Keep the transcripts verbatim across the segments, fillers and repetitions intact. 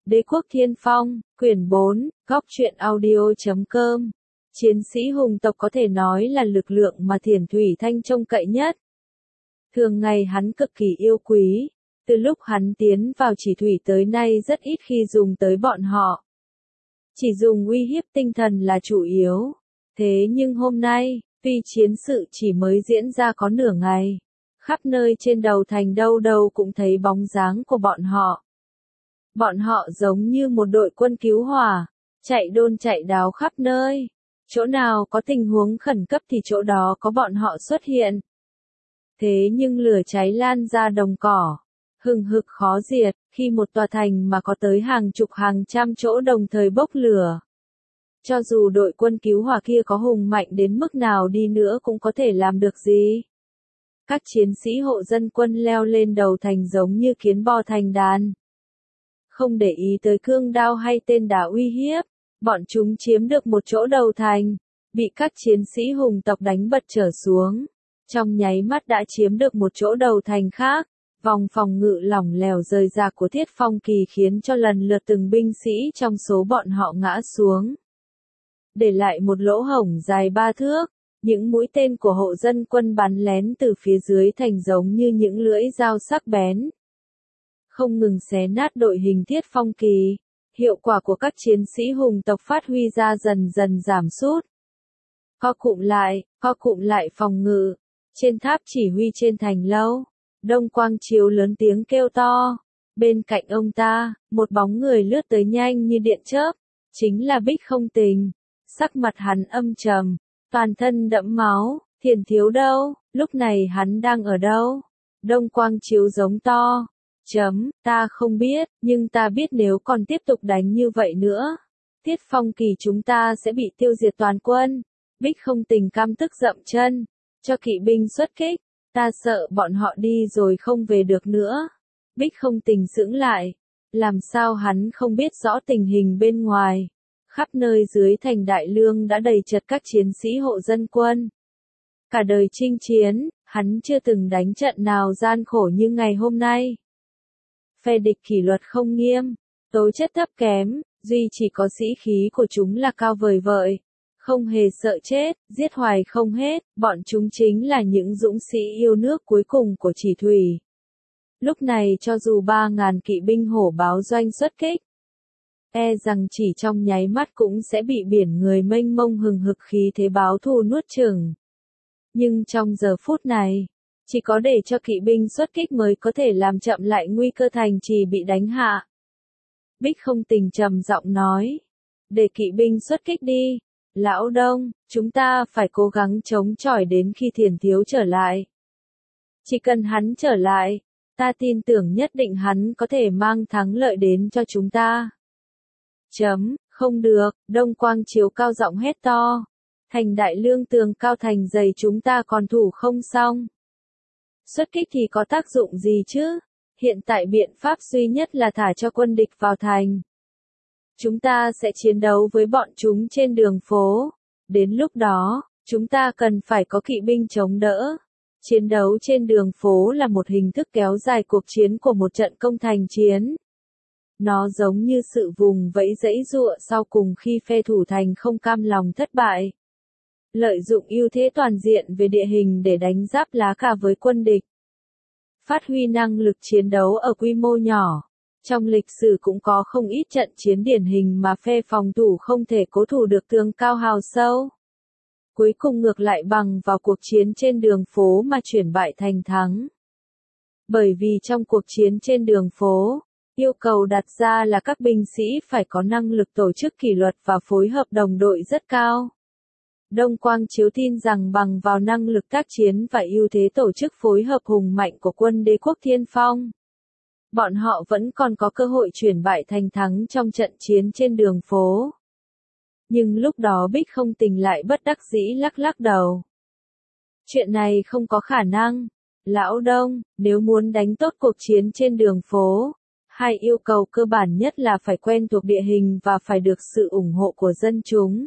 Đế quốc Thiên Phong, quyển bốn, góc truyện audio chấm com. Chiến sĩ hùng tộc có thể nói là lực lượng mà Thiển Thủy Thanh trông cậy nhất. Thường ngày hắn cực kỳ yêu quý, từ lúc hắn tiến vào chỉ thủy tới nay rất ít khi dùng tới bọn họ. Chỉ dùng uy hiếp tinh thần là chủ yếu. Thế nhưng hôm nay, tuy chiến sự chỉ mới diễn ra có nửa ngày, khắp nơi trên đầu thành đâu đâu cũng thấy bóng dáng của bọn họ. Bọn họ giống như một đội quân cứu hỏa, chạy đôn chạy đáo khắp nơi. Chỗ nào có tình huống khẩn cấp thì chỗ đó có bọn họ xuất hiện. Thế nhưng lửa cháy lan ra đồng cỏ, hừng hực khó diệt, khi một tòa thành mà có tới hàng chục hàng trăm chỗ đồng thời bốc lửa. Cho dù đội quân cứu hỏa kia có hùng mạnh đến mức nào đi nữa cũng có thể làm được gì. Các chiến sĩ hộ dân quân leo lên đầu thành giống như kiến bò thành đàn. Không để ý tới cương đao hay tên đá uy hiếp, bọn chúng chiếm được một chỗ đầu thành, bị các chiến sĩ hùng tộc đánh bật trở xuống. Trong nháy mắt đã chiếm được một chỗ đầu thành khác, vòng phòng ngự lỏng lẻo rời rạc của Thiết Phong Kỳ khiến cho lần lượt từng binh sĩ trong số bọn họ ngã xuống. Để lại một lỗ hổng dài ba thước, những mũi tên của hộ dân quân bắn lén từ phía dưới thành giống như những lưỡi dao sắc bén. Không ngừng xé nát đội hình Thiết Phong Kỳ, hiệu quả của các chiến sĩ hùng tộc phát huy ra dần dần giảm sút. Co cụm lại, co cụm lại phòng ngự, trên tháp chỉ huy trên thành lâu, Đông Quang Chiếu lớn tiếng kêu to. Bên cạnh ông ta, một bóng người lướt tới nhanh như điện chớp, chính là Bích Không Tình. Sắc mặt hắn âm trầm, toàn thân đẫm máu. Thiền thiếu đâu, lúc này hắn đang ở đâu? Đông Quang Chiếu giống to. Chấm, ta không biết, nhưng ta biết nếu còn tiếp tục đánh như vậy nữa, Thiết Phong Kỳ chúng ta sẽ bị tiêu diệt toàn quân. Bích Không Tình căm tức dậm chân, cho kỵ binh xuất kích, ta sợ bọn họ đi rồi không về được nữa. Bích Không Tình sững lại, làm sao hắn không biết rõ tình hình bên ngoài. Khắp nơi dưới thành Đại Lương đã đầy chật các chiến sĩ hộ dân quân. Cả đời chinh chiến, hắn chưa từng đánh trận nào gian khổ như ngày hôm nay. Phe địch kỷ luật không nghiêm, tố chất thấp kém, duy chỉ có sĩ khí của chúng là cao vời vợi, không hề sợ chết, giết hoài không hết, bọn chúng chính là những dũng sĩ yêu nước cuối cùng của chỉ thủy. Lúc này cho dù ba ngàn kỵ binh hổ báo doanh xuất kích, e rằng chỉ trong nháy mắt cũng sẽ bị biển người mênh mông hừng hực khí thế báo thù nuốt chửng. Nhưng trong giờ phút này, chỉ có để cho kỵ binh xuất kích mới có thể làm chậm lại nguy cơ thành trì bị đánh hạ. Bích Không Tình trầm giọng nói, để kỵ binh xuất kích đi, lão Đông, chúng ta phải cố gắng chống chọi đến khi Thiền thiếu trở lại. Chỉ cần hắn trở lại, ta tin tưởng nhất định hắn có thể mang thắng lợi đến cho chúng ta. Chấm, không được, Đông Quang Chiếu cao giọng hét to. Thành Đại Lương tường cao thành dày chúng ta còn thủ không xong. Xuất kích thì có tác dụng gì chứ? Hiện tại biện pháp duy nhất là thả cho quân địch vào thành. Chúng ta sẽ chiến đấu với bọn chúng trên đường phố. Đến lúc đó, chúng ta cần phải có kỵ binh chống đỡ. Chiến đấu trên đường phố là một hình thức kéo dài cuộc chiến của một trận công thành chiến. Nó giống như sự vùng vẫy dãy giụa sau cùng khi phe thủ thành không cam lòng thất bại. Lợi dụng ưu thế toàn diện về địa hình để đánh giáp lá cả với quân địch. Phát huy năng lực chiến đấu ở quy mô nhỏ. Trong lịch sử cũng có không ít trận chiến điển hình mà phe phòng thủ không thể cố thủ được tường cao hào sâu. Cuối cùng ngược lại bằng vào cuộc chiến trên đường phố mà chuyển bại thành thắng. Bởi vì trong cuộc chiến trên đường phố, yêu cầu đặt ra là các binh sĩ phải có năng lực tổ chức kỷ luật và phối hợp đồng đội rất cao. Đông Quang Chiếu tin rằng bằng vào năng lực tác chiến và ưu thế tổ chức phối hợp hùng mạnh của quân Đế quốc Thiên Phong, bọn họ vẫn còn có cơ hội chuyển bại thành thắng trong trận chiến trên đường phố. Nhưng lúc đó Bích Không Tình lại bất đắc dĩ lắc lắc đầu. Chuyện này không có khả năng. Lão Đông, nếu muốn đánh tốt cuộc chiến trên đường phố, hai yêu cầu cơ bản nhất là phải quen thuộc địa hình và phải được sự ủng hộ của dân chúng.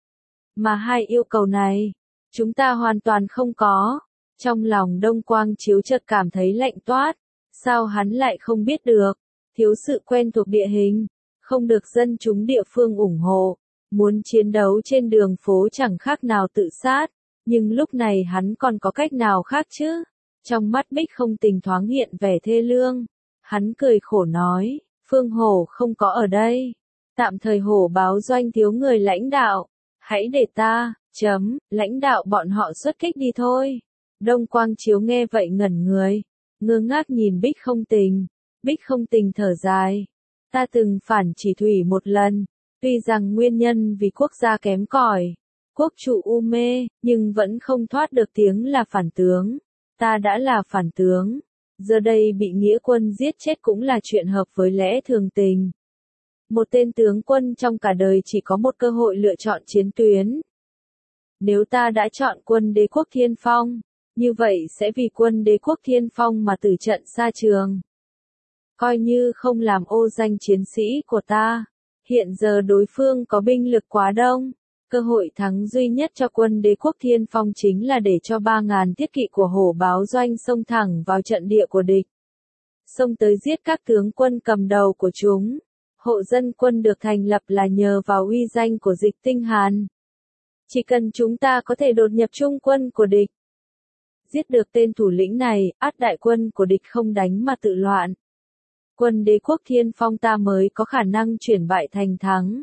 Mà hai yêu cầu này, chúng ta hoàn toàn không có. Trong lòng Đông Quang Chiếu chợt cảm thấy lạnh toát. Sao hắn lại không biết được? Thiếu sự quen thuộc địa hình. không được dân chúng địa phương ủng hộ, muốn chiến đấu trên đường phố chẳng khác nào tự sát, nhưng lúc này hắn còn có cách nào khác chứ? Trong mắt Bích Không Tình thoáng hiện vẻ thê lương, hắn cười khổ nói, Phương Hổ không có ở đây, tạm thời Hổ báo doanh thiếu người lãnh đạo, hãy để ta, chấm, lãnh đạo bọn họ xuất kích đi thôi. Đông Quang Chiếu nghe vậy ngẩn người, ngơ ngác nhìn Bích Không Tình, Bích Không Tình thở dài, ta từng phản chỉ thủy một lần, tuy rằng nguyên nhân vì quốc gia kém cỏi, quốc chủ u mê, nhưng vẫn không thoát được tiếng là phản tướng, ta đã là phản tướng, giờ đây bị nghĩa quân giết chết cũng là chuyện hợp với lẽ thường tình. Một tên tướng quân trong cả đời chỉ có một cơ hội lựa chọn chiến tuyến. Nếu ta đã chọn quân đế quốc Thiên Phong, như vậy sẽ vì quân đế quốc Thiên Phong mà tử trận xa trường. Coi như không làm ô danh chiến sĩ của ta, hiện giờ đối phương có binh lực quá đông, cơ hội thắng duy nhất cho quân đế quốc Thiên Phong chính là để cho ba ngàn thiết kỵ của Hổ báo doanh xông thẳng vào trận địa của địch. Xông tới giết các tướng quân cầm đầu của chúng. Hộ dân quân được thành lập là nhờ vào uy danh của Dịch Tinh Hàn. Chỉ cần chúng ta có thể đột nhập trung quân của địch, giết được tên thủ lĩnh này, ắt đại quân của địch không đánh mà tự loạn. Quân đế quốc Thiên Phong ta mới có khả năng chuyển bại thành thắng.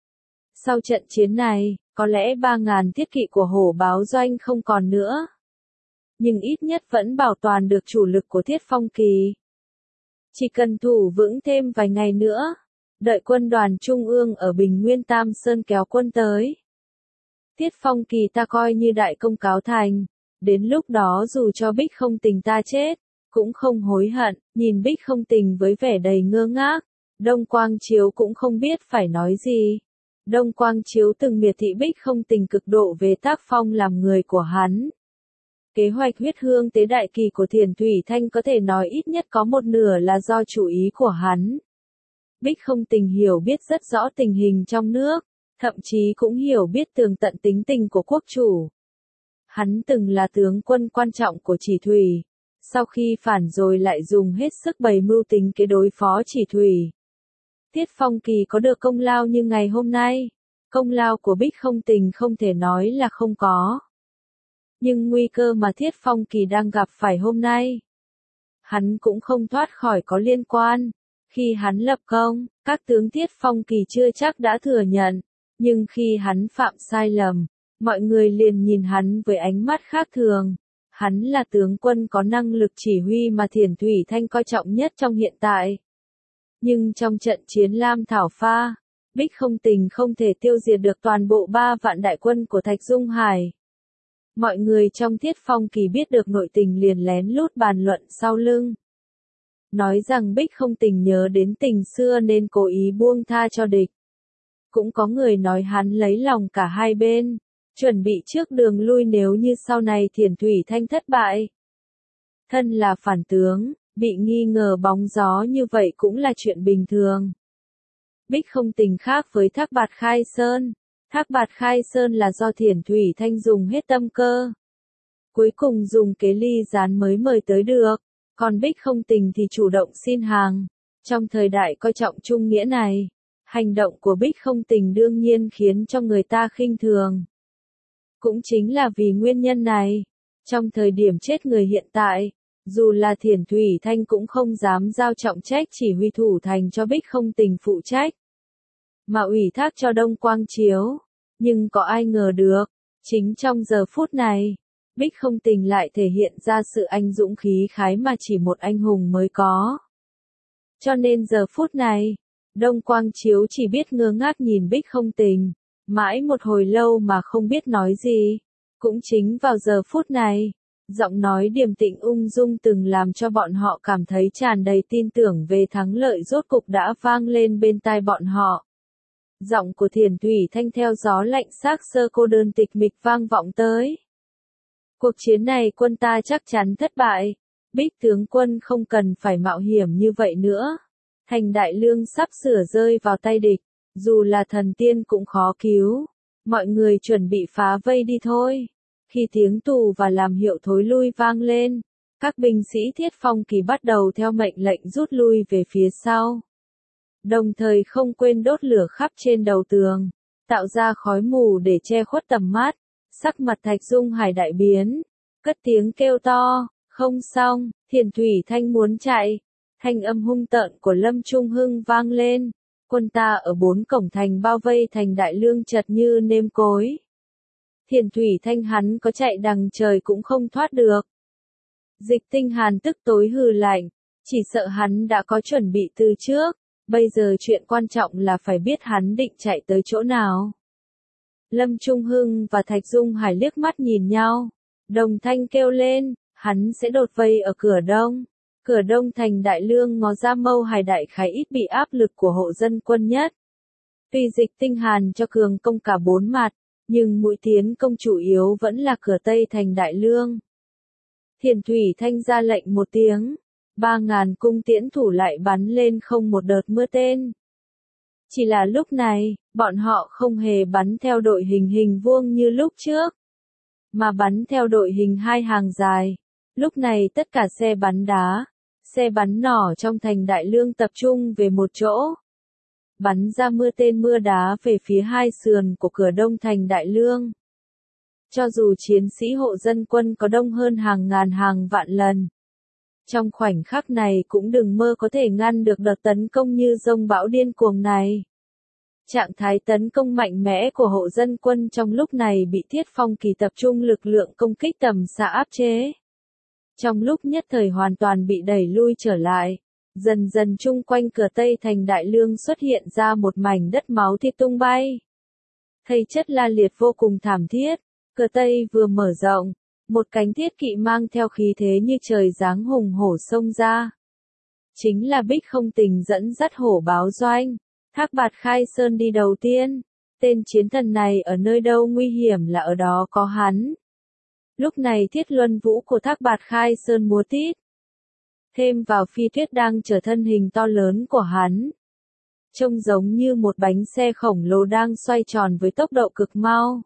Sau trận chiến này, có lẽ ba ngàn thiết kỵ của Hổ báo doanh không còn nữa. Nhưng ít nhất vẫn bảo toàn được chủ lực của Thiết Phong Kỳ. Chỉ cần thủ vững thêm vài ngày nữa, đợi quân đoàn trung ương ở Bình Nguyên Tam Sơn kéo quân tới. Thiết Phong Kỳ ta coi như đại công cáo thành, đến lúc đó dù cho Bích Không Tình ta chết, cũng không hối hận. Nhìn Bích Không Tình với vẻ đầy ngơ ngác, Đông Quang Chiếu cũng không biết phải nói gì. Đông Quang Chiếu từng miệt thị Bích Không Tình cực độ về tác phong làm người của hắn. Kế hoạch huyết hương tế đại kỳ của Thiền Thủy Thanh có thể nói ít nhất có một nửa là do chủ ý của hắn. Bích Không Tình hiểu biết rất rõ tình hình trong nước, thậm chí cũng hiểu biết tường tận tính tình của quốc chủ. Hắn từng là tướng quân quan trọng của Chỉ Thủy, sau khi phản rồi lại dùng hết sức bày mưu tính kế đối phó Chỉ Thủy. Thiết Phong Kỳ có được công lao như ngày hôm nay, công lao của Bích Không Tình không thể nói là không có. Nhưng nguy cơ mà Thiết Phong Kỳ đang gặp phải hôm nay, hắn cũng không thoát khỏi có liên quan. Khi hắn lập công, các tướng Thiết Phong Kỳ chưa chắc đã thừa nhận, nhưng khi hắn phạm sai lầm, mọi người liền nhìn hắn với ánh mắt khác thường. Hắn là tướng quân có năng lực chỉ huy mà Thiền Thủy Thanh coi trọng nhất trong hiện tại. Nhưng trong trận chiến Lam Thảo Pha, Bích Không Tình không thể tiêu diệt được toàn bộ ba vạn đại quân của Thạch Dung Hải. Mọi người trong Thiết Phong Kỳ biết được nội tình liền lén lút bàn luận sau lưng. Nói rằng Bích Không Tình nhớ đến tình xưa nên cố ý buông tha cho địch. Cũng có người nói hắn lấy lòng cả hai bên, chuẩn bị trước đường lui nếu như sau này Thiền Thủy Thanh thất bại. Thân là phản tướng, bị nghi ngờ bóng gió như vậy cũng là chuyện bình thường. Bích Không Tình khác với Thác Bạt Khai Sơn. Thác Bạt Khai Sơn là do Thiền Thủy Thanh dùng hết tâm cơ. Cuối cùng dùng kế ly gián mới mời tới được. Còn Bích Không Tình thì chủ động xin hàng. Trong thời đại coi trọng trung nghĩa này, hành động của Bích Không Tình đương nhiên khiến cho người ta khinh thường. Cũng chính là vì nguyên nhân này, trong thời điểm chết người hiện tại, dù là Thiền Thủy Thanh cũng không dám giao trọng trách chỉ huy thủ thành cho Bích Không Tình phụ trách, mà ủy thác cho Đông Quang Chiếu. Nhưng có ai ngờ được, chính trong giờ phút này, Bích Không Tình lại thể hiện ra sự anh dũng khí khái mà chỉ một anh hùng mới có. Cho nên giờ phút này, Đông Quang Chiếu chỉ biết ngơ ngác nhìn Bích Không Tình, mãi một hồi lâu mà không biết nói gì. Cũng chính vào giờ phút này, giọng nói điềm tĩnh ung dung từng làm cho bọn họ cảm thấy tràn đầy tin tưởng về thắng lợi rốt cục đã vang lên bên tai bọn họ. Giọng của Thiền Thủy Thanh theo gió lạnh xác xơ cô đơn tịch mịch vang vọng tới. Cuộc chiến này quân ta chắc chắn thất bại, Bích tướng quân không cần phải mạo hiểm như vậy nữa. Thành Đại Lương sắp sửa rơi vào tay địch, dù là thần tiên cũng khó cứu. Mọi người chuẩn bị phá vây đi thôi. Khi tiếng tù và làm hiệu thối lui vang lên, các binh sĩ Thiết Phong Kỳ bắt đầu theo mệnh lệnh rút lui về phía sau. đồng thời không quên đốt lửa khắp trên đầu tường, tạo ra khói mù để che khuất tầm mắt. Sắc mặt Thạch Dung Hải đại biến, cất tiếng kêu to, không xong, Thiền Thủy Thanh muốn chạy. Thanh âm hung tợn của Lâm Trung Hưng vang lên, quân ta ở bốn cổng thành bao vây thành Đại Lương chật như nêm cối. Thiền Thủy Thanh hắn có chạy đằng trời cũng không thoát được. Dịch Tinh Hàn tức tối hừ lạnh, chỉ sợ hắn đã có chuẩn bị từ trước, bây giờ chuyện quan trọng là phải biết hắn định chạy tới chỗ nào. Lâm Trung Hưng và Thạch Dung Hải liếc mắt nhìn nhau, đồng thanh kêu lên, hắn sẽ đột vây ở cửa đông. Cửa đông thành Đại Lương ngó ra Mâu Hải đại khái ít bị áp lực của hộ dân quân nhất. Tuy Dịch Tinh Hàn cho cường công cả bốn mặt, nhưng mũi tiến công chủ yếu vẫn là cửa tây thành Đại Lương. Thiền Thủy Thanh ra lệnh một tiếng, ba ngàn cung tiễn thủ lại bắn lên không một đợt mưa tên. Chỉ là lúc này, bọn họ không hề bắn theo đội hình hình vuông như lúc trước, mà bắn theo đội hình hai hàng dài. Lúc này tất cả xe bắn đá, xe bắn nỏ trong thành Đại Lương tập trung về một chỗ, bắn ra mưa tên mưa đá về phía hai sườn của cửa đông thành Đại Lương. Cho dù chiến sĩ hộ dân quân có đông hơn hàng ngàn hàng vạn lần, trong khoảnh khắc này cũng đừng mơ có thể ngăn được đợt tấn công như dông bão điên cuồng này. Trạng thái tấn công mạnh mẽ của hộ dân quân trong lúc này bị Thiết Phong Kỳ tập trung lực lượng công kích tầm xa áp chế. Trong lúc nhất thời hoàn toàn bị đẩy lui trở lại, dần dần chung quanh cửa tây thành Đại Lương xuất hiện ra một mảnh đất máu thịt tung bay. Thây chất la liệt vô cùng thảm thiết, cửa tây vừa mở rộng, một cánh thiết kỵ mang theo khí thế như trời giáng hùng hổ xông ra. Chính là Bích Không Tình dẫn dắt hổ báo doanh, Thác Bạt Khai Sơn đi đầu tiên. Tên chiến thần này ở nơi đâu nguy hiểm là ở đó có hắn. Lúc này Thiết Luân Vũ của Thác Bạt Khai Sơn múa tít. Thêm vào Phi Tuyết đang trở thân hình to lớn của hắn. Trông giống như một bánh xe khổng lồ đang xoay tròn với tốc độ cực mau.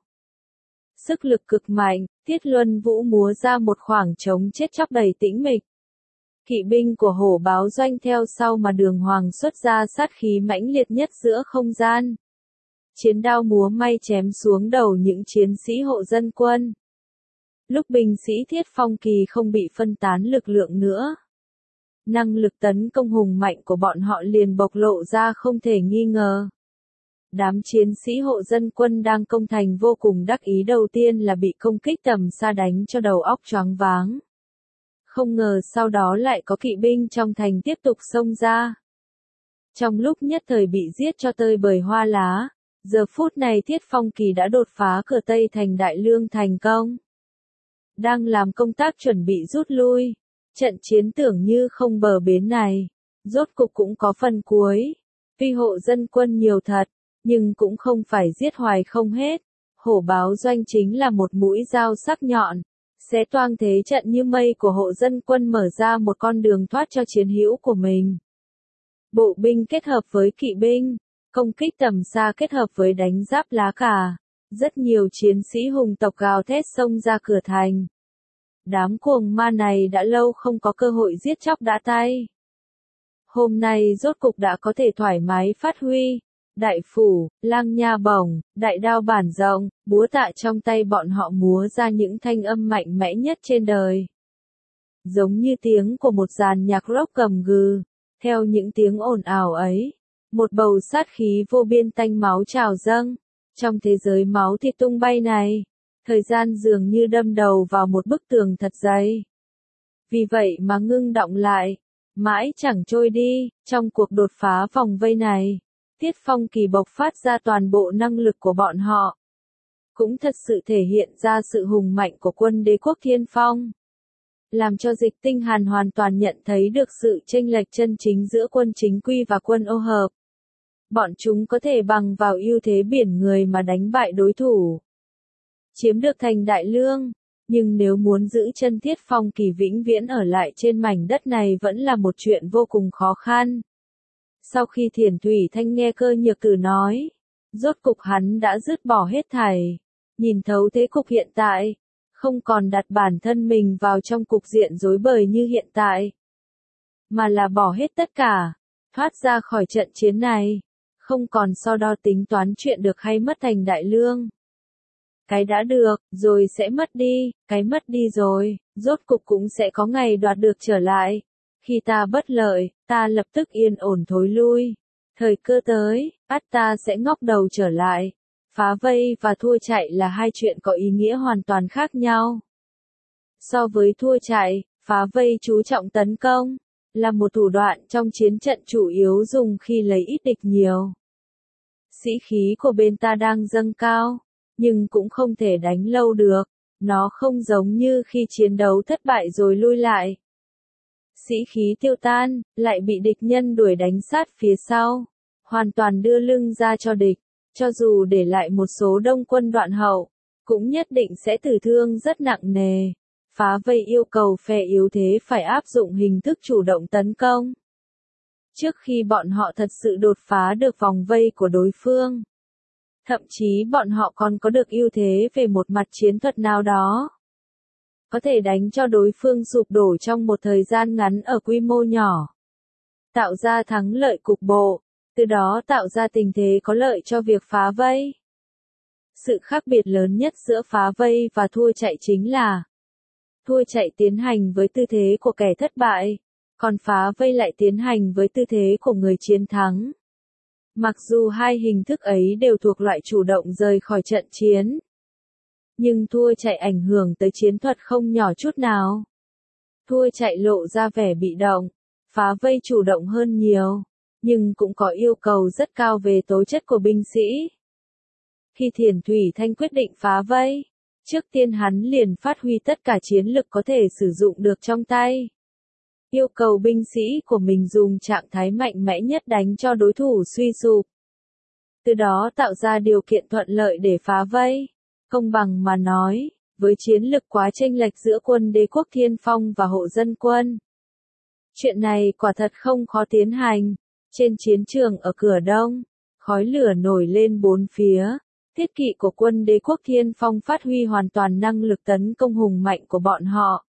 Sức lực cực mạnh, Thiết Luân Vũ múa ra một khoảng trống chết chóc đầy tĩnh mịch. Kỵ binh của hổ báo doanh theo sau mà Đường Hoàng xuất ra sát khí mãnh liệt nhất giữa không gian. Chiến đao múa may chém xuống đầu những chiến sĩ hộ dân quân. Lúc binh sĩ Thiết Phong Kỳ không bị phân tán lực lượng nữa, năng lực tấn công hùng mạnh của bọn họ liền bộc lộ ra không thể nghi ngờ. Đám chiến sĩ hộ dân quân đang công thành vô cùng đắc ý, đầu tiên là bị công kích tầm xa đánh cho đầu óc choáng váng. Không ngờ sau đó lại có kỵ binh trong thành tiếp tục xông ra. Trong lúc nhất thời bị giết cho tơi bời hoa lá, giờ phút này Thiết Phong Kỳ đã đột phá cửa tây thành Đại Lương thành công. Đang làm công tác chuẩn bị rút lui, trận chiến tưởng như không bờ bến này, rốt cục cũng có phần cuối. Tuy hộ dân quân nhiều thật, nhưng cũng không phải giết hoài không hết. Hổ báo doanh chính là một mũi dao sắc nhọn, xé toang thế trận như mây của hộ dân quân, mở ra một con đường thoát cho chiến hữu của mình. Bộ binh kết hợp với kỵ binh, công kích tầm xa kết hợp với đánh giáp lá cà. Rất nhiều chiến sĩ hùng tộc gào thét xông ra cửa thành. Đám cuồng ma này đã lâu không có cơ hội giết chóc đã tay. Hôm nay rốt cục đã có thể thoải mái phát huy. Đại phủ, lang nha bổng, đại đao bản rộng, búa tạ trong tay bọn họ múa ra những thanh âm mạnh mẽ nhất trên đời. Giống như tiếng của một dàn nhạc rock gầm gừ. Theo những tiếng ồn ào ấy, một bầu sát khí vô biên tanh máu trào dâng. Trong thế giới máu thịt tung bay này, thời gian dường như đâm đầu vào một bức tường thật dày. Vì vậy mà ngưng đọng lại, mãi chẳng trôi đi. Trong cuộc đột phá vòng vây này, Thiết Phong Kỳ bộc phát ra toàn bộ năng lực của bọn họ. Cũng thật sự thể hiện ra sự hùng mạnh của quân Đế quốc Thiên Phong. Làm cho Dịch Tinh Hàn hoàn toàn nhận thấy được sự chênh lệch chân chính giữa quân chính quy và quân ô hợp. Bọn chúng có thể bằng vào ưu thế biển người mà đánh bại đối thủ, chiếm được thành Đại Lương, nhưng nếu muốn giữ chân Thiết Phong Kỳ vĩnh viễn ở lại trên mảnh đất này vẫn là một chuyện vô cùng khó khăn. Sau khi Thiền Thủy Thanh nghe Cơ Nhược Tử nói, rốt cục hắn đã dứt bỏ hết thảy, nhìn thấu thế cục hiện tại, không còn đặt bản thân mình vào trong cục diện rối bời như hiện tại, mà là bỏ hết tất cả, thoát ra khỏi trận chiến này, không còn so đo tính toán chuyện được hay mất thành đại lương. Cái đã được, rồi sẽ mất đi, cái mất đi rồi, rốt cục cũng sẽ có ngày đoạt được trở lại. Khi ta bất lợi, ta lập tức yên ổn thối lui. Thời cơ tới, ắt ta sẽ ngóc đầu trở lại. Phá vây và thua chạy là hai chuyện có ý nghĩa hoàn toàn khác nhau. So với thua chạy, phá vây chú trọng tấn công, là một thủ đoạn trong chiến trận chủ yếu dùng khi lấy ít địch nhiều. Sĩ khí của bên ta đang dâng cao, nhưng cũng không thể đánh lâu được, nó không giống như khi chiến đấu thất bại rồi lui lại. Sĩ khí tiêu tan, lại bị địch nhân đuổi đánh sát phía sau, hoàn toàn đưa lưng ra cho địch, cho dù để lại một số đông quân đoạn hậu, cũng nhất định sẽ tử thương rất nặng nề. Phá vây yêu cầu phe yếu thế phải áp dụng hình thức chủ động tấn công. Trước khi bọn họ thật sự đột phá được vòng vây của đối phương. Thậm chí bọn họ còn có được ưu thế về một mặt chiến thuật nào đó. Có thể đánh cho đối phương sụp đổ trong một thời gian ngắn ở quy mô nhỏ. Tạo ra thắng lợi cục bộ, từ đó tạo ra tình thế có lợi cho việc phá vây. Sự khác biệt lớn nhất giữa phá vây và thua chạy chính là thua chạy tiến hành với tư thế của kẻ thất bại, còn phá vây lại tiến hành với tư thế của người chiến thắng. Mặc dù hai hình thức ấy đều thuộc loại chủ động rời khỏi trận chiến, nhưng thua chạy ảnh hưởng tới chiến thuật không nhỏ chút nào. Thua chạy lộ ra vẻ bị động, phá vây chủ động hơn nhiều, nhưng cũng có yêu cầu rất cao về tố chất của binh sĩ. Khi Thiền Thủy Thanh quyết định phá vây, trước tiên hắn liền phát huy tất cả chiến lực có thể sử dụng được trong tay. Yêu cầu binh sĩ của mình dùng trạng thái mạnh mẽ nhất đánh cho đối thủ suy sụp. Từ đó tạo ra điều kiện thuận lợi để phá vây. Công bằng mà nói, với chiến lực quá chênh lệch giữa quân Đế quốc Thiên Phong và hộ dân quân. Chuyện này quả thật không khó tiến hành. Trên chiến trường ở cửa Đông, khói lửa nổi lên bốn phía. Thiết kỵ của quân Đế quốc Thiên Phong phát huy hoàn toàn năng lực tấn công hùng mạnh của bọn họ.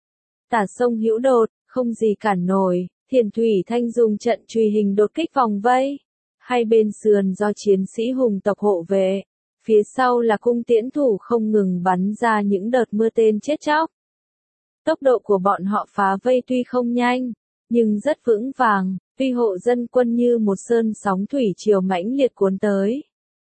Tả sông hữu đột, không gì cản nổi, Thiền Thủy Thanh dùng trận truy hình đột kích vòng vây. Hai bên sườn do chiến sĩ hùng tộc hộ vệ, phía sau là cung tiễn thủ không ngừng bắn ra những đợt mưa tên chết chóc. Tốc độ của bọn họ phá vây tuy không nhanh, nhưng rất vững vàng, tuy hộ dân quân như một sơn sóng thủy triều mãnh liệt cuốn tới.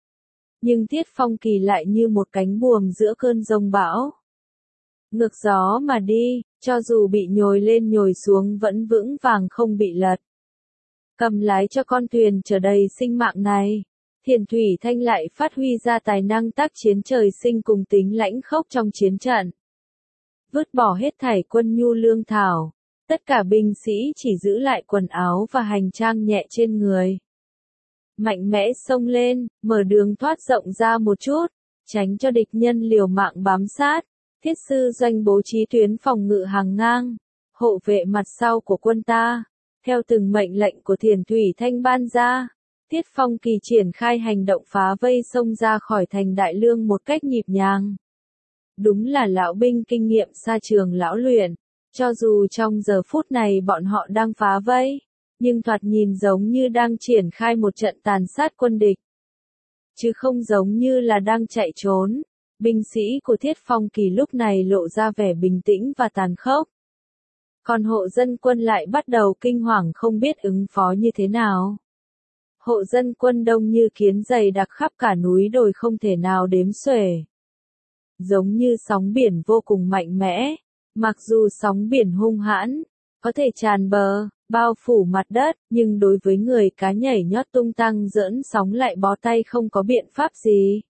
Nhưng Tiết Phong Kỳ lại như một cánh buồm giữa cơn giông bão. Ngược gió mà đi, cho dù bị nhồi lên nhồi xuống vẫn vững vàng không bị lật. Cầm lái cho con thuyền chở đầy sinh mạng này, Thiền Thủy Thanh lại phát huy ra tài năng tác chiến trời sinh cùng tính lãnh khốc trong chiến trận. Vứt bỏ hết thảy quân nhu lương thảo, tất cả binh sĩ chỉ giữ lại quần áo và hành trang nhẹ trên người. Mạnh mẽ xông lên, mở đường thoát rộng ra một chút, tránh cho địch nhân liều mạng bám sát. Thiết sư doanh bố trí tuyến phòng ngự hàng ngang, hộ vệ mặt sau của quân ta. Theo từng mệnh lệnh của Thiền Thủy Thanh ban ra, Tiết Phong Kỳ triển khai hành động phá vây xông ra khỏi thành Đại Lương một cách nhịp nhàng. Đúng là lão binh kinh nghiệm xa trường lão luyện, cho dù trong giờ phút này bọn họ đang phá vây, nhưng thoạt nhìn giống như đang triển khai một trận tàn sát quân địch, chứ không giống như là đang chạy trốn. Binh sĩ của Thiết Phong Kỳ lúc này lộ ra vẻ bình tĩnh và tàn khốc. Còn hộ dân quân lại bắt đầu kinh hoàng không biết ứng phó như thế nào. Hộ dân quân đông như kiến dày đặc khắp cả núi đồi không thể nào đếm xuể. Giống như sóng biển vô cùng mạnh mẽ, mặc dù sóng biển hung hãn, có thể tràn bờ, bao phủ mặt đất, nhưng đối với người cá nhảy nhót tung tăng giỡn sóng lại bó tay không có biện pháp gì.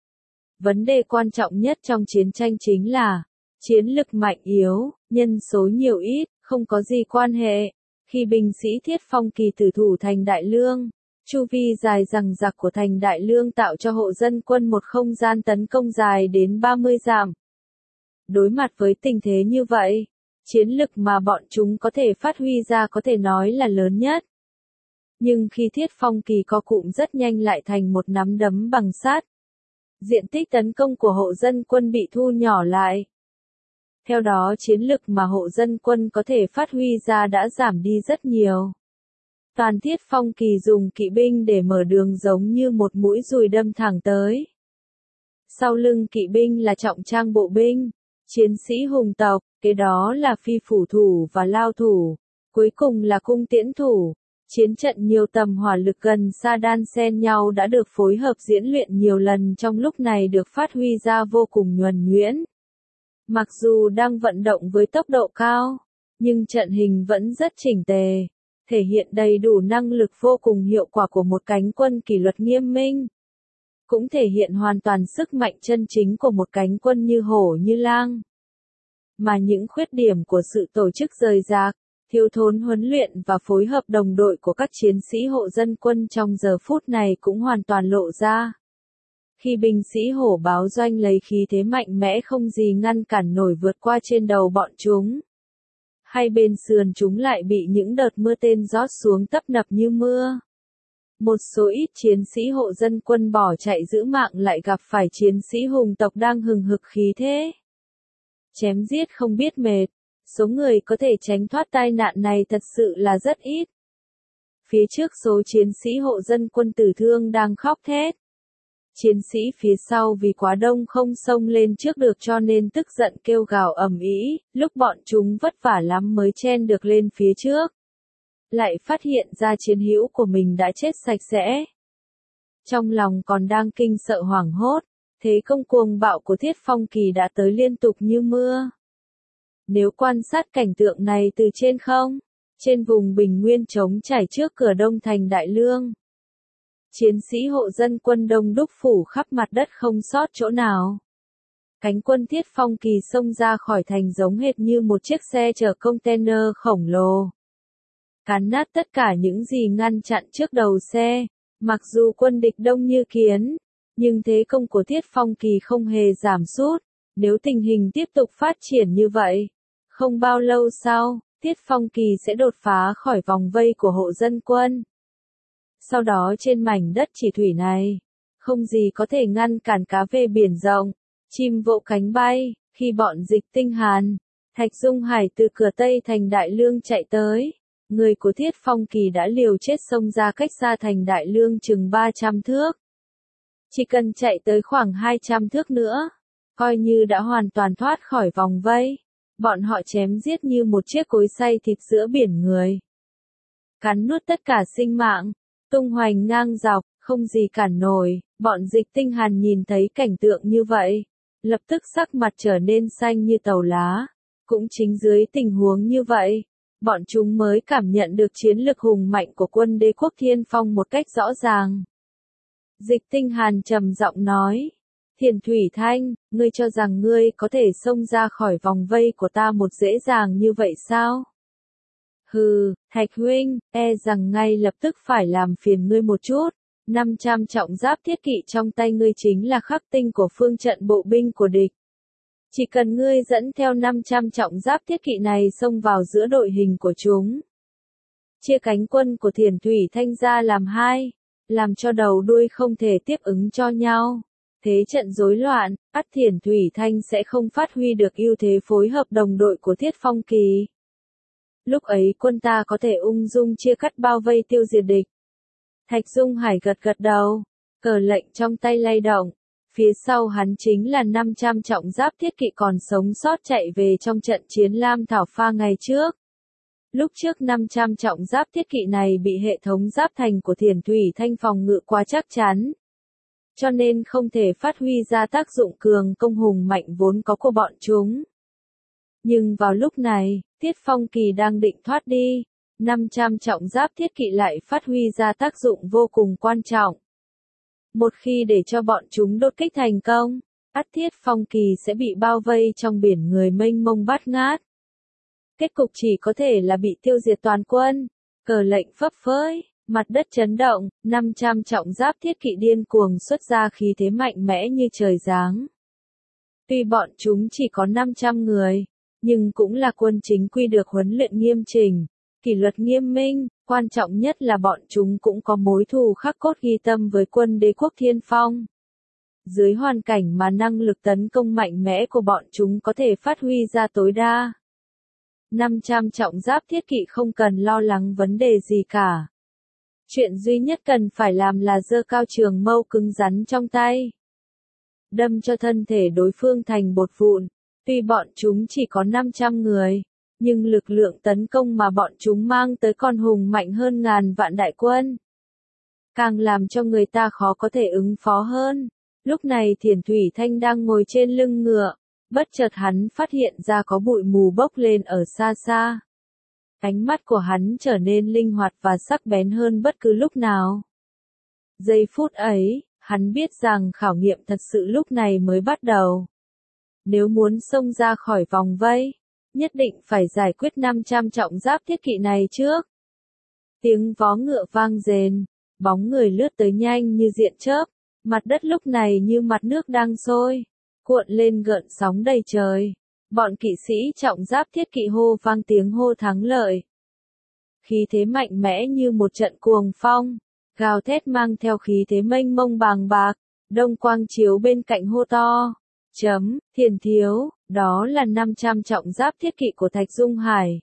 Vấn đề quan trọng nhất trong chiến tranh chính là chiến lực mạnh yếu, nhân số nhiều ít, không có gì quan hệ. Khi binh sĩ Thiết Phong Kỳ tử thủ thành Đại Lương, chu vi dài dằng dặc của thành Đại Lương tạo cho hộ dân quân một không gian tấn công dài đến ba mươi dặm. Đối mặt với tình thế như vậy, chiến lực mà bọn chúng có thể phát huy ra có thể nói là lớn nhất. Nhưng khi Thiết Phong Kỳ co cụm rất nhanh lại thành một nắm đấm bằng sắt. Diện tích tấn công của hộ dân quân bị thu nhỏ lại. Theo đó chiến lực mà hộ dân quân có thể phát huy ra đã giảm đi rất nhiều. Toàn Thiết Phong Kỳ dùng kỵ binh để mở đường giống như một mũi dùi đâm thẳng tới. Sau lưng kỵ binh là trọng trang bộ binh, chiến sĩ hùng tộc, kế đó là phi phủ thủ và lao thủ, cuối cùng là cung tiễn thủ. Chiến trận nhiều tầm hỏa lực gần xa đan xen nhau đã được phối hợp diễn luyện nhiều lần trong lúc này được phát huy ra vô cùng nhuần nhuyễn. Mặc dù đang vận động với tốc độ cao, nhưng trận hình vẫn rất chỉnh tề, thể hiện đầy đủ năng lực vô cùng hiệu quả của một cánh quân kỷ luật nghiêm minh. Cũng thể hiện hoàn toàn sức mạnh chân chính của một cánh quân như hổ như lang. Mà những khuyết điểm của sự tổ chức rời rạc, thiếu thốn huấn luyện và phối hợp đồng đội của các chiến sĩ hộ dân quân trong giờ phút này cũng hoàn toàn lộ ra. Khi binh sĩ hổ báo doanh lấy khí thế mạnh mẽ không gì ngăn cản nổi vượt qua trên đầu bọn chúng. Hai bên sườn chúng lại bị những đợt mưa tên rót xuống tấp nập như mưa. Một số ít chiến sĩ hộ dân quân bỏ chạy giữ mạng lại gặp phải chiến sĩ hùng tộc đang hừng hực khí thế. Chém giết không biết mệt, số người có thể tránh thoát tai nạn này thật sự là rất ít. Phía trước số chiến sĩ hộ dân quân tử thương đang khóc thét. Chiến sĩ phía sau vì quá đông không xông lên trước được cho nên tức giận kêu gào ầm ĩ, lúc bọn chúng vất vả lắm mới chen được lên phía trước. Lại phát hiện ra chiến hữu của mình đã chết sạch sẽ. Trong lòng còn đang kinh sợ hoảng hốt, thế công cuồng bạo của Thiết Phong Kỳ đã tới liên tục như mưa. Nếu quan sát cảnh tượng này từ trên không, trên vùng bình nguyên trống trải trước cửa đông thành Đại Lương, chiến sĩ hộ dân quân đông đúc phủ khắp mặt đất không sót chỗ nào. Cánh quân Thiết Phong Kỳ xông ra khỏi thành giống hệt như một chiếc xe chở container khổng lồ. Cán nát tất cả những gì ngăn chặn trước đầu xe, mặc dù quân địch đông như kiến, nhưng thế công của Thiết Phong Kỳ không hề giảm sút. Nếu tình hình tiếp tục phát triển như vậy, không bao lâu sau, Thiết Phong Kỳ sẽ đột phá khỏi vòng vây của hộ dân quân. Sau đó trên mảnh đất chỉ thủy này, không gì có thể ngăn cản cá về biển rộng, chim vỗ cánh bay. Khi bọn Dịch Tinh Hàn, Thạch Dung Hải từ cửa Tây thành Đại Lương chạy tới, người của Thiết Phong Kỳ đã liều chết xông ra cách xa thành Đại Lương chừng ba trăm thước. Chỉ cần chạy tới khoảng hai trăm thước nữa, coi như đã hoàn toàn thoát khỏi vòng vây. Bọn họ chém giết như một chiếc cối xay thịt giữa biển người. Cắn nuốt tất cả sinh mạng, tung hoành ngang dọc, không gì cản nổi. Bọn Dịch Tinh Hàn nhìn thấy cảnh tượng như vậy, lập tức sắc mặt trở nên xanh như tàu lá. Cũng chính dưới tình huống như vậy, bọn chúng mới cảm nhận được chiến lực hùng mạnh của quân Đế quốc Thiên Phong một cách rõ ràng. Dịch Tinh Hàn trầm giọng nói, Thiền Thủy Thanh, ngươi cho rằng ngươi có thể xông ra khỏi vòng vây của ta một dễ dàng như vậy sao? Hừ, Thạch huynh, e rằng ngay lập tức phải làm phiền ngươi một chút. năm trăm trọng giáp thiết kỵ trong tay ngươi chính là khắc tinh của phương trận bộ binh của địch. Chỉ cần ngươi dẫn theo năm trăm trọng giáp thiết kỵ này xông vào giữa đội hình của chúng, chia cánh quân của Thiền Thủy Thanh ra làm hai, làm cho đầu đuôi không thể tiếp ứng cho nhau. Thế trận rối loạn, ắt Thiền Thủy Thanh sẽ không phát huy được ưu thế phối hợp đồng đội của Thiết Phong Kỳ. Lúc ấy quân ta có thể ung dung chia cắt bao vây tiêu diệt địch. Thạch Dung Hải gật gật đầu, cờ lệnh trong tay lay động. Phía sau hắn chính là năm trăm trọng giáp thiết kỵ còn sống sót chạy về trong trận chiến Lam Thảo Pha ngày trước. Lúc trước năm trăm trọng giáp thiết kỵ này bị hệ thống giáp thành của Thiền Thủy Thanh phòng ngự quá chắc chắn, cho nên không thể phát huy ra tác dụng cường công hùng mạnh vốn có của bọn chúng. Nhưng vào lúc này, Thiết Phong Kỳ đang định thoát đi, năm trăm trọng giáp thiết kỵ lại phát huy ra tác dụng vô cùng quan trọng. Một khi để cho bọn chúng đột kích thành công, ắt Thiết Phong Kỳ sẽ bị bao vây trong biển người mênh mông bát ngát. Kết cục chỉ có thể là bị tiêu diệt toàn quân. Cờ lệnh phấp phới, mặt đất chấn động, năm trăm trọng giáp thiết kỵ điên cuồng xuất ra khí thế mạnh mẽ như trời giáng. Tuy bọn chúng chỉ có năm trăm người, nhưng cũng là quân chính quy được huấn luyện nghiêm chỉnh, kỷ luật nghiêm minh, quan trọng nhất là bọn chúng cũng có mối thù khắc cốt ghi tâm với quân Đế quốc Thiên Phong. Dưới hoàn cảnh mà năng lực tấn công mạnh mẽ của bọn chúng có thể phát huy ra tối đa, năm trăm trọng giáp thiết kỵ không cần lo lắng vấn đề gì cả. Chuyện duy nhất cần phải làm là giơ cao trường mâu cứng rắn trong tay, đâm cho thân thể đối phương thành bột vụn. Tuy bọn chúng chỉ có năm trăm người, nhưng lực lượng tấn công mà bọn chúng mang tới còn hùng mạnh hơn ngàn vạn đại quân, càng làm cho người ta khó có thể ứng phó hơn. Lúc này Thiền Thủy Thanh đang ngồi trên lưng ngựa, bất chợt hắn phát hiện ra có bụi mù bốc lên ở xa xa. Ánh mắt của hắn trở nên linh hoạt và sắc bén hơn bất cứ lúc nào. Giây phút ấy, hắn biết rằng khảo nghiệm thật sự lúc này mới bắt đầu. Nếu muốn xông ra khỏi vòng vây, nhất định phải giải quyết năm trăm trọng giáp thiết kỵ này trước. Tiếng vó ngựa vang rền, bóng người lướt tới nhanh như điện chớp, mặt đất lúc này như mặt nước đang sôi, cuộn lên gợn sóng đầy trời. Bọn kỵ sĩ trọng giáp thiết kỵ hô vang tiếng hô thắng lợi. Khí thế mạnh mẽ như một trận cuồng phong, gào thét mang theo khí thế mênh mông bàng bạc. Đông Quang chiếu bên cạnh hô to. Chấm, Thiền thiếu, đó là năm trăm trọng giáp thiết kỵ của Thạch Dung Hải.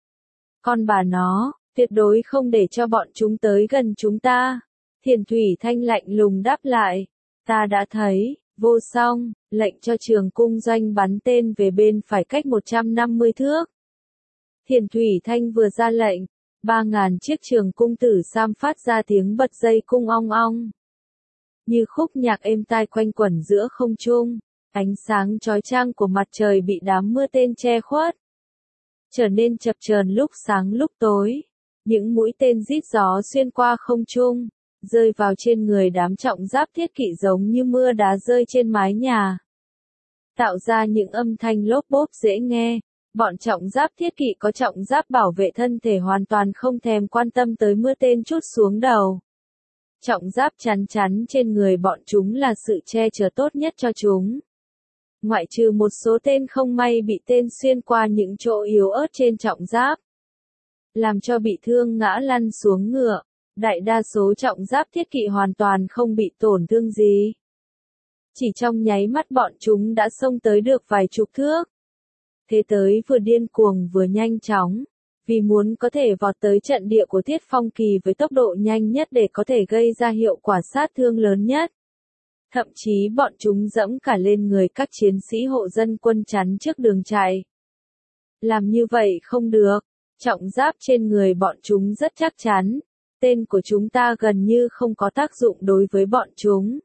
Con bà nó, tuyệt đối không để cho bọn chúng tới gần chúng ta. Thiền Thủy Thanh lạnh lùng đáp lại. Ta đã thấy. Vô song, lệnh cho trường cung doanh bắn tên về bên phải cách một trăm năm mươi thước. Thiền Thủy Thanh vừa ra lệnh, ba ngàn chiếc trường cung tử sam phát ra tiếng bật dây cung ong ong. Như khúc nhạc êm tai quanh quẩn giữa không trung, ánh sáng chói chang của mặt trời bị đám mưa tên che khuất, trở nên chập chờn lúc sáng lúc tối. Những mũi tên rít gió xuyên qua không trung, rơi vào trên người đám trọng giáp thiết kỵ giống như mưa đá rơi trên mái nhà, tạo ra những âm thanh lốp bốp dễ nghe. Bọn trọng giáp thiết kỵ có trọng giáp bảo vệ thân thể hoàn toàn không thèm quan tâm tới mưa tên trút xuống đầu. Trọng giáp chắn chắn trên người bọn chúng là sự che chở tốt nhất cho chúng. Ngoại trừ một số tên không may bị tên xuyên qua những chỗ yếu ớt trên trọng giáp, làm cho bị thương ngã lăn xuống ngựa. Đại đa số trọng giáp thiết kỵ hoàn toàn không bị tổn thương gì. Chỉ trong nháy mắt bọn chúng đã xông tới được vài chục thước. Thế tới vừa điên cuồng vừa nhanh chóng, vì muốn có thể vọt tới trận địa của Thiết Phong Kỳ với tốc độ nhanh nhất để có thể gây ra hiệu quả sát thương lớn nhất. Thậm chí bọn chúng dẫm cả lên người các chiến sĩ hộ dân quân chắn trước đường chạy. Làm như vậy không được, trọng giáp trên người bọn chúng rất chắc chắn. Tên của chúng ta gần như không có tác dụng đối với bọn chúng.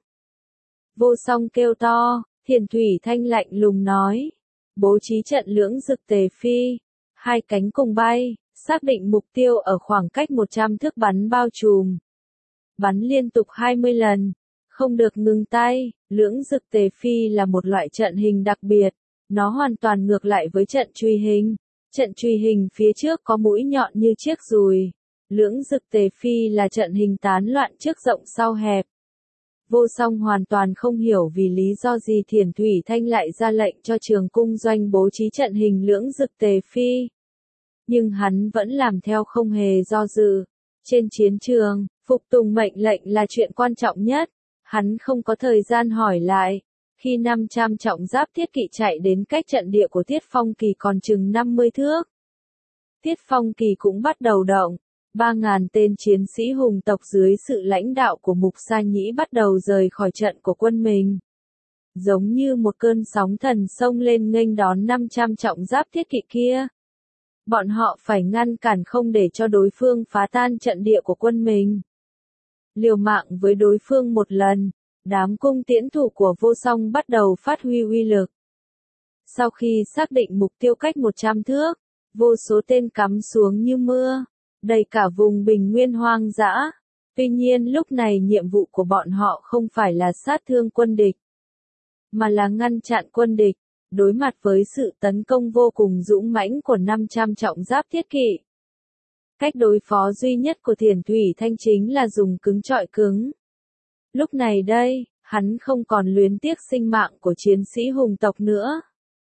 Vô song kêu to, Thiền Thủy Thanh lạnh lùng nói. Bố trí trận lưỡng dực tề phi, hai cánh cùng bay, xác định mục tiêu ở khoảng cách một trăm thước bắn bao trùm. Bắn liên tục hai mươi lần, không được ngừng tay. Lưỡng dực tề phi là một loại trận hình đặc biệt, nó hoàn toàn ngược lại với trận truy hình. Trận truy hình phía trước có mũi nhọn như chiếc dùi. Lưỡng dực tề phi là trận hình tán loạn trước rộng sau hẹp. Vô song hoàn toàn không hiểu vì lý do gì Thiền Thủy Thanh lại ra lệnh cho trường cung doanh bố trí trận hình lưỡng dực tề phi. Nhưng hắn vẫn làm theo không hề do dự. Trên chiến trường, phục tùng mệnh lệnh là chuyện quan trọng nhất. Hắn không có thời gian hỏi lại. Khi năm trăm trọng giáp thiết kỵ chạy đến cách trận địa của Thiết Phong Kỳ còn chừng năm mươi thước. Thiết Phong Kỳ cũng bắt đầu động. Ba ngàn tên chiến sĩ hùng tộc dưới sự lãnh đạo của Mục Sa Nhĩ bắt đầu rời khỏi trận của quân mình. Giống như một cơn sóng thần sông lên nghênh đón năm trăm trọng giáp thiết kỵ kia. Bọn họ phải ngăn cản không để cho đối phương phá tan trận địa của quân mình. Liều mạng với đối phương một lần, đám cung tiễn thủ của Vô Song bắt đầu phát huy uy lực. Sau khi xác định mục tiêu cách một trăm thước, vô số tên cắm xuống như mưa, đầy cả vùng bình nguyên hoang dã. Tuy nhiên lúc này nhiệm vụ của bọn họ không phải là sát thương quân địch, mà là ngăn chặn quân địch, đối mặt với sự tấn công vô cùng dũng mãnh của năm trăm trọng giáp thiết kỵ. Cách đối phó duy nhất của Thiền Thủy Thanh chính là dùng cứng chọi cứng. Lúc này đây, hắn không còn luyến tiếc sinh mạng của chiến sĩ hùng tộc nữa.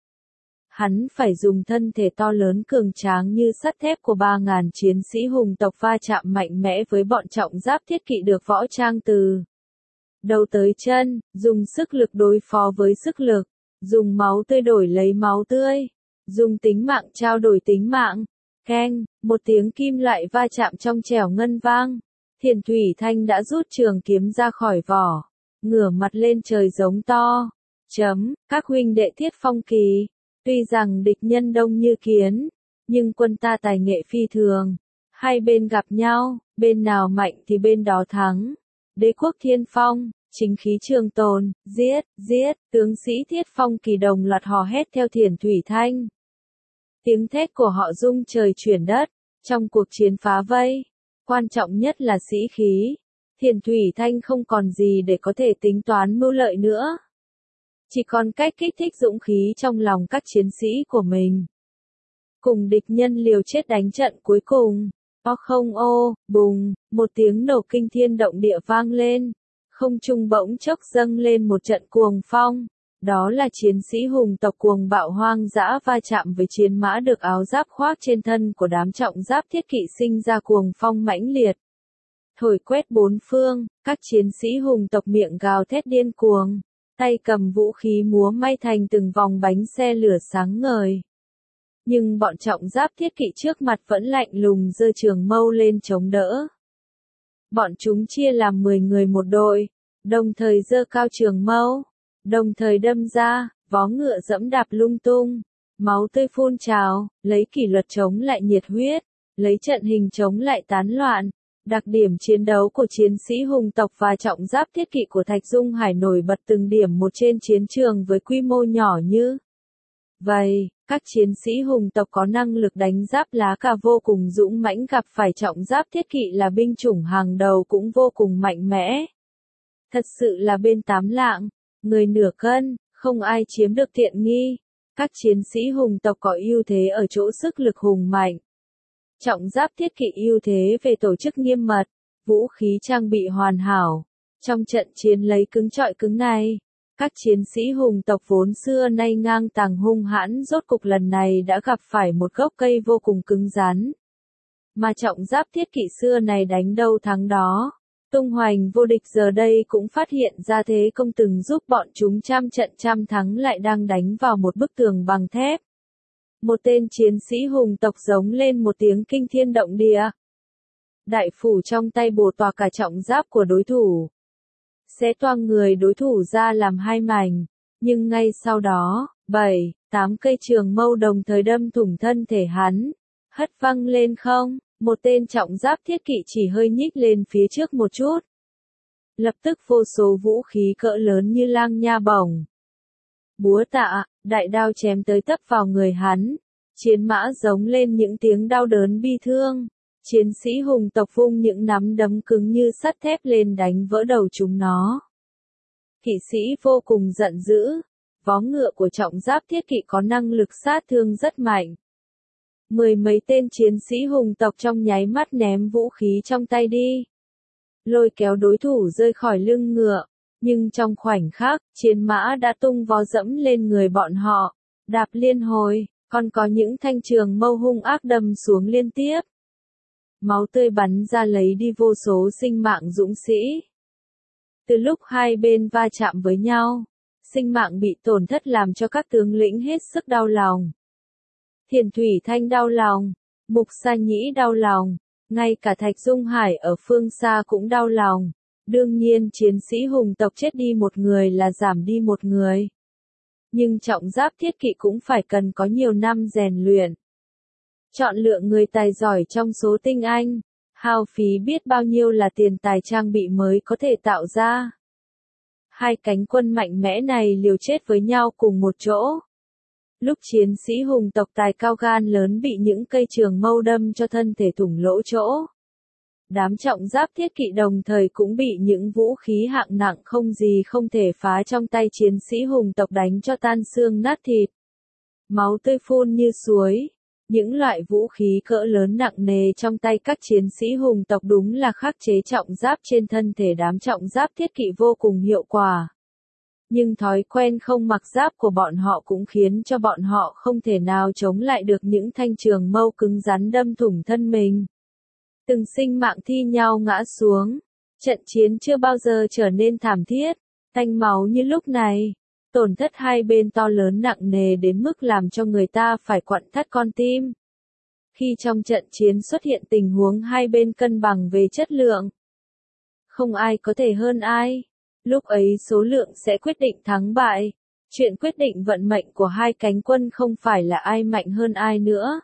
Hắn phải dùng thân thể to lớn cường tráng như sắt thép của ba ngàn chiến sĩ hùng tộc va chạm mạnh mẽ với bọn trọng giáp thiết kỵ được võ trang từ đầu tới chân, dùng sức lực đối phó với sức lực, dùng máu tươi đổi lấy máu tươi, dùng tính mạng trao đổi tính mạng. Keng, một tiếng kim loại va chạm trong trẻo ngân vang. Thiền Thủy Thanh đã rút trường kiếm ra khỏi vỏ, ngửa mặt lên trời giống to. Chấm, các huynh đệ Thiết Phong Kỳ, tuy rằng địch nhân đông như kiến, nhưng quân ta tài nghệ phi thường. Hai bên gặp nhau, bên nào mạnh thì bên đó thắng. Đế quốc Thiên Phong, chính khí trường tồn, giết, giết, tướng sĩ Thiết Phong Kỳ đồng loạt hò hét theo Thiền Thủy Thanh. Tiếng thét của họ rung trời chuyển đất, trong cuộc chiến phá vây, quan trọng nhất là sĩ khí. Thiền Thủy Thanh không còn gì để có thể tính toán mưu lợi nữa. Chỉ còn cách kích thích dũng khí trong lòng các chiến sĩ của mình. Cùng địch nhân liều chết đánh trận cuối cùng. O không ô, bùng, một tiếng nổ kinh thiên động địa vang lên. Không trung bỗng chốc dâng lên một trận cuồng phong. Đó là chiến sĩ hùng tộc cuồng bạo hoang dã va chạm với chiến mã được áo giáp khoác trên thân của đám trọng giáp thiết kỵ sinh ra cuồng phong mãnh liệt. Thổi quét bốn phương, các chiến sĩ hùng tộc miệng gào thét điên cuồng, tay cầm vũ khí múa may thành từng vòng bánh xe lửa sáng ngời. Nhưng bọn trọng giáp thiết kỵ trước mặt vẫn lạnh lùng giơ trường mâu lên chống đỡ. Bọn chúng chia làm mười người một đội, đồng thời giơ cao trường mâu, đồng thời đâm ra, vó ngựa dẫm đạp lung tung, máu tươi phun trào, lấy kỷ luật chống lại nhiệt huyết, lấy trận hình chống lại tán loạn. Đặc điểm chiến đấu của chiến sĩ hùng tộc và trọng giáp thiết kỵ của Thạch Dung Hải nổi bật từng điểm một trên chiến trường với quy mô nhỏ như vậy. Các chiến sĩ hùng tộc có năng lực đánh giáp lá cà vô cùng dũng mãnh, gặp phải trọng giáp thiết kỵ là binh chủng hàng đầu cũng vô cùng mạnh mẽ. Thật sự là bên tám lạng, người nửa cân, không ai chiếm được tiện nghi. Các chiến sĩ hùng tộc có ưu thế ở chỗ sức lực hùng mạnh. Trọng giáp thiết kỵ ưu thế về tổ chức nghiêm mật, vũ khí trang bị hoàn hảo. Trong trận chiến lấy cứng trọi cứng này, các chiến sĩ hùng tộc vốn xưa nay ngang tàng hung hãn rốt cục lần này đã gặp phải một gốc cây vô cùng cứng rắn. Mà trọng giáp thiết kỵ xưa này đánh đâu thắng đó. Tung hoành vô địch giờ đây cũng phát hiện ra thế công từng giúp bọn chúng trăm trận trăm thắng lại đang đánh vào một bức tường bằng thép. Một tên chiến sĩ hùng tộc giống lên một tiếng kinh thiên động địa. Đại phủ trong tay bổ tỏa cả trọng giáp của đối thủ. Xé toang người đối thủ ra làm hai mảnh. Nhưng ngay sau đó, bảy, tám cây trường mâu đồng thời đâm thủng thân thể hắn. Hất văng lên không, một tên trọng giáp thiết kỵ chỉ hơi nhích lên phía trước một chút. Lập tức vô số vũ khí cỡ lớn như lang nha bổng, búa tạ, đại đao chém tới tấp vào người hắn. Chiến mã giống lên những tiếng đau đớn bi thương. Chiến sĩ hùng tộc vung những nắm đấm cứng như sắt thép lên đánh vỡ đầu chúng nó. Kỵ sĩ vô cùng giận dữ. Vó ngựa của trọng giáp thiết kỵ có năng lực sát thương rất mạnh. Mười mấy tên chiến sĩ hùng tộc trong nháy mắt ném vũ khí trong tay đi, lôi kéo đối thủ rơi khỏi lưng ngựa. Nhưng trong khoảnh khắc, chiến mã đã tung vó dẫm lên người bọn họ, đạp liên hồi, còn có những thanh trường mâu hung ác đâm xuống liên tiếp. Máu tươi bắn ra lấy đi vô số sinh mạng dũng sĩ. Từ lúc hai bên va chạm với nhau, sinh mạng bị tổn thất làm cho các tướng lĩnh hết sức đau lòng. Thiền Thủy Thanh đau lòng, Mục Sa Nhĩ đau lòng, ngay cả Thạch Dung Hải ở phương xa cũng đau lòng. Đương nhiên chiến sĩ hùng tộc chết đi một người là giảm đi một người. Nhưng trọng giáp thiết kỵ cũng phải cần có nhiều năm rèn luyện. Chọn lựa người tài giỏi trong số tinh anh, hao phí biết bao nhiêu là tiền tài trang bị mới có thể tạo ra. Hai cánh quân mạnh mẽ này liều chết với nhau cùng một chỗ. Lúc chiến sĩ hùng tộc tài cao gan lớn bị những cây trường mâu đâm cho thân thể thủng lỗ chỗ. Đám trọng giáp thiết kỵ đồng thời cũng bị những vũ khí hạng nặng không gì không thể phá trong tay chiến sĩ hùng tộc đánh cho tan xương nát thịt. Máu tươi phun như suối. Những loại vũ khí cỡ lớn nặng nề trong tay các chiến sĩ hùng tộc đúng là khắc chế trọng giáp trên thân thể đám trọng giáp thiết kỵ vô cùng hiệu quả. Nhưng thói quen không mặc giáp của bọn họ cũng khiến cho bọn họ không thể nào chống lại được những thanh trường mâu cứng rắn đâm thủng thân mình. Từng sinh mạng thi nhau ngã xuống. Trận chiến chưa bao giờ trở nên thảm thiết, tanh máu như lúc này. Tổn thất hai bên to lớn nặng nề đến mức làm cho người ta phải quặn thắt con tim. Khi trong trận chiến xuất hiện tình huống hai bên cân bằng về chất lượng, Không ai có thể hơn ai. Lúc ấy số lượng sẽ quyết định thắng bại. Chuyện quyết định vận mệnh của hai cánh quân không phải là ai mạnh hơn ai nữa,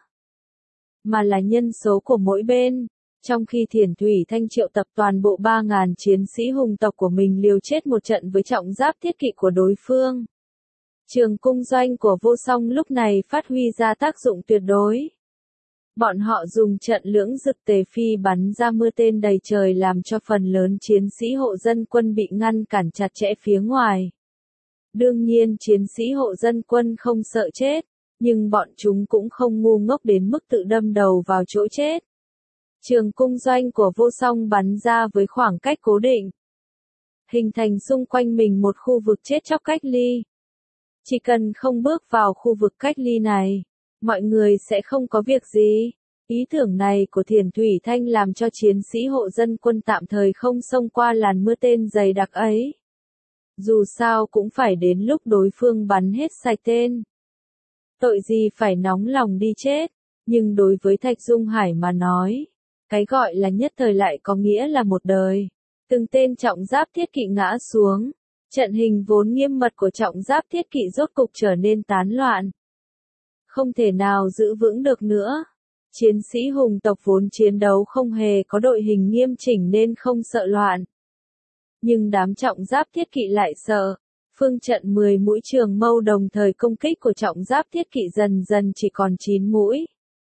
mà là nhân số của mỗi bên. Trong khi Thiền Thủy Thanh triệu tập toàn bộ ba ngàn chiến sĩ hùng tộc của mình liều chết một trận với trọng giáp thiết kỵ của đối phương, trường cung doanh của Vô Song lúc này phát huy ra tác dụng tuyệt đối. Bọn họ dùng trận lưỡng dực tề phi bắn ra mưa tên đầy trời làm cho phần lớn chiến sĩ hộ dân quân bị ngăn cản chặt chẽ phía ngoài. Đương nhiên chiến sĩ hộ dân quân không sợ chết, nhưng bọn chúng cũng không ngu ngốc đến mức tự đâm đầu vào chỗ chết. Trường cung doanh của Vô Song bắn ra với khoảng cách cố định, hình thành xung quanh mình một khu vực chết chóc cách ly. Chỉ cần không bước vào khu vực cách ly này, mọi người sẽ không có việc gì. Ý tưởng này của Thiền Thủy Thanh làm cho chiến sĩ hộ dân quân tạm thời không xông qua làn mưa tên dày đặc ấy. Dù sao cũng phải đến lúc đối phương bắn hết sạch tên. Tội gì phải nóng lòng đi chết, nhưng đối với Thạch Dung Hải mà nói, cái gọi là nhất thời lại có nghĩa là một đời. Từng tên trọng giáp thiết kỵ ngã xuống, trận hình vốn nghiêm mật của trọng giáp thiết kỵ rốt cục trở nên tán loạn. Không thể nào giữ vững được nữa. Chiến sĩ hùng tộc vốn chiến đấu không hề có đội hình nghiêm chỉnh nên không sợ loạn. Nhưng đám trọng giáp thiết kỵ lại sợ. Phương trận mười mũi trường mâu đồng thời công kích của trọng giáp thiết kỵ dần dần chỉ còn chín mũi,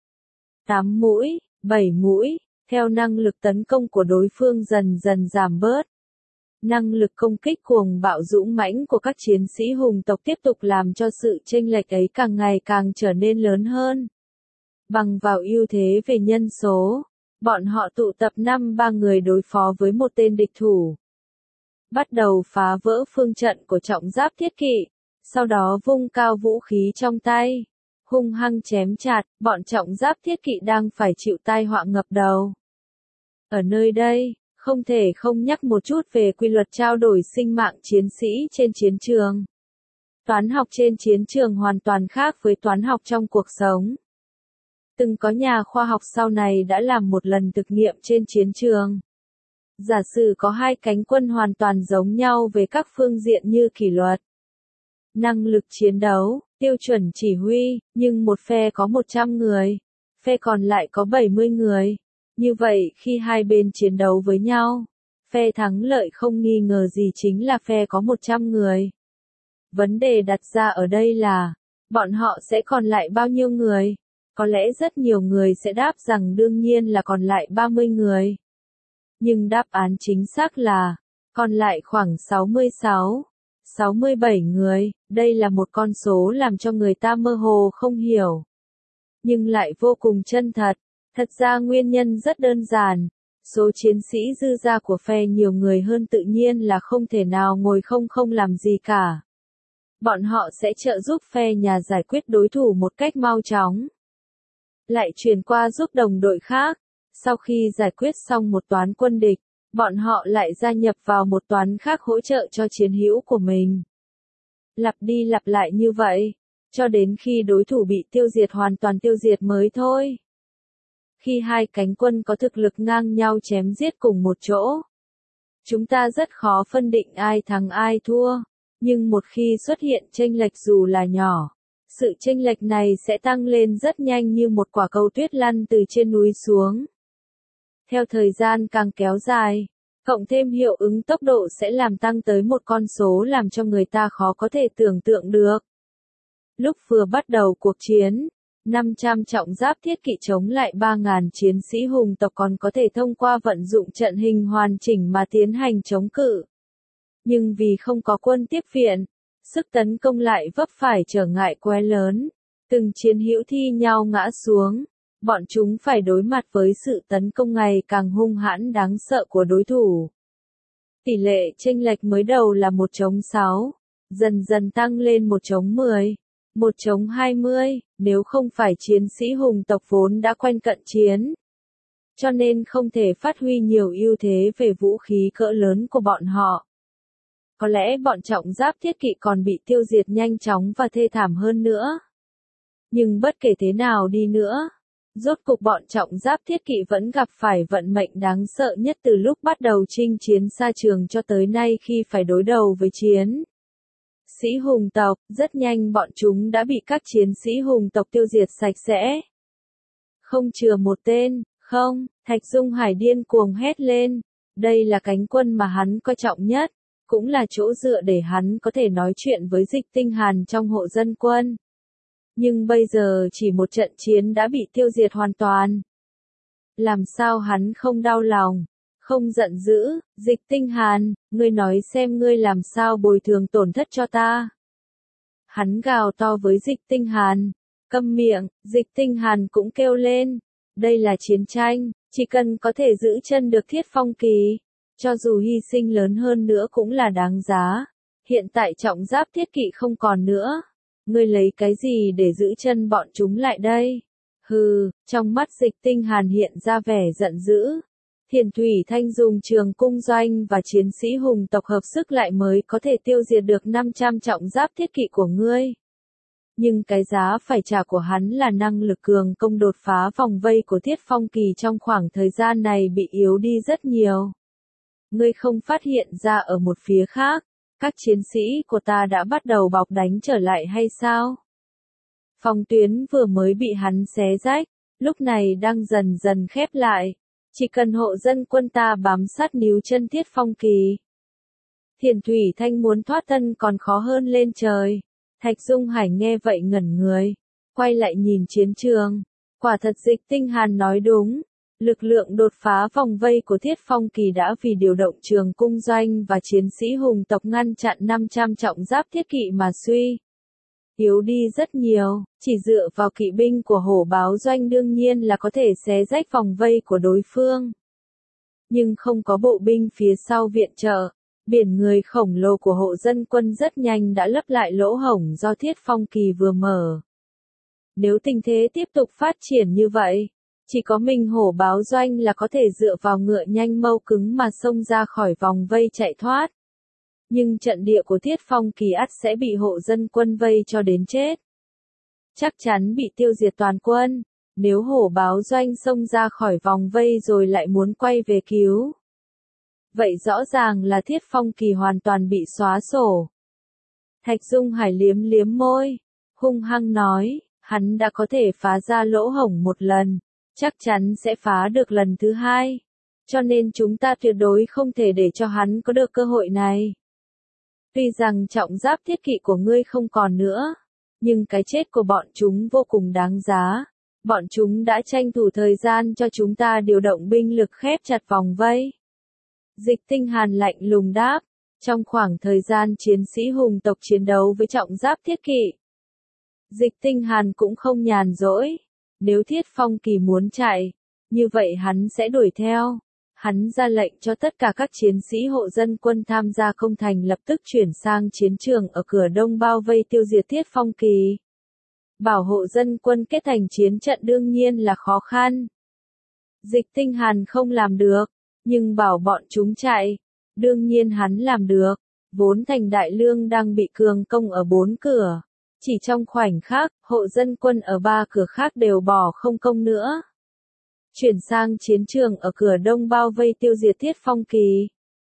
tám mũi, bảy mũi, theo năng lực tấn công của đối phương dần dần giảm bớt. Năng lực công kích cuồng bạo dũng mãnh của các chiến sĩ hùng tộc tiếp tục làm cho sự chênh lệch ấy càng ngày càng trở nên lớn hơn. Bằng vào ưu thế về nhân số, bọn họ tụ tập năm ba người đối phó với một tên địch thủ. Bắt đầu phá vỡ phương trận của trọng giáp thiết kỵ, sau đó vung cao vũ khí trong tay, hung hăng chém chặt, bọn trọng giáp thiết kỵ đang phải chịu tai họa ngập đầu. Ở nơi đây, không thể không nhắc một chút về quy luật trao đổi sinh mạng chiến sĩ trên chiến trường. Toán học trên chiến trường hoàn toàn khác với toán học trong cuộc sống. Từng có nhà khoa học sau này đã làm một lần thực nghiệm trên chiến trường. Giả sử có hai cánh quân hoàn toàn giống nhau về các phương diện như kỷ luật, năng lực chiến đấu, tiêu chuẩn chỉ huy, nhưng một phe có một trăm người, phe còn lại có bảy mươi người. Như vậy khi hai bên chiến đấu với nhau, phe thắng lợi không nghi ngờ gì chính là phe có một trăm người. Vấn đề đặt ra ở đây là, bọn họ sẽ còn lại bao nhiêu người? Có lẽ rất nhiều người sẽ đáp rằng đương nhiên là còn lại ba mươi người. Nhưng đáp án chính xác là, còn lại khoảng sáu mươi sáu, sáu mươi bảy người. Đây là một con số làm cho người ta mơ hồ không hiểu, nhưng lại vô cùng chân thật. Thật ra nguyên nhân rất đơn giản, số chiến sĩ dư ra của phe nhiều người hơn tự nhiên là không thể nào ngồi không không làm gì cả. Bọn họ sẽ trợ giúp phe nhà giải quyết đối thủ một cách mau chóng, lại chuyển qua giúp đồng đội khác. Sau khi giải quyết xong một toán quân địch, bọn họ lại gia nhập vào một toán khác hỗ trợ cho chiến hữu của mình. Lặp đi lặp lại như vậy, cho đến khi đối thủ bị tiêu diệt hoàn toàn tiêu diệt mới thôi. Khi hai cánh quân có thực lực ngang nhau chém giết cùng một chỗ, chúng ta rất khó phân định ai thắng ai thua, nhưng một khi xuất hiện chênh lệch dù là nhỏ, sự chênh lệch này sẽ tăng lên rất nhanh như một quả cầu tuyết lăn từ trên núi xuống. Theo thời gian càng kéo dài, cộng thêm hiệu ứng tốc độ sẽ làm tăng tới một con số làm cho người ta khó có thể tưởng tượng được. Lúc vừa bắt đầu cuộc chiến, năm trăm trọng giáp thiết kỵ chống lại ba nghìn chiến sĩ hùng tộc còn có thể thông qua vận dụng trận hình hoàn chỉnh mà tiến hành chống cự. Nhưng vì không có quân tiếp viện, sức tấn công lại vấp phải trở ngại quá lớn. Từng chiến hữu thi nhau ngã xuống, bọn chúng phải đối mặt với sự tấn công ngày càng hung hãn đáng sợ của đối thủ. Tỷ lệ chênh lệch mới đầu là một chống sáu, dần dần tăng lên một chống mười. một chống hai mươi, nếu không phải chiến sĩ hùng tộc vốn đã quen cận chiến, cho nên không thể phát huy nhiều ưu thế về vũ khí cỡ lớn của bọn họ. Có lẽ bọn trọng giáp thiết kỵ còn bị tiêu diệt nhanh chóng và thê thảm hơn nữa. Nhưng bất kể thế nào đi nữa, Rốt cục bọn trọng giáp thiết kỵ vẫn gặp phải vận mệnh đáng sợ nhất từ lúc bắt đầu chinh chiến xa trường cho tới nay khi phải đối đầu với chiến sĩ hùng tộc. Rất nhanh bọn chúng đã bị các chiến sĩ hùng tộc tiêu diệt sạch sẽ. Không chừa một tên, không, Thạch Dung Hải điên cuồng hét lên. Đây là cánh quân mà hắn coi trọng nhất, cũng là chỗ dựa để hắn có thể nói chuyện với Dịch Tinh Hàn trong hộ dân quân. Nhưng bây giờ chỉ một trận chiến đã bị tiêu diệt hoàn toàn. Làm sao hắn không đau lòng, không giận dữ? Dịch Tinh Hàn, ngươi nói xem ngươi làm sao bồi thường tổn thất cho ta. Hắn gào to với Dịch Tinh Hàn. Câm miệng. Dịch Tinh Hàn cũng kêu lên. Đây là chiến tranh, chỉ cần có thể giữ chân được Thiết Phong Kỳ, cho dù hy sinh lớn hơn nữa cũng là đáng giá. Hiện tại trọng giáp thiết kỵ không còn nữa. Ngươi lấy cái gì để giữ chân bọn chúng lại đây? Hừ, trong mắt Dịch Tinh Hàn hiện ra vẻ giận dữ. Thiền Thủy Thanh dùng trường cung doanh và chiến sĩ hùng tộc hợp sức lại mới có thể tiêu diệt được năm trăm trọng giáp thiết kỵ của ngươi. Nhưng cái giá phải trả của hắn là năng lực cường công đột phá vòng vây của Thiết Phong Kỳ trong khoảng thời gian này bị yếu đi rất nhiều. Ngươi không phát hiện ra ở một phía khác, các chiến sĩ của ta đã bắt đầu bọc đánh trở lại hay sao? Phòng tuyến vừa mới bị hắn xé rách, lúc này đang dần dần khép lại. Chỉ cần hộ dân quân ta bám sát níu chân Thiết Phong Kỳ. Thiền Thủy Thanh muốn thoát thân còn khó hơn lên trời. Thạch Dung Hải nghe vậy ngẩn người, quay lại nhìn chiến trường. Quả thật Dịch Tinh Hàn nói đúng. Lực lượng đột phá vòng vây của Thiết Phong Kỳ đã vì điều động trường cung doanh và chiến sĩ hùng tộc ngăn chặn năm trăm trọng giáp thiết kỵ mà suy yếu đi rất nhiều. Chỉ dựa vào kỵ binh của hổ báo doanh đương nhiên là có thể xé rách vòng vây của đối phương. Nhưng không có bộ binh phía sau viện trợ, biển người khổng lồ của hộ dân quân rất nhanh đã lấp lại lỗ hổng do Thiết Phong Kỳ vừa mở. Nếu tình thế tiếp tục phát triển như vậy, chỉ có mình hổ báo doanh là có thể dựa vào ngựa nhanh mâu cứng mà xông ra khỏi vòng vây chạy thoát. Nhưng trận địa của Thiết Phong Kỳ ắt sẽ bị hộ dân quân vây cho đến chết. Chắc chắn bị tiêu diệt toàn quân, nếu hổ báo doanh xông ra khỏi vòng vây rồi lại muốn quay về cứu. Vậy rõ ràng là Thiết Phong Kỳ hoàn toàn bị xóa sổ. Thạch Dung Hải liếm liếm môi, hung hăng nói, hắn đã có thể phá ra lỗ hổng một lần, chắc chắn sẽ phá được lần thứ hai. Cho nên chúng ta tuyệt đối không thể để cho hắn có được cơ hội này. Tuy rằng trọng giáp thiết kỵ của ngươi không còn nữa, nhưng cái chết của bọn chúng vô cùng đáng giá. Bọn chúng đã tranh thủ thời gian cho chúng ta điều động binh lực khép chặt vòng vây. Dịch Tinh Hàn lạnh lùng đáp, trong khoảng thời gian chiến sĩ hùng tộc chiến đấu với trọng giáp thiết kỵ, Dịch Tinh Hàn cũng không nhàn rỗi. Nếu Thiết Phong Kỳ muốn chạy, như vậy hắn sẽ đuổi theo. Hắn ra lệnh cho tất cả các chiến sĩ hộ dân quân tham gia công thành lập tức chuyển sang chiến trường ở cửa đông bao vây tiêu diệt Thiết Phong Kỳ. Bảo hộ dân quân kết thành chiến trận đương nhiên là khó khăn. Dịch Tinh Hàn không làm được, nhưng bảo bọn chúng chạy, đương nhiên hắn làm được. Vốn thành Đại Lương đang bị cường công ở bốn cửa. Chỉ trong khoảnh khắc, hộ dân quân ở ba cửa khác đều bỏ không công nữa. Chuyển sang chiến trường ở cửa đông bao vây tiêu diệt Thiết Phong Kỳ.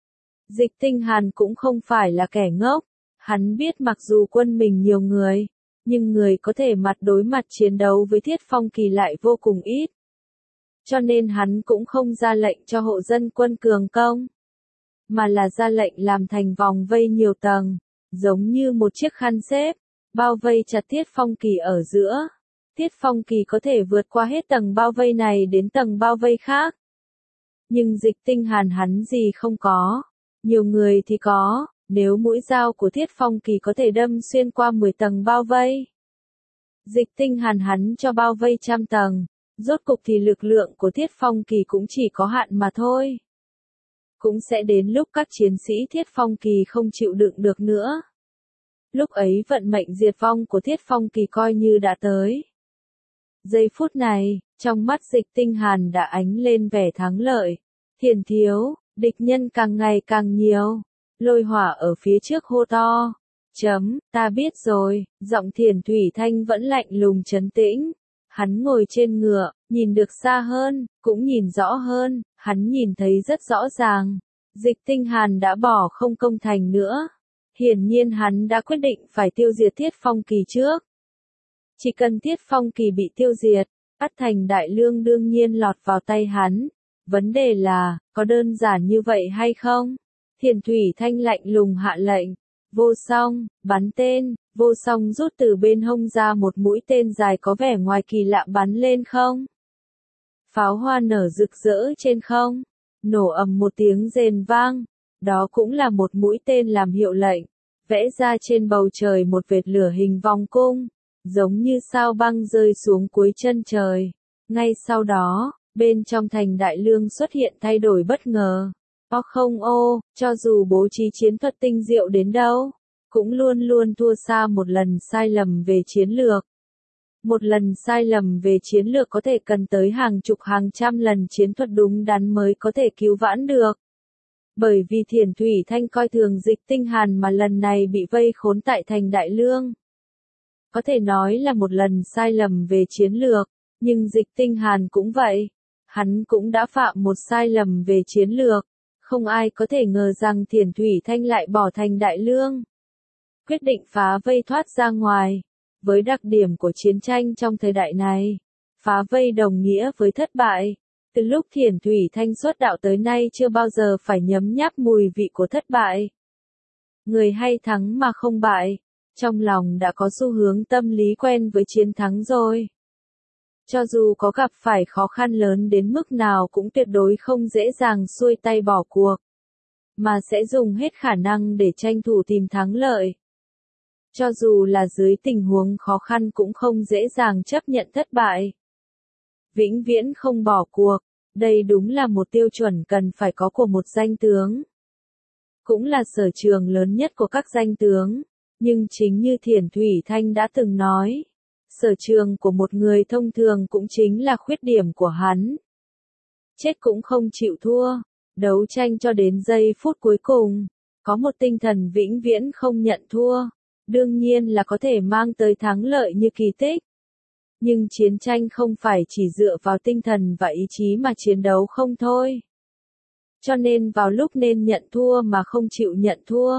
Dịch Tinh Hàn cũng không phải là kẻ ngốc. Hắn biết mặc dù quân mình nhiều người, nhưng người có thể mặt đối mặt chiến đấu với Thiết Phong Kỳ lại vô cùng ít. Cho nên hắn cũng không ra lệnh cho hộ dân quân cường công, mà là ra lệnh làm thành vòng vây nhiều tầng, giống như một chiếc khăn xếp, bao vây chặt Thiết Phong Kỳ ở giữa. Thiết Phong Kỳ có thể vượt qua hết tầng bao vây này đến tầng bao vây khác. Nhưng Dịch Tinh Hàn hắn gì không có, nhiều người thì có, nếu mũi dao của Thiết Phong Kỳ có thể đâm xuyên qua mười tầng bao vây. Dịch Tinh Hàn hắn cho bao vây trăm tầng, rốt cục thì lực lượng của Thiết Phong Kỳ cũng chỉ có hạn mà thôi. Cũng sẽ đến lúc các chiến sĩ Thiết Phong Kỳ không chịu đựng được nữa. Lúc ấy vận mệnh diệt vong của Thiết Phong Kỳ coi như đã tới. Giây phút này, trong mắt Dịch Tinh Hàn đã ánh lên vẻ thắng lợi. Thiền thiếu, địch nhân càng ngày càng nhiều. Lôi Hỏa ở phía trước hô to. Chấm, ta biết rồi, giọng Thiền Thủy Thanh vẫn lạnh lùng trấn tĩnh. Hắn ngồi trên ngựa, nhìn được xa hơn, cũng nhìn rõ hơn, hắn nhìn thấy rất rõ ràng. Dịch Tinh Hàn đã bỏ không công thành nữa. Hiển nhiên hắn đã quyết định phải tiêu diệt Thiết Phong Kỳ trước. Chỉ cần Thiết Phong Kỳ bị tiêu diệt, ắt thành Đại Lương đương nhiên lọt vào tay hắn. Vấn đề là, có đơn giản như vậy hay không? Thiền Thủy Thanh lạnh lùng hạ lệnh. Vô Song, bắn tên. Vô Song rút từ bên hông ra một mũi tên dài có vẻ ngoài kỳ lạ bắn lên không. Pháo hoa nở rực rỡ trên không. Nổ ầm một tiếng rền vang. Đó cũng là một mũi tên làm hiệu lệnh. Vẽ ra trên bầu trời một vệt lửa hình vòng cung. Giống như sao băng rơi xuống cuối chân trời. Ngay sau đó, bên trong thành Đại Lương xuất hiện thay đổi bất ngờ. O không ô, cho dù bố trí chiến thuật tinh diệu đến đâu, cũng luôn luôn thua xa một lần sai lầm về chiến lược. Một lần sai lầm về chiến lược có thể cần tới hàng chục hàng trăm lần chiến thuật đúng đắn mới có thể cứu vãn được. Bởi vì Thiền Thủy Thanh coi thường Dịch Tinh Hàn mà lần này bị vây khốn tại thành Đại Lương. Có thể nói là một lần sai lầm về chiến lược, nhưng Dịch Tinh Hàn cũng vậy. Hắn cũng đã phạm một sai lầm về chiến lược. Không ai có thể ngờ rằng Thiền Thủy Thanh lại bỏ thành Đại Lương. Quyết định phá vây thoát ra ngoài. Với đặc điểm của chiến tranh trong thời đại này, phá vây đồng nghĩa với thất bại. Từ lúc Thiền Thủy Thanh xuất đạo tới nay chưa bao giờ phải nhấm nháp mùi vị của thất bại. Người hay thắng mà không bại, trong lòng đã có xu hướng tâm lý quen với chiến thắng rồi. Cho dù có gặp phải khó khăn lớn đến mức nào cũng tuyệt đối không dễ dàng xuôi tay bỏ cuộc, mà sẽ dùng hết khả năng để tranh thủ tìm thắng lợi. Cho dù là dưới tình huống khó khăn cũng không dễ dàng chấp nhận thất bại. Vĩnh viễn không bỏ cuộc, đây đúng là một tiêu chuẩn cần phải có của một danh tướng. Cũng là sở trường lớn nhất của các danh tướng, nhưng chính như Thiền Thủy Thanh đã từng nói, sở trường của một người thông thường cũng chính là khuyết điểm của hắn. Chết cũng không chịu thua, đấu tranh cho đến giây phút cuối cùng, có một tinh thần vĩnh viễn không nhận thua, đương nhiên là có thể mang tới thắng lợi như kỳ tích. Nhưng chiến tranh không phải chỉ dựa vào tinh thần và ý chí mà chiến đấu không thôi. Cho nên vào lúc nên nhận thua mà không chịu nhận thua.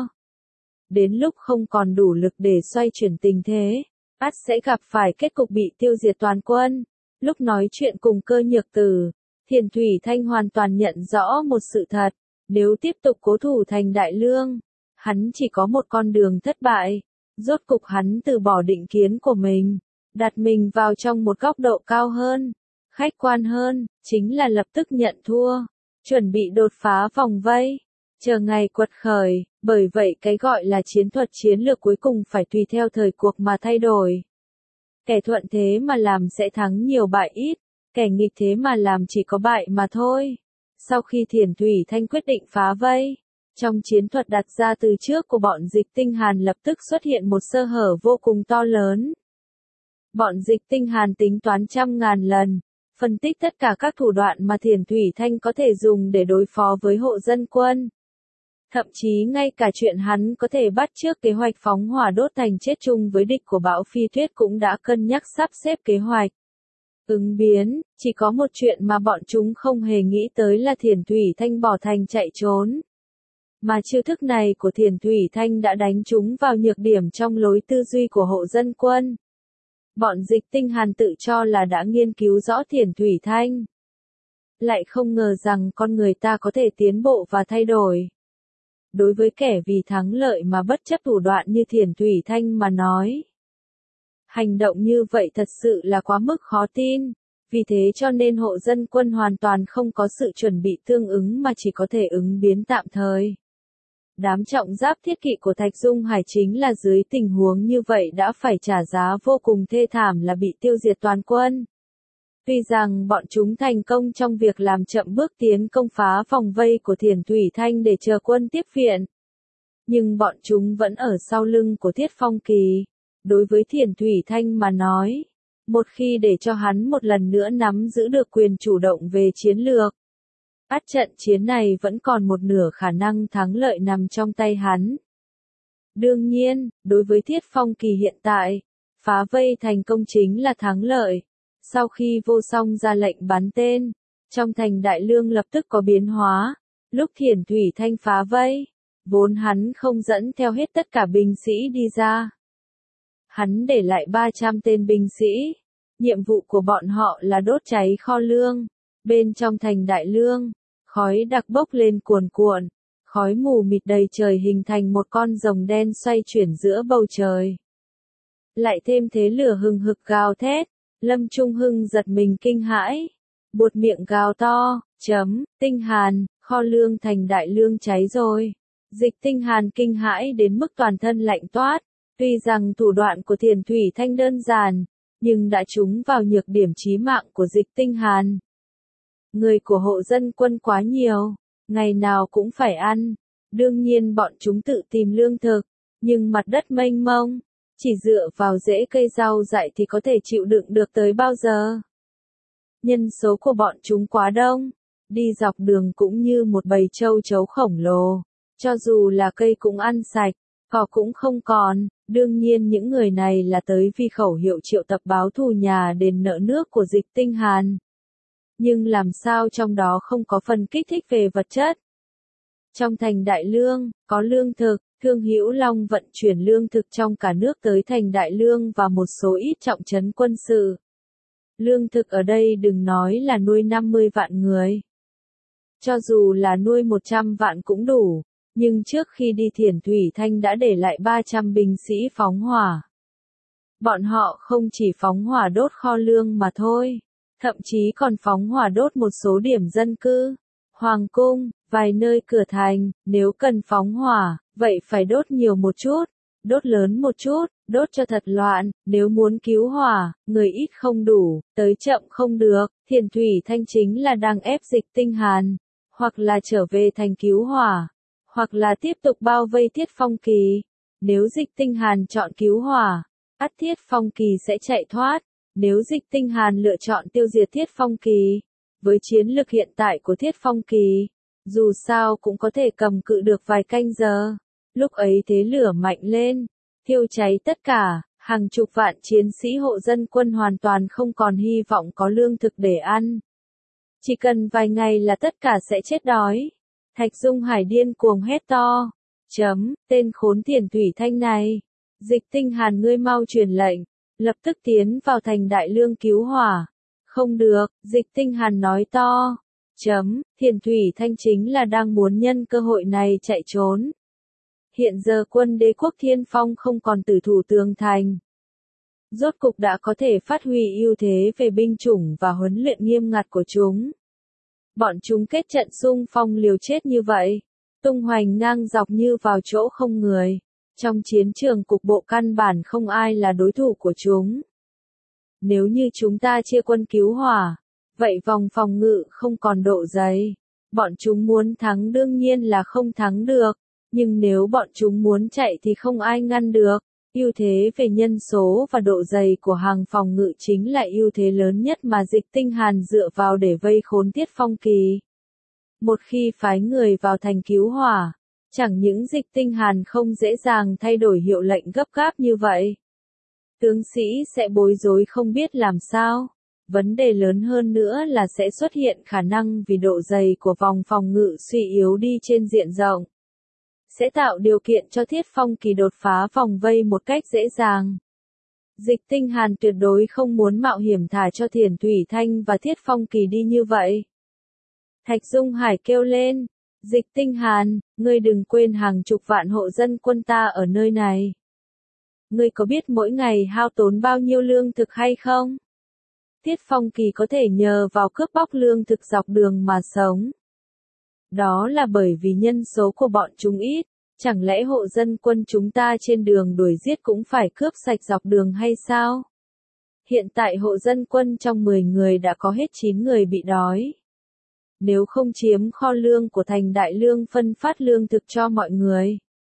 Đến lúc không còn đủ lực để xoay chuyển tình thế, ắt sẽ gặp phải kết cục bị tiêu diệt toàn quân. Lúc nói chuyện cùng Cơ Nhược Tử, Thiền Thủy Thanh hoàn toàn nhận rõ một sự thật. Nếu tiếp tục cố thủ thành Đại Lương, hắn chỉ có một con đường thất bại. Rốt cục hắn từ bỏ định kiến của mình, đặt mình vào trong một góc độ cao hơn, khách quan hơn, chính là lập tức nhận thua, chuẩn bị đột phá vòng vây, chờ ngày quật khởi. Bởi vậy cái gọi là chiến thuật chiến lược cuối cùng phải tùy theo thời cuộc mà thay đổi. Kẻ thuận thế mà làm sẽ thắng nhiều bại ít, kẻ nghịch thế mà làm chỉ có bại mà thôi. Sau khi Thiền Thủy Thanh quyết định phá vây, trong chiến thuật đặt ra từ trước của bọn Dịch Tinh Hàn lập tức xuất hiện một sơ hở vô cùng to lớn. Bọn Dịch Tinh Hàn tính toán trăm ngàn lần, phân tích tất cả các thủ đoạn mà Thiền Thủy Thanh có thể dùng để đối phó với hộ dân quân. Thậm chí ngay cả chuyện hắn có thể bắt chước kế hoạch phóng hỏa đốt thành chết chung với địch của Bão Phi Tuyết cũng đã cân nhắc sắp xếp kế hoạch. Ứng biến, chỉ có một chuyện mà bọn chúng không hề nghĩ tới là Thiền Thủy Thanh bỏ thành chạy trốn. Mà chiêu thức này của Thiền Thủy Thanh đã đánh chúng vào nhược điểm trong lối tư duy của hộ dân quân. Bọn Dịch Tinh Hàn tự cho là đã nghiên cứu rõ Thiền Thủy Thanh. Lại không ngờ rằng con người ta có thể tiến bộ và thay đổi. Đối với kẻ vì thắng lợi mà bất chấp thủ đoạn như Thiền Thủy Thanh mà nói, hành động như vậy thật sự là quá mức khó tin. Vì thế cho nên hộ dân quân hoàn toàn không có sự chuẩn bị tương ứng mà chỉ có thể ứng biến tạm thời. Đám trọng giáp thiết kỵ của Thạch Dung Hải chính là dưới tình huống như vậy đã phải trả giá vô cùng thê thảm là bị tiêu diệt toàn quân. Tuy rằng bọn chúng thành công trong việc làm chậm bước tiến công phá vòng vây của Thiền Thủy Thanh để chờ quân tiếp viện, nhưng bọn chúng vẫn ở sau lưng của Thiết Phong Kỳ. Đối với Thiền Thủy Thanh mà nói, một khi để cho hắn một lần nữa nắm giữ được quyền chủ động về chiến lược, ắt trận chiến này vẫn còn một nửa khả năng thắng lợi nằm trong tay hắn. Đương nhiên, đối với Thiết Phong Kỳ hiện tại, phá vây thành công chính là thắng lợi. Sau khi vô song ra lệnh bắn tên, trong thành Đại Lương lập tức có biến hóa. Lúc Thiển Thủy Thanh phá vây, vốn hắn không dẫn theo hết tất cả binh sĩ đi ra. Hắn để lại ba trăm tên binh sĩ. Nhiệm vụ của bọn họ là đốt cháy kho lương. Bên trong thành Đại Lương, khói đặc bốc lên cuồn cuộn. Khói mù mịt đầy trời hình thành một con rồng đen xoay chuyển giữa bầu trời. Lại thêm thế lửa hừng hực gào thét, Lâm Trung Hưng giật mình kinh hãi. Buột miệng gào to, chấm, Tinh Hàn, kho lương thành Đại Lương cháy rồi. Dịch Tinh Hàn kinh hãi đến mức toàn thân lạnh toát. Tuy rằng thủ đoạn của Thiển Thủy Thanh đơn giản, nhưng đã trúng vào nhược điểm chí mạng của Dịch Tinh Hàn. Người của hộ dân quân quá nhiều, ngày nào cũng phải ăn. Đương nhiên bọn chúng tự tìm lương thực, nhưng mặt đất mênh mông, chỉ dựa vào rễ cây rau dại thì có thể chịu đựng được tới bao giờ. Nhân số của bọn chúng quá đông, đi dọc đường cũng như một bầy châu chấu khổng lồ, cho dù là cây cũng ăn sạch, cỏ cũng không còn. Đương nhiên những người này là tới vì khẩu hiệu triệu tập báo thù nhà đền nợ nước của Dịch Tinh Hàn. Nhưng làm sao trong đó không có phần kích thích về vật chất? Trong thành Đại Lương, có lương thực, Thương Hữu Long vận chuyển lương thực trong cả nước tới thành Đại Lương và một số ít trọng trấn quân sự. Lương thực ở đây đừng nói là nuôi năm mươi vạn người. Cho dù là nuôi một trăm vạn cũng đủ, nhưng trước khi đi Thiển Thủy Thanh đã để lại ba trăm binh sĩ phóng hỏa. Bọn họ không chỉ phóng hỏa đốt kho lương mà thôi, thậm chí còn phóng hỏa đốt một số điểm dân cư, hoàng cung, vài nơi cửa thành. Nếu cần phóng hỏa, vậy phải đốt nhiều một chút, đốt lớn một chút, đốt cho thật loạn. Nếu muốn cứu hỏa, người ít không đủ, tới chậm không được. Thiển Thủy Thanh chính là đang ép Dịch Tinh Hàn, hoặc là trở về thành cứu hỏa, hoặc là tiếp tục bao vây Thiết Phong Kỳ. Nếu Dịch Tinh Hàn chọn cứu hỏa, ắt Thiết Phong Kỳ sẽ chạy thoát. Nếu Dịch Tinh Hàn lựa chọn tiêu diệt Thiết Phong Kỳ, với chiến lực hiện tại của Thiết Phong Kỳ, dù sao cũng có thể cầm cự được vài canh giờ. Lúc ấy thế lửa mạnh lên, thiêu cháy tất cả, hàng chục vạn chiến sĩ hộ dân quân hoàn toàn không còn hy vọng có lương thực để ăn. Chỉ cần vài ngày là tất cả sẽ chết đói. Thạch Dung Hải điên cuồng hét to. Chấm, tên khốn Thiển Thủy Thanh này. Dịch Tinh Hàn ngươi mau truyền lệnh, lập tức tiến vào thành Đại Lương cứu hỏa. Không được, Dịch Tinh Hàn nói to. Chấm, Thiển Thủy Thanh chính là đang muốn nhân cơ hội này chạy trốn. Hiện giờ quân đế quốc Thiên Phong không còn tử thủ tường thành. Rốt cục đã có thể phát huy ưu thế về binh chủng và huấn luyện nghiêm ngặt của chúng. Bọn chúng kết trận xung phong liều chết như vậy, tung hoành ngang dọc như vào chỗ không người. Trong chiến trường cục bộ căn bản không ai là đối thủ của chúng. Nếu như chúng ta chia quân cứu hỏa, vậy vòng phòng ngự không còn độ dày. Bọn chúng muốn thắng đương nhiên là không thắng được, nhưng nếu bọn chúng muốn chạy thì không ai ngăn được. Ưu thế về nhân số và độ dày của hàng phòng ngự chính là ưu thế lớn nhất mà Dịch Tinh Hàn dựa vào để vây khốn Thiết Phong Kỳ. Một khi phái người vào thành cứu hỏa, chẳng những Dịch Tinh Hàn không dễ dàng thay đổi hiệu lệnh gấp gáp như vậy. Tướng sĩ sẽ bối rối không biết làm sao. Vấn đề lớn hơn nữa là sẽ xuất hiện khả năng vì độ dày của vòng phòng ngự suy yếu đi trên diện rộng. Sẽ tạo điều kiện cho Thiết Phong Kỳ đột phá vòng vây một cách dễ dàng. Dịch Tinh Hàn tuyệt đối không muốn mạo hiểm thả cho Thiển Thủy Thanh và Thiết Phong Kỳ đi như vậy. Thạch Dung Hải kêu lên, Dịch Tinh Hàn, ngươi đừng quên hàng chục vạn hộ dân quân ta ở nơi này. Ngươi có biết mỗi ngày hao tốn bao nhiêu lương thực hay không? Thiết Phong Kỳ có thể nhờ vào cướp bóc lương thực dọc đường mà sống. Đó là bởi vì nhân số của bọn chúng ít, chẳng lẽ hộ dân quân chúng ta trên đường đuổi giết cũng phải cướp sạch dọc đường hay sao? Hiện tại hộ dân quân trong mười người đã có hết chín người bị đói. Nếu không chiếm kho lương của thành Đại Lương phân phát lương thực cho mọi người,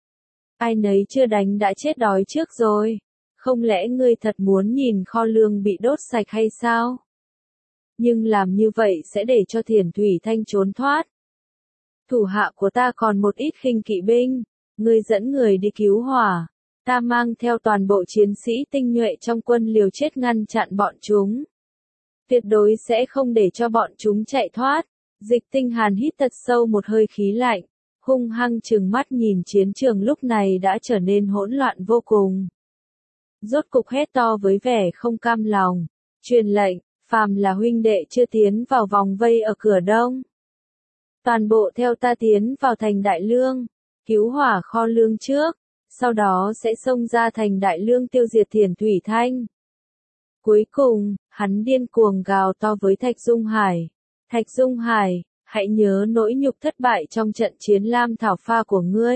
ai nấy chưa đánh đã chết đói trước rồi. Không lẽ ngươi thật muốn nhìn kho lương bị đốt sạch hay sao? Nhưng làm như vậy sẽ để cho Thiển Thủy Thanh trốn thoát. Thủ hạ của ta còn một ít khinh kỵ binh, ngươi dẫn người đi cứu hỏa, ta mang theo toàn bộ chiến sĩ tinh nhuệ trong quân liều chết ngăn chặn bọn chúng. Tuyệt đối sẽ không để cho bọn chúng chạy thoát. Dịch Tinh Hàn hít thật sâu một hơi khí lạnh, hung hăng trừng mắt nhìn chiến trường lúc này đã trở nên hỗn loạn vô cùng. Rốt cục hét to với vẻ không cam lòng, truyền lệnh, phàm là huynh đệ chưa tiến vào vòng vây ở cửa đông. Toàn bộ theo ta tiến vào thành Đại Lương, cứu hỏa kho lương trước, sau đó sẽ xông ra thành Đại Lương tiêu diệt Thiền Thủy Thanh. Cuối cùng, hắn điên cuồng gào to với Thạch Dung Hải. Thạch Dung Hải, hãy nhớ nỗi nhục thất bại trong trận chiến Lam Thảo Pha của ngươi.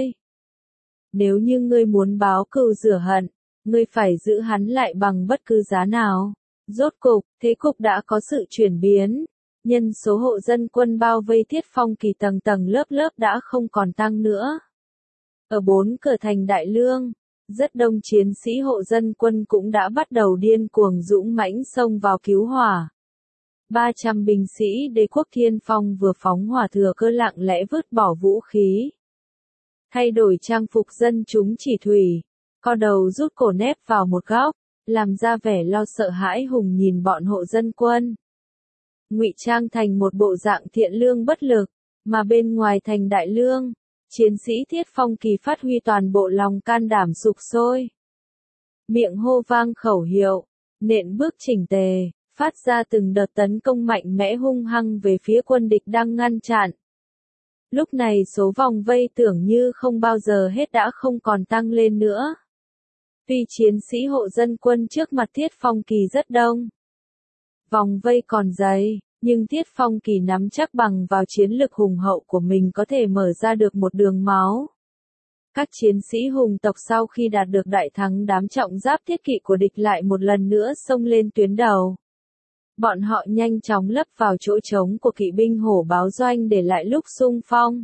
Nếu như ngươi muốn báo cừu rửa hận, ngươi phải giữ hắn lại bằng bất cứ giá nào. Rốt cục, thế cục đã có sự chuyển biến. Nhân số hộ dân quân bao vây Thiết Phong Kỳ tầng tầng lớp lớp đã không còn tăng nữa. Ở bốn cửa thành Đại Lương, rất đông chiến sĩ hộ dân quân cũng đã bắt đầu điên cuồng dũng mãnh xông vào cứu hỏa. ba trăm binh sĩ đế quốc Thiên Phong vừa phóng hỏa thừa cơ lặng lẽ vứt bỏ vũ khí. Thay đổi trang phục dân chúng chỉ thủy, co đầu rút cổ nép vào một góc, làm ra vẻ lo sợ hãi hùng nhìn bọn hộ dân quân. Ngụy trang thành một bộ dạng thiện lương bất lực, mà bên ngoài thành Đại Lương, chiến sĩ Thiết Phong Kỳ phát huy toàn bộ lòng can đảm sục sôi. Miệng hô vang khẩu hiệu, nện bước chỉnh tề, phát ra từng đợt tấn công mạnh mẽ hung hăng về phía quân địch đang ngăn chặn. Lúc này số vòng vây tưởng như không bao giờ hết đã không còn tăng lên nữa. Tuy chiến sĩ hộ dân quân trước mặt Thiết Phong Kỳ rất đông, vòng vây còn dày, nhưng Thiết Phong Kỳ nắm chắc bằng vào chiến lực hùng hậu của mình có thể mở ra được một đường máu. Các chiến sĩ hùng tộc sau khi đạt được đại thắng đám trọng giáp thiết kỵ của địch lại một lần nữa xông lên tuyến đầu. Bọn họ nhanh chóng lấp vào chỗ trống của kỵ binh hổ báo doanh để lại lúc xung phong.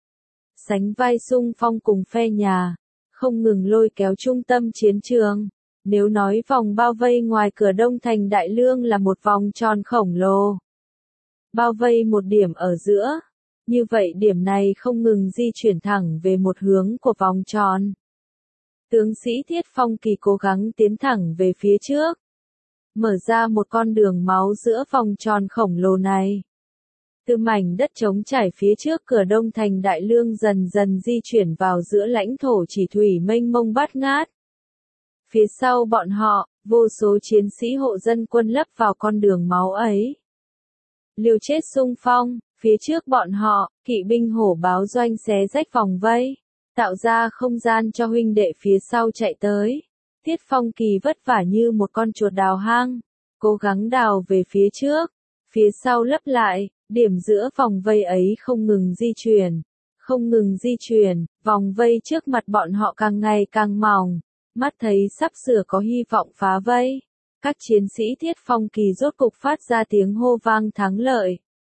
Sánh vai xung phong cùng phe nhà, không ngừng lôi kéo trung tâm chiến trường. Nếu nói vòng bao vây ngoài cửa đông thành Đại Lương là một vòng tròn khổng lồ, bao vây một điểm ở giữa, như vậy điểm này không ngừng di chuyển thẳng về một hướng của vòng tròn. Tướng sĩ Thiết Phong Kỳ cố gắng tiến thẳng về phía trước, mở ra một con đường máu giữa vòng tròn khổng lồ này. Từ mảnh đất trống trải phía trước cửa đông thành Đại Lương dần dần di chuyển vào giữa lãnh thổ chỉ thủy mênh mông bát ngát. Phía sau bọn họ, vô số chiến sĩ hộ dân quân lấp vào con đường máu ấy. Liều chết xung phong, phía trước bọn họ, kỵ binh hổ báo doanh xé rách vòng vây, tạo ra không gian cho huynh đệ phía sau chạy tới. Thiết Phong Kỳ vất vả như một con chuột đào hang, cố gắng đào về phía trước, phía sau lấp lại, điểm giữa vòng vây ấy không ngừng di chuyển, không ngừng di chuyển, vòng vây trước mặt bọn họ càng ngày càng mỏng, mắt thấy sắp sửa có hy vọng phá vây. Các chiến sĩ Thiết Phong Kỳ rốt cục phát ra tiếng hô vang thắng lợi.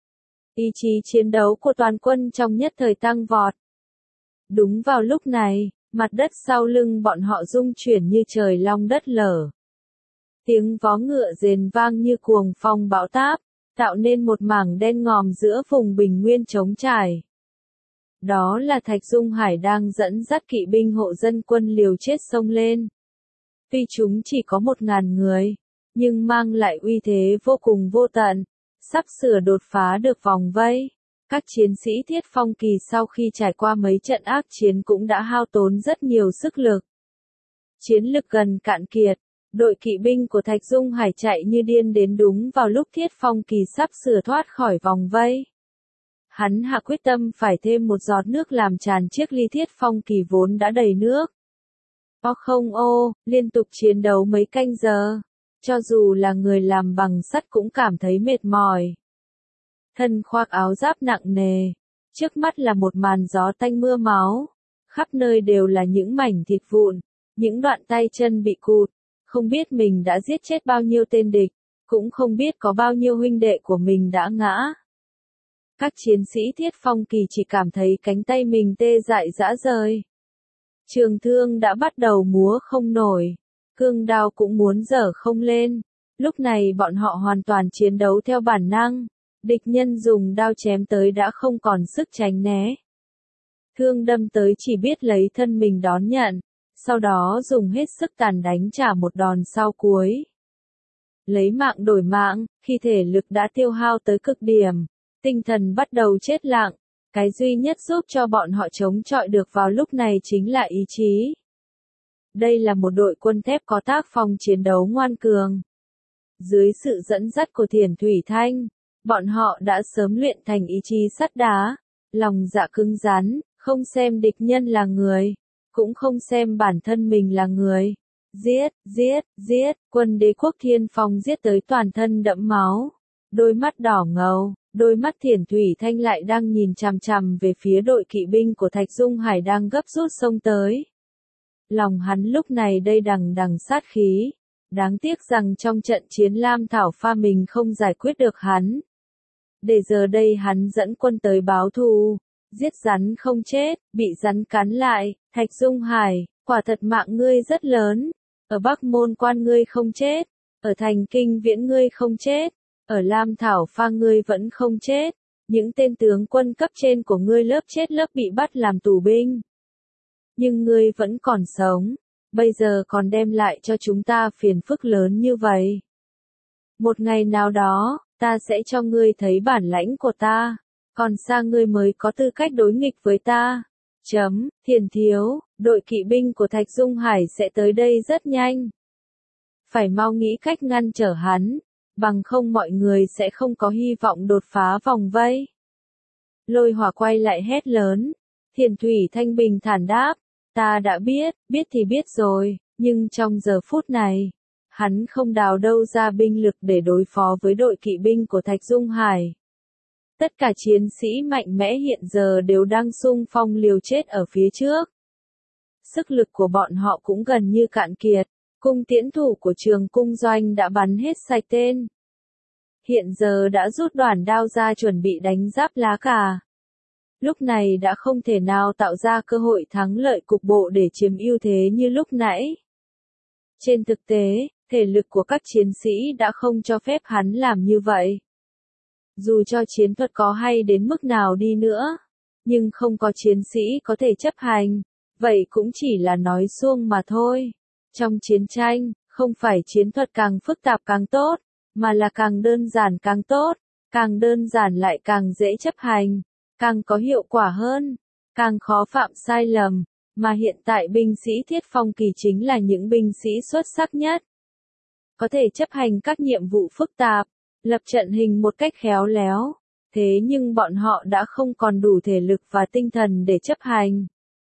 Ý chí chiến đấu của toàn quân trong nhất thời tăng vọt. Đúng vào lúc này, mặt đất sau lưng bọn họ rung chuyển như trời long đất lở. Tiếng vó ngựa rền vang như cuồng phong bão táp, tạo nên một mảng đen ngòm giữa vùng bình nguyên trống trải. Đó là Thạch Dung Hải đang dẫn dắt kỵ binh hộ dân quân liều chết xông lên. Tuy chúng chỉ có một ngàn người, nhưng mang lại uy thế vô cùng vô tận, sắp sửa đột phá được vòng vây. Các chiến sĩ Thiết Phong Kỳ sau khi trải qua mấy trận ác chiến cũng đã hao tốn rất nhiều sức lực. Chiến lực gần cạn kiệt, đội kỵ binh của Thạch Dung Hải chạy như điên đến đúng vào lúc Thiết Phong Kỳ sắp sửa thoát khỏi vòng vây. Hắn hạ quyết tâm phải thêm một giọt nước làm tràn chiếc ly Thiết Phong Kỳ vốn đã đầy nước. O không ô, liên tục chiến đấu mấy canh giờ, cho dù là người làm bằng sắt cũng cảm thấy mệt mỏi. Thân khoác áo giáp nặng nề, trước mắt là một màn gió tanh mưa máu, khắp nơi đều là những mảnh thịt vụn, những đoạn tay chân bị cụt, không biết mình đã giết chết bao nhiêu tên địch, cũng không biết có bao nhiêu huynh đệ của mình đã ngã. Các chiến sĩ Thiết Phong Kỳ chỉ cảm thấy cánh tay mình tê dại rã rời. Trường thương đã bắt đầu múa không nổi, cương đao cũng muốn giở không lên. Lúc này bọn họ hoàn toàn chiến đấu theo bản năng, địch nhân dùng đao chém tới đã không còn sức tránh né. Thương đâm tới chỉ biết lấy thân mình đón nhận, sau đó dùng hết sức tàn đánh trả một đòn sau cuối. lấy mạng đổi mạng, khi thể lực đã tiêu hao tới cực điểm, tinh thần bắt đầu chết lặng, cái duy nhất giúp cho bọn họ chống chọi được vào lúc này chính là ý chí. Đây là một đội quân thép có tác phong chiến đấu ngoan cường. Dưới sự dẫn dắt của Thiền Thủy Thanh, bọn họ đã sớm luyện thành ý chí sắt đá, lòng dạ cứng rắn, không xem địch nhân là người, cũng không xem bản thân mình là người. Giết, giết, giết, quân Đế quốc Thiên Phong giết tới toàn thân đẫm máu, đôi mắt đỏ ngầu, đôi mắt Thiền Thủy Thanh lại đang nhìn chằm chằm về phía đội kỵ binh của Thạch Dung Hải đang gấp rút xông tới. Lòng hắn lúc này đây đằng đằng sát khí, đáng tiếc rằng trong trận chiến Lam Thảo Pha mình không giải quyết được hắn. Để giờ đây hắn dẫn quân tới báo thù, giết rắn không chết, bị rắn cắn lại, Thạch Dung Hải, quả thật mạng ngươi rất lớn, ở Bắc Môn Quan ngươi không chết, ở Thành Kinh Viễn ngươi không chết, ở Lam Thảo Pha ngươi vẫn không chết, những tên tướng quân cấp trên của ngươi lớp chết lớp bị bắt làm tù binh. Nhưng ngươi vẫn còn sống, bây giờ còn đem lại cho chúng ta phiền phức lớn như vậy. Một ngày nào đó, ta sẽ cho ngươi thấy bản lãnh của ta, còn xa ngươi mới có tư cách đối nghịch với ta. Chấm, Thiền thiếu, đội kỵ binh của Thạch Dung Hải sẽ tới đây rất nhanh. Phải mau nghĩ cách ngăn trở hắn, bằng không mọi người sẽ không có hy vọng đột phá vòng vây. Lôi Hỏa quay lại hét lớn, Thiền Thủy Thanh bình thản đáp, ta đã biết, biết thì biết rồi, nhưng trong giờ phút này, hắn không đào đâu ra binh lực để đối phó với đội kỵ binh của Thạch Dung Hải. Tất cả chiến sĩ mạnh mẽ hiện giờ đều đang xung phong liều chết ở phía trước. Sức lực của bọn họ cũng gần như cạn kiệt, cung tiễn thủ của Trường Cung Doanh đã bắn hết sạch tên. Hiện giờ đã rút đoản đao ra chuẩn bị đánh giáp lá cà. Lúc này đã không thể nào tạo ra cơ hội thắng lợi cục bộ để chiếm ưu thế như lúc nãy. Trên thực tế, thể lực của các chiến sĩ đã không cho phép hắn làm như vậy. Dù cho chiến thuật có hay đến mức nào đi nữa, nhưng không có chiến sĩ có thể chấp hành, vậy cũng chỉ là nói suông mà thôi. Trong chiến tranh, không phải chiến thuật càng phức tạp càng tốt, mà là càng đơn giản càng tốt, càng đơn giản lại càng dễ chấp hành, càng có hiệu quả hơn, càng khó phạm sai lầm, mà hiện tại binh sĩ Thiết Phong Kỳ chính là những binh sĩ xuất sắc nhất. Có thể chấp hành các nhiệm vụ phức tạp, lập trận hình một cách khéo léo, thế nhưng bọn họ đã không còn đủ thể lực và tinh thần để chấp hành.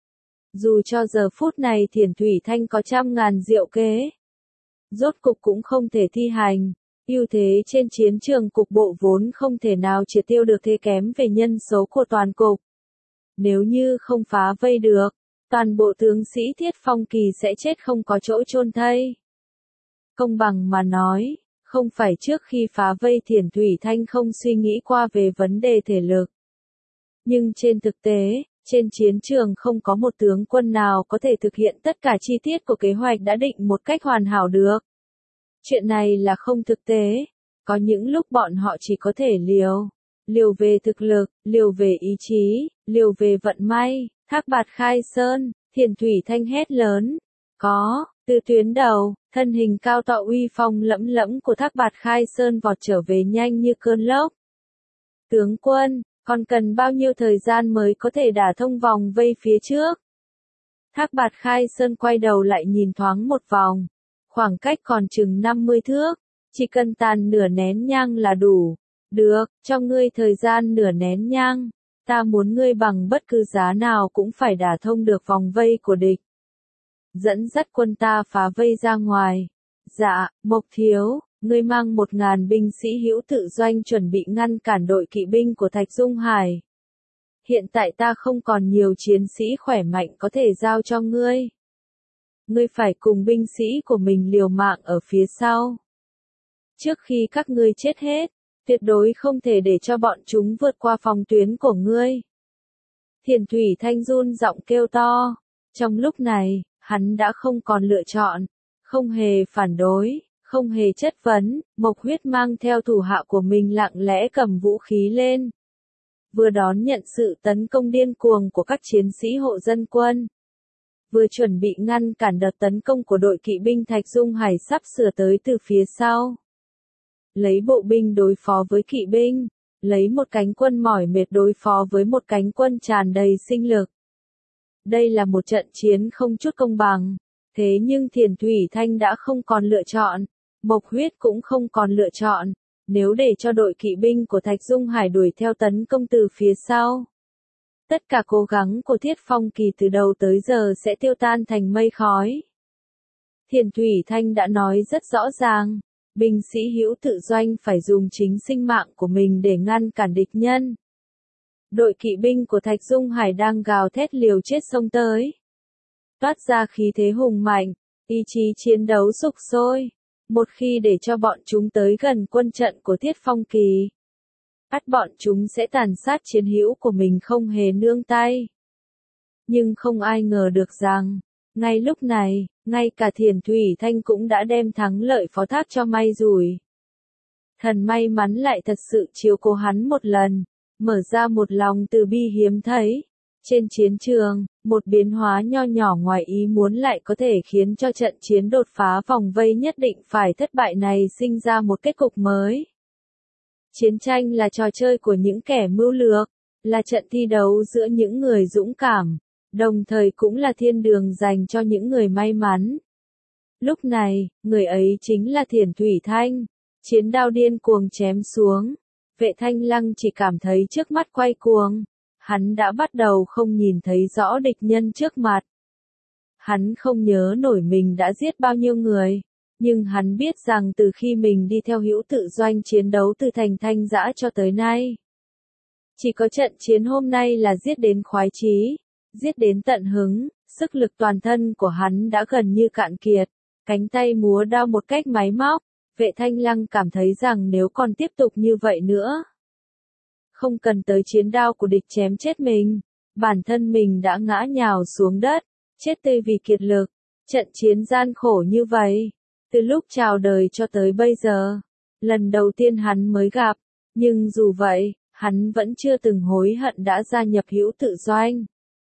Dù cho giờ phút này Thiền Thủy Thanh có trăm ngàn diệu kế, rốt cục cũng không thể thi hành, ưu thế trên chiến trường cục bộ vốn không thể nào triệt tiêu được thế kém về nhân số của toàn cục. Nếu như không phá vây được, toàn bộ tướng sĩ Thiết Phong Kỳ sẽ chết không có chỗ chôn thây. Công bằng mà nói, không phải trước khi phá vây Thiền Thủy Thanh không suy nghĩ qua về vấn đề thể lực. Nhưng trên thực tế, trên chiến trường không có một tướng quân nào có thể thực hiện tất cả chi tiết của kế hoạch đã định một cách hoàn hảo được. Chuyện này là không thực tế, có những lúc bọn họ chỉ có thể liều. Liều về thực lực, liều về ý chí, liều về vận may. Thác Bạt Khai Sơn, Thiền Thủy Thanh hét lớn. Có, từ tuyến đầu, thân hình cao to uy phong lẫm lẫm của Thác Bạt Khai Sơn vọt trở về nhanh như cơn lốc. Tướng quân, còn cần bao nhiêu thời gian mới có thể đả thông vòng vây phía trước? Thác Bạt Khai Sơn quay đầu lại nhìn thoáng một vòng. Khoảng cách còn chừng năm mươi thước, chỉ cần tàn nửa nén nhang là đủ. Được, cho ngươi thời gian nửa nén nhang, ta muốn ngươi bằng bất cứ giá nào cũng phải đả thông được vòng vây của địch. Dẫn dắt quân ta phá vây ra ngoài. Dạ, Mộc thiếu, ngươi mang một ngàn binh sĩ hữu tự doanh chuẩn bị ngăn cản đội kỵ binh của Thạch Dung Hải. Hiện tại ta không còn nhiều chiến sĩ khỏe mạnh có thể giao cho ngươi. Ngươi phải cùng binh sĩ của mình liều mạng ở phía sau. Trước khi các ngươi chết hết, tuyệt đối không thể để cho bọn chúng vượt qua phòng tuyến của ngươi. Thiền Thủy Thanh run giọng kêu to. Trong lúc này, hắn đã không còn lựa chọn, không hề phản đối, không hề chất vấn, Mộc Huyết mang theo thủ hạ của mình lặng lẽ cầm vũ khí lên. Vừa đón nhận sự tấn công điên cuồng của các chiến sĩ hộ dân quân. Vừa chuẩn bị ngăn cản đợt tấn công của đội kỵ binh Thạch Dung Hải sắp sửa tới từ phía sau. lấy bộ binh đối phó với kỵ binh, lấy một cánh quân mỏi mệt đối phó với một cánh quân tràn đầy sinh lực. Đây là một trận chiến không chút công bằng, thế nhưng Thiền Thủy Thanh đã không còn lựa chọn, Mộc Huyết cũng không còn lựa chọn, nếu để cho đội kỵ binh của Thạch Dung Hải đuổi theo tấn công từ phía sau. Tất cả cố gắng của Thiết Phong Kỳ từ đầu tới giờ sẽ tiêu tan thành mây khói. Thiền Thủy Thanh đã nói rất rõ ràng, binh sĩ hữu tự doanh phải dùng chính sinh mạng của mình để ngăn cản địch nhân. Đội kỵ binh của Thạch Dung Hải đang gào thét liều chết xông tới. Toát ra khí thế hùng mạnh, ý chí chiến đấu sục sôi. Một khi để cho bọn chúng tới gần quân trận của Thiết Phong Kỳ, ắt bọn chúng sẽ tàn sát chiến hữu của mình không hề nương tay. Nhưng không ai ngờ được rằng, ngay lúc này, ngay cả Thiền Thủy Thanh cũng đã đem thắng lợi phó thác cho may rủi. Thần may mắn lại thật sự chiếu cố hắn một lần, mở ra một lòng từ bi hiếm thấy. Trên chiến trường, một biến hóa nho nhỏ ngoài ý muốn lại có thể khiến cho trận chiến đột phá vòng vây nhất định phải thất bại này sinh ra một kết cục mới. Chiến tranh là trò chơi của những kẻ mưu lược, là trận thi đấu giữa những người dũng cảm, đồng thời cũng là thiên đường dành cho những người may mắn. Lúc này, người ấy chính là Thiền Thủy Thanh. Chiến đao điên cuồng chém xuống, Vệ Thanh Lăng chỉ cảm thấy trước mắt quay cuồng. Hắn đã bắt đầu không nhìn thấy rõ địch nhân trước mặt. Hắn không nhớ nổi mình đã giết bao nhiêu người, nhưng hắn biết rằng từ khi mình đi theo hữu tự doanh chiến đấu từ thành Thanh Giã cho tới nay, chỉ có trận chiến hôm nay là giết đến khoái chí, giết đến tận hứng, sức lực toàn thân của hắn đã gần như cạn kiệt, cánh tay múa đao một cách máy móc. Vệ Thanh Lăng cảm thấy rằng nếu còn tiếp tục như vậy nữa, không cần tới chiến đao của địch chém chết mình, bản thân mình đã ngã nhào xuống đất, chết tươi vì kiệt lực. Trận chiến gian khổ như vậy, từ lúc chào đời cho tới bây giờ, lần đầu tiên hắn mới gặp, nhưng dù vậy, hắn vẫn chưa từng hối hận đã gia nhập hữu tự doanh.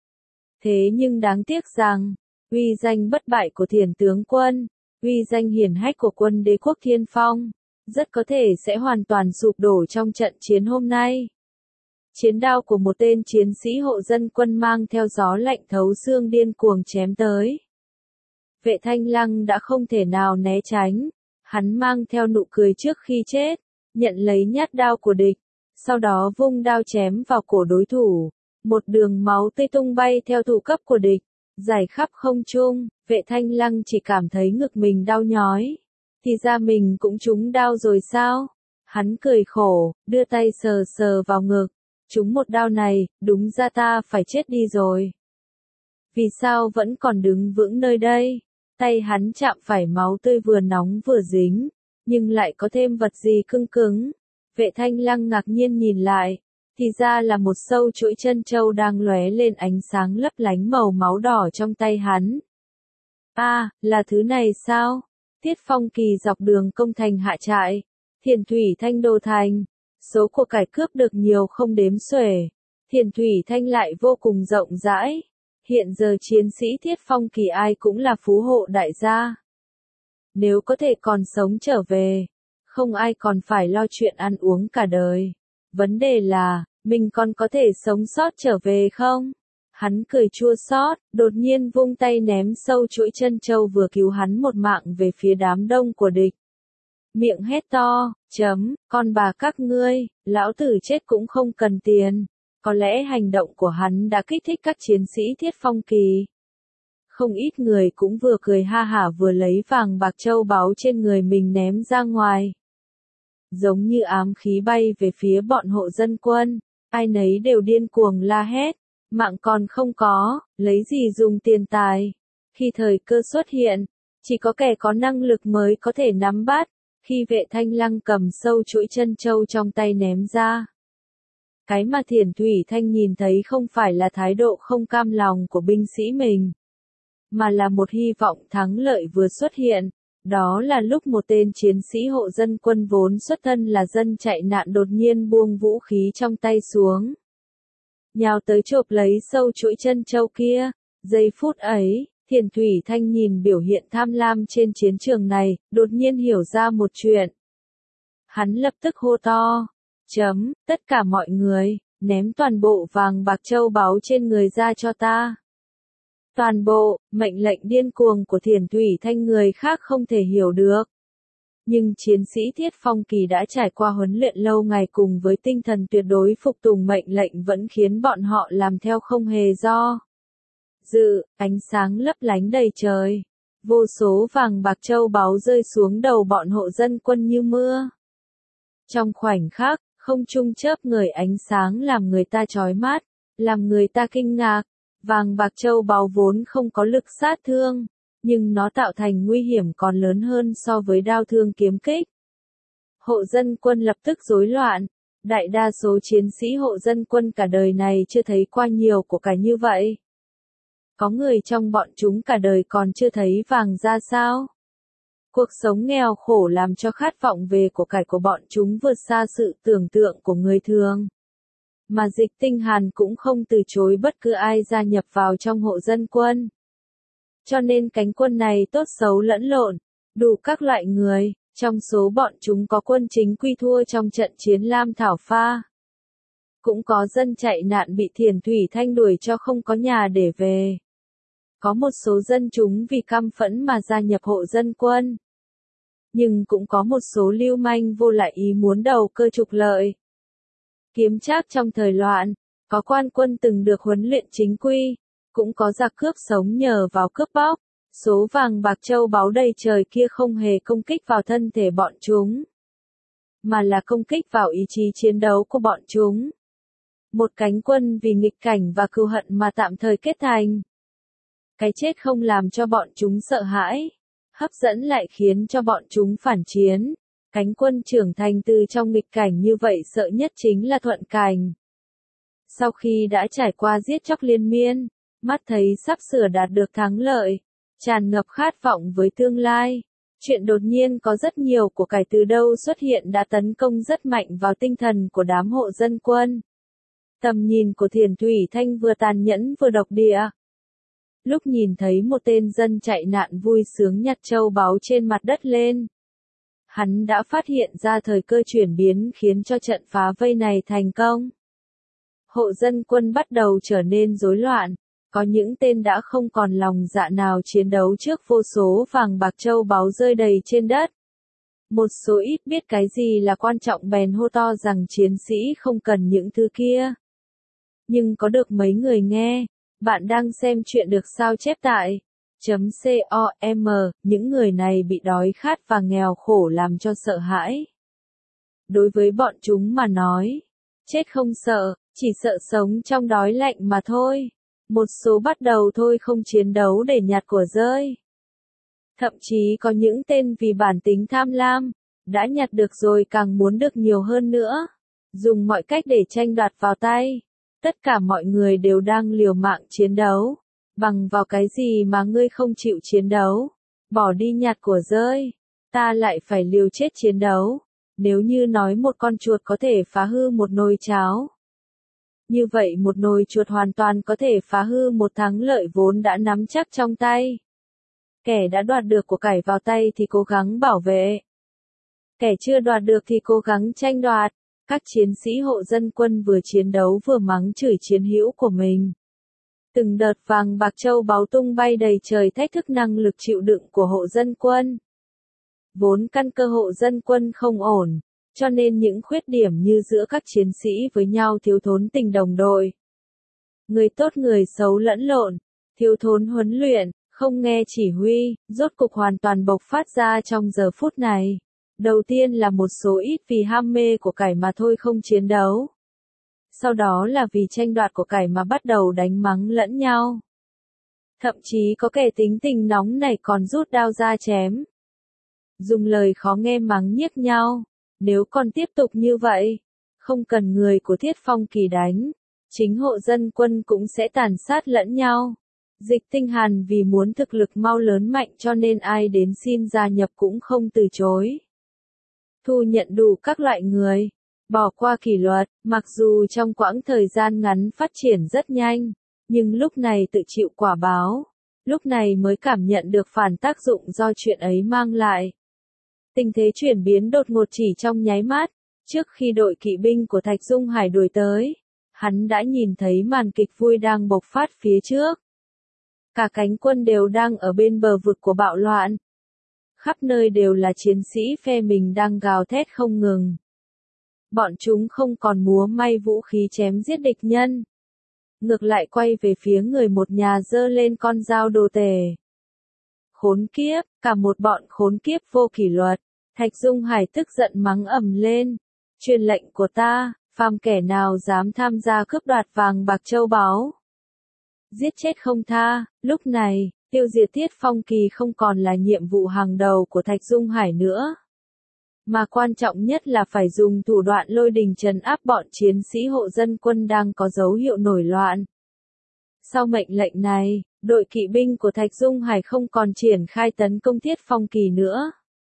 Thế nhưng đáng tiếc rằng, uy danh bất bại của Thiền tướng quân, uy danh hiển hách của quân đế quốc Thiên Phong, rất có thể sẽ hoàn toàn sụp đổ trong trận chiến hôm nay. Chiến đao của một tên chiến sĩ hộ dân quân mang theo gió lạnh thấu xương điên cuồng chém tới. Vệ Thanh Lăng đã không thể nào né tránh, hắn mang theo nụ cười trước khi chết, nhận lấy nhát đao của địch, sau đó vung đao chém vào cổ đối thủ, một đường máu tươi tung bay theo thủ cấp của địch, rải khắp không trung. Vệ Thanh Lăng chỉ cảm thấy ngực mình đau nhói, thì ra mình cũng trúng đao rồi sao? Hắn cười khổ, đưa tay sờ sờ vào ngực. Trúng một đao này, đúng ra ta phải chết đi rồi. Vì sao vẫn còn đứng vững nơi đây? Tay hắn chạm phải máu tươi vừa nóng vừa dính, nhưng lại có thêm vật gì cứng cứng. Vệ Thanh Lăng ngạc nhiên nhìn lại, thì ra là một sâu chuỗi chân châu đang lóe lên ánh sáng lấp lánh màu máu đỏ trong tay hắn. A, à, là thứ này sao? Tiết Phong Kỳ dọc đường công thành hạ trại, Thiền Thủy Thanh đô thành. Số của cải cướp được nhiều không đếm xuể. Thiền Thủy Thanh lại vô cùng rộng rãi. Hiện giờ chiến sĩ Thiết Phong Kỳ ai cũng là phú hộ đại gia. Nếu có thể còn sống trở về, không ai còn phải lo chuyện ăn uống cả đời. Vấn đề là, mình còn có thể sống sót trở về không? Hắn cười chua xót, đột nhiên vung tay ném sâu chuỗi chân châu vừa cứu hắn một mạng về phía đám đông của địch. Miệng hét to, chấm, con bà các ngươi, lão tử chết cũng không cần tiền. Có lẽ hành động của hắn đã kích thích các chiến sĩ Thiết Phong Kỳ. Không ít người cũng vừa cười ha hả vừa lấy vàng bạc châu báu trên người mình ném ra ngoài. Giống như ám khí bay về phía bọn hộ dân quân, ai nấy đều điên cuồng la hét, mạng còn không có, lấy gì dùng tiền tài. Khi thời cơ xuất hiện, chỉ có kẻ có năng lực mới có thể nắm bắt. Khi Vệ Thanh Lăng cầm sâu chuỗi chân châu trong tay ném ra, cái mà Thiền Thủy Thanh nhìn thấy không phải là thái độ không cam lòng của binh sĩ mình, mà là một hy vọng thắng lợi vừa xuất hiện. Đó là lúc một tên chiến sĩ hộ dân quân vốn xuất thân là dân chạy nạn đột nhiên buông vũ khí trong tay xuống, nhào tới chộp lấy sâu chuỗi chân châu kia. Giây phút ấy, Thiền Thủy Thanh nhìn biểu hiện tham lam trên chiến trường này, đột nhiên hiểu ra một chuyện. Hắn lập tức hô to. Chấm, tất cả mọi người, ném toàn bộ vàng bạc châu báu trên người ra cho ta. Toàn bộ, mệnh lệnh điên cuồng của Thiền Thủy Thanh người khác không thể hiểu được. Nhưng chiến sĩ Thiết Phong Kỳ đã trải qua huấn luyện lâu ngày cùng với tinh thần tuyệt đối phục tùng mệnh lệnh vẫn khiến bọn họ làm theo không hề do dự, ánh sáng lấp lánh đầy trời. Vô số vàng bạc châu báu rơi xuống đầu bọn hộ dân quân như mưa. Trong khoảnh khắc, không trung chớp ngời ánh sáng làm người ta chói mắt, làm người ta kinh ngạc. Vàng bạc châu báu vốn không có lực sát thương, nhưng nó tạo thành nguy hiểm còn lớn hơn so với đao thương kiếm kích. Hộ dân quân lập tức rối loạn. Đại đa số chiến sĩ hộ dân quân cả đời này chưa thấy qua nhiều của cải như vậy. Có người trong bọn chúng cả đời còn chưa thấy vàng ra sao. Cuộc sống nghèo khổ làm cho khát vọng về của cải của bọn chúng vượt xa sự tưởng tượng của người thường. Mà Dịch Tinh Hàn cũng không từ chối bất cứ ai gia nhập vào trong hộ dân quân. Cho nên cánh quân này tốt xấu lẫn lộn, đủ các loại người, trong số bọn chúng có quân chính quy thua trong trận chiến Lam Thảo Pha. Cũng có dân chạy nạn bị Thiền Thủy Thanh đuổi cho không có nhà để về. Có một số dân chúng vì căm phẫn mà gia nhập hộ dân quân. Nhưng cũng có một số lưu manh vô lại ý muốn đầu cơ trục lợi. Kiếm trác trong thời loạn, có quan quân từng được huấn luyện chính quy, cũng có giặc cướp sống nhờ vào cướp bóc. Số vàng bạc châu báu đầy trời kia không hề công kích vào thân thể bọn chúng, mà là công kích vào ý chí chiến đấu của bọn chúng. Một cánh quân vì nghịch cảnh và cừu hận mà tạm thời kết thành. Cái chết không làm cho bọn chúng sợ hãi, hấp dẫn lại khiến cho bọn chúng phản chiến. Cánh quân trưởng thành từ trong nghịch cảnh như vậy sợ nhất chính là thuận cảnh. Sau khi đã trải qua giết chóc liên miên, mắt thấy sắp sửa đạt được thắng lợi, tràn ngập khát vọng với tương lai. Chuyện đột nhiên có rất nhiều của cải từ đâu xuất hiện đã tấn công rất mạnh vào tinh thần của đám hộ dân quân. Tầm nhìn của Thiền Thủy Thanh vừa tàn nhẫn vừa độc địa. Lúc nhìn thấy một tên dân chạy nạn vui sướng nhặt châu báu trên mặt đất lên, hắn đã phát hiện ra thời cơ chuyển biến khiến cho trận phá vây này thành công. Hộ dân quân bắt đầu trở nên rối loạn, có những tên đã không còn lòng dạ nào chiến đấu trước vô số vàng bạc châu báu rơi đầy trên đất. Một số ít biết cái gì là quan trọng bèn hô to rằng chiến sĩ không cần những thứ kia. Nhưng có được mấy người nghe. Bạn đang xem chuyện được sao chép tại .com, những người này bị đói khát và nghèo khổ làm cho sợ hãi. Đối với bọn chúng mà nói, chết không sợ, chỉ sợ sống trong đói lạnh mà thôi. Một số bắt đầu thôi không chiến đấu để nhặt của rơi. Thậm chí có những tên vì bản tính tham lam, đã nhặt được rồi càng muốn được nhiều hơn nữa, dùng mọi cách để tranh đoạt vào tay. Tất cả mọi người đều đang liều mạng chiến đấu. Bằng vào cái gì mà ngươi không chịu chiến đấu? Bỏ đi nhặt của rơi. Ta lại phải liều chết chiến đấu. Nếu như nói một con chuột có thể phá hư một nồi cháo, như vậy một nồi chuột hoàn toàn có thể phá hư một thắng lợi vốn đã nắm chắc trong tay. Kẻ đã đoạt được của cải vào tay thì cố gắng bảo vệ. Kẻ chưa đoạt được thì cố gắng tranh đoạt. Các chiến sĩ hộ dân quân vừa chiến đấu vừa mắng chửi chiến hữu của mình. Từng đợt vàng bạc châu báu tung bay đầy trời thách thức năng lực chịu đựng của hộ dân quân. Vốn căn cơ hộ dân quân không ổn, cho nên những khuyết điểm như giữa các chiến sĩ với nhau thiếu thốn tình đồng đội. Người tốt người xấu lẫn lộn, thiếu thốn huấn luyện, không nghe chỉ huy, rốt cục hoàn toàn bộc phát ra trong giờ phút này. Đầu tiên là một số ít vì ham mê của cải mà thôi không chiến đấu. Sau đó là vì tranh đoạt của cải mà bắt đầu đánh mắng lẫn nhau. Thậm chí có kẻ tính tình nóng này còn rút đao ra chém. Dùng lời khó nghe mắng nhiếc nhau. Nếu còn tiếp tục như vậy, không cần người của Thiết Phong Kỳ đánh, chính hộ dân quân cũng sẽ tàn sát lẫn nhau. Dịch Tinh Hàn vì muốn thực lực mau lớn mạnh cho nên ai đến xin gia nhập cũng không từ chối. Thu nhận đủ các loại người, bỏ qua kỷ luật, mặc dù trong quãng thời gian ngắn phát triển rất nhanh, nhưng lúc này tự chịu quả báo, lúc này mới cảm nhận được phản tác dụng do chuyện ấy mang lại. Tình thế chuyển biến đột ngột chỉ trong nháy mắt, trước khi đội kỵ binh của Thạch Dung Hải đuổi tới, hắn đã nhìn thấy màn kịch vui đang bộc phát phía trước. Cả cánh quân đều đang ở bên bờ vực của bạo loạn. Khắp nơi đều là chiến sĩ phe mình đang gào thét không ngừng. Bọn chúng không còn múa may vũ khí chém giết địch nhân. Ngược lại quay về phía người một nhà giơ lên con dao đồ tể. Khốn kiếp, cả một bọn khốn kiếp vô kỷ luật. Thạch Dung Hải tức giận mắng ầm lên. Truyền lệnh của ta, phàm kẻ nào dám tham gia cướp đoạt vàng bạc châu báu, giết chết không tha. Lúc này, tiêu diệt Tiết Phong Kỳ không còn là nhiệm vụ hàng đầu của Thạch Dung Hải nữa. Mà quan trọng nhất là phải dùng thủ đoạn lôi đình trấn áp bọn chiến sĩ hộ dân quân đang có dấu hiệu nổi loạn. Sau mệnh lệnh này, đội kỵ binh của Thạch Dung Hải không còn triển khai tấn công Tiết Phong Kỳ nữa.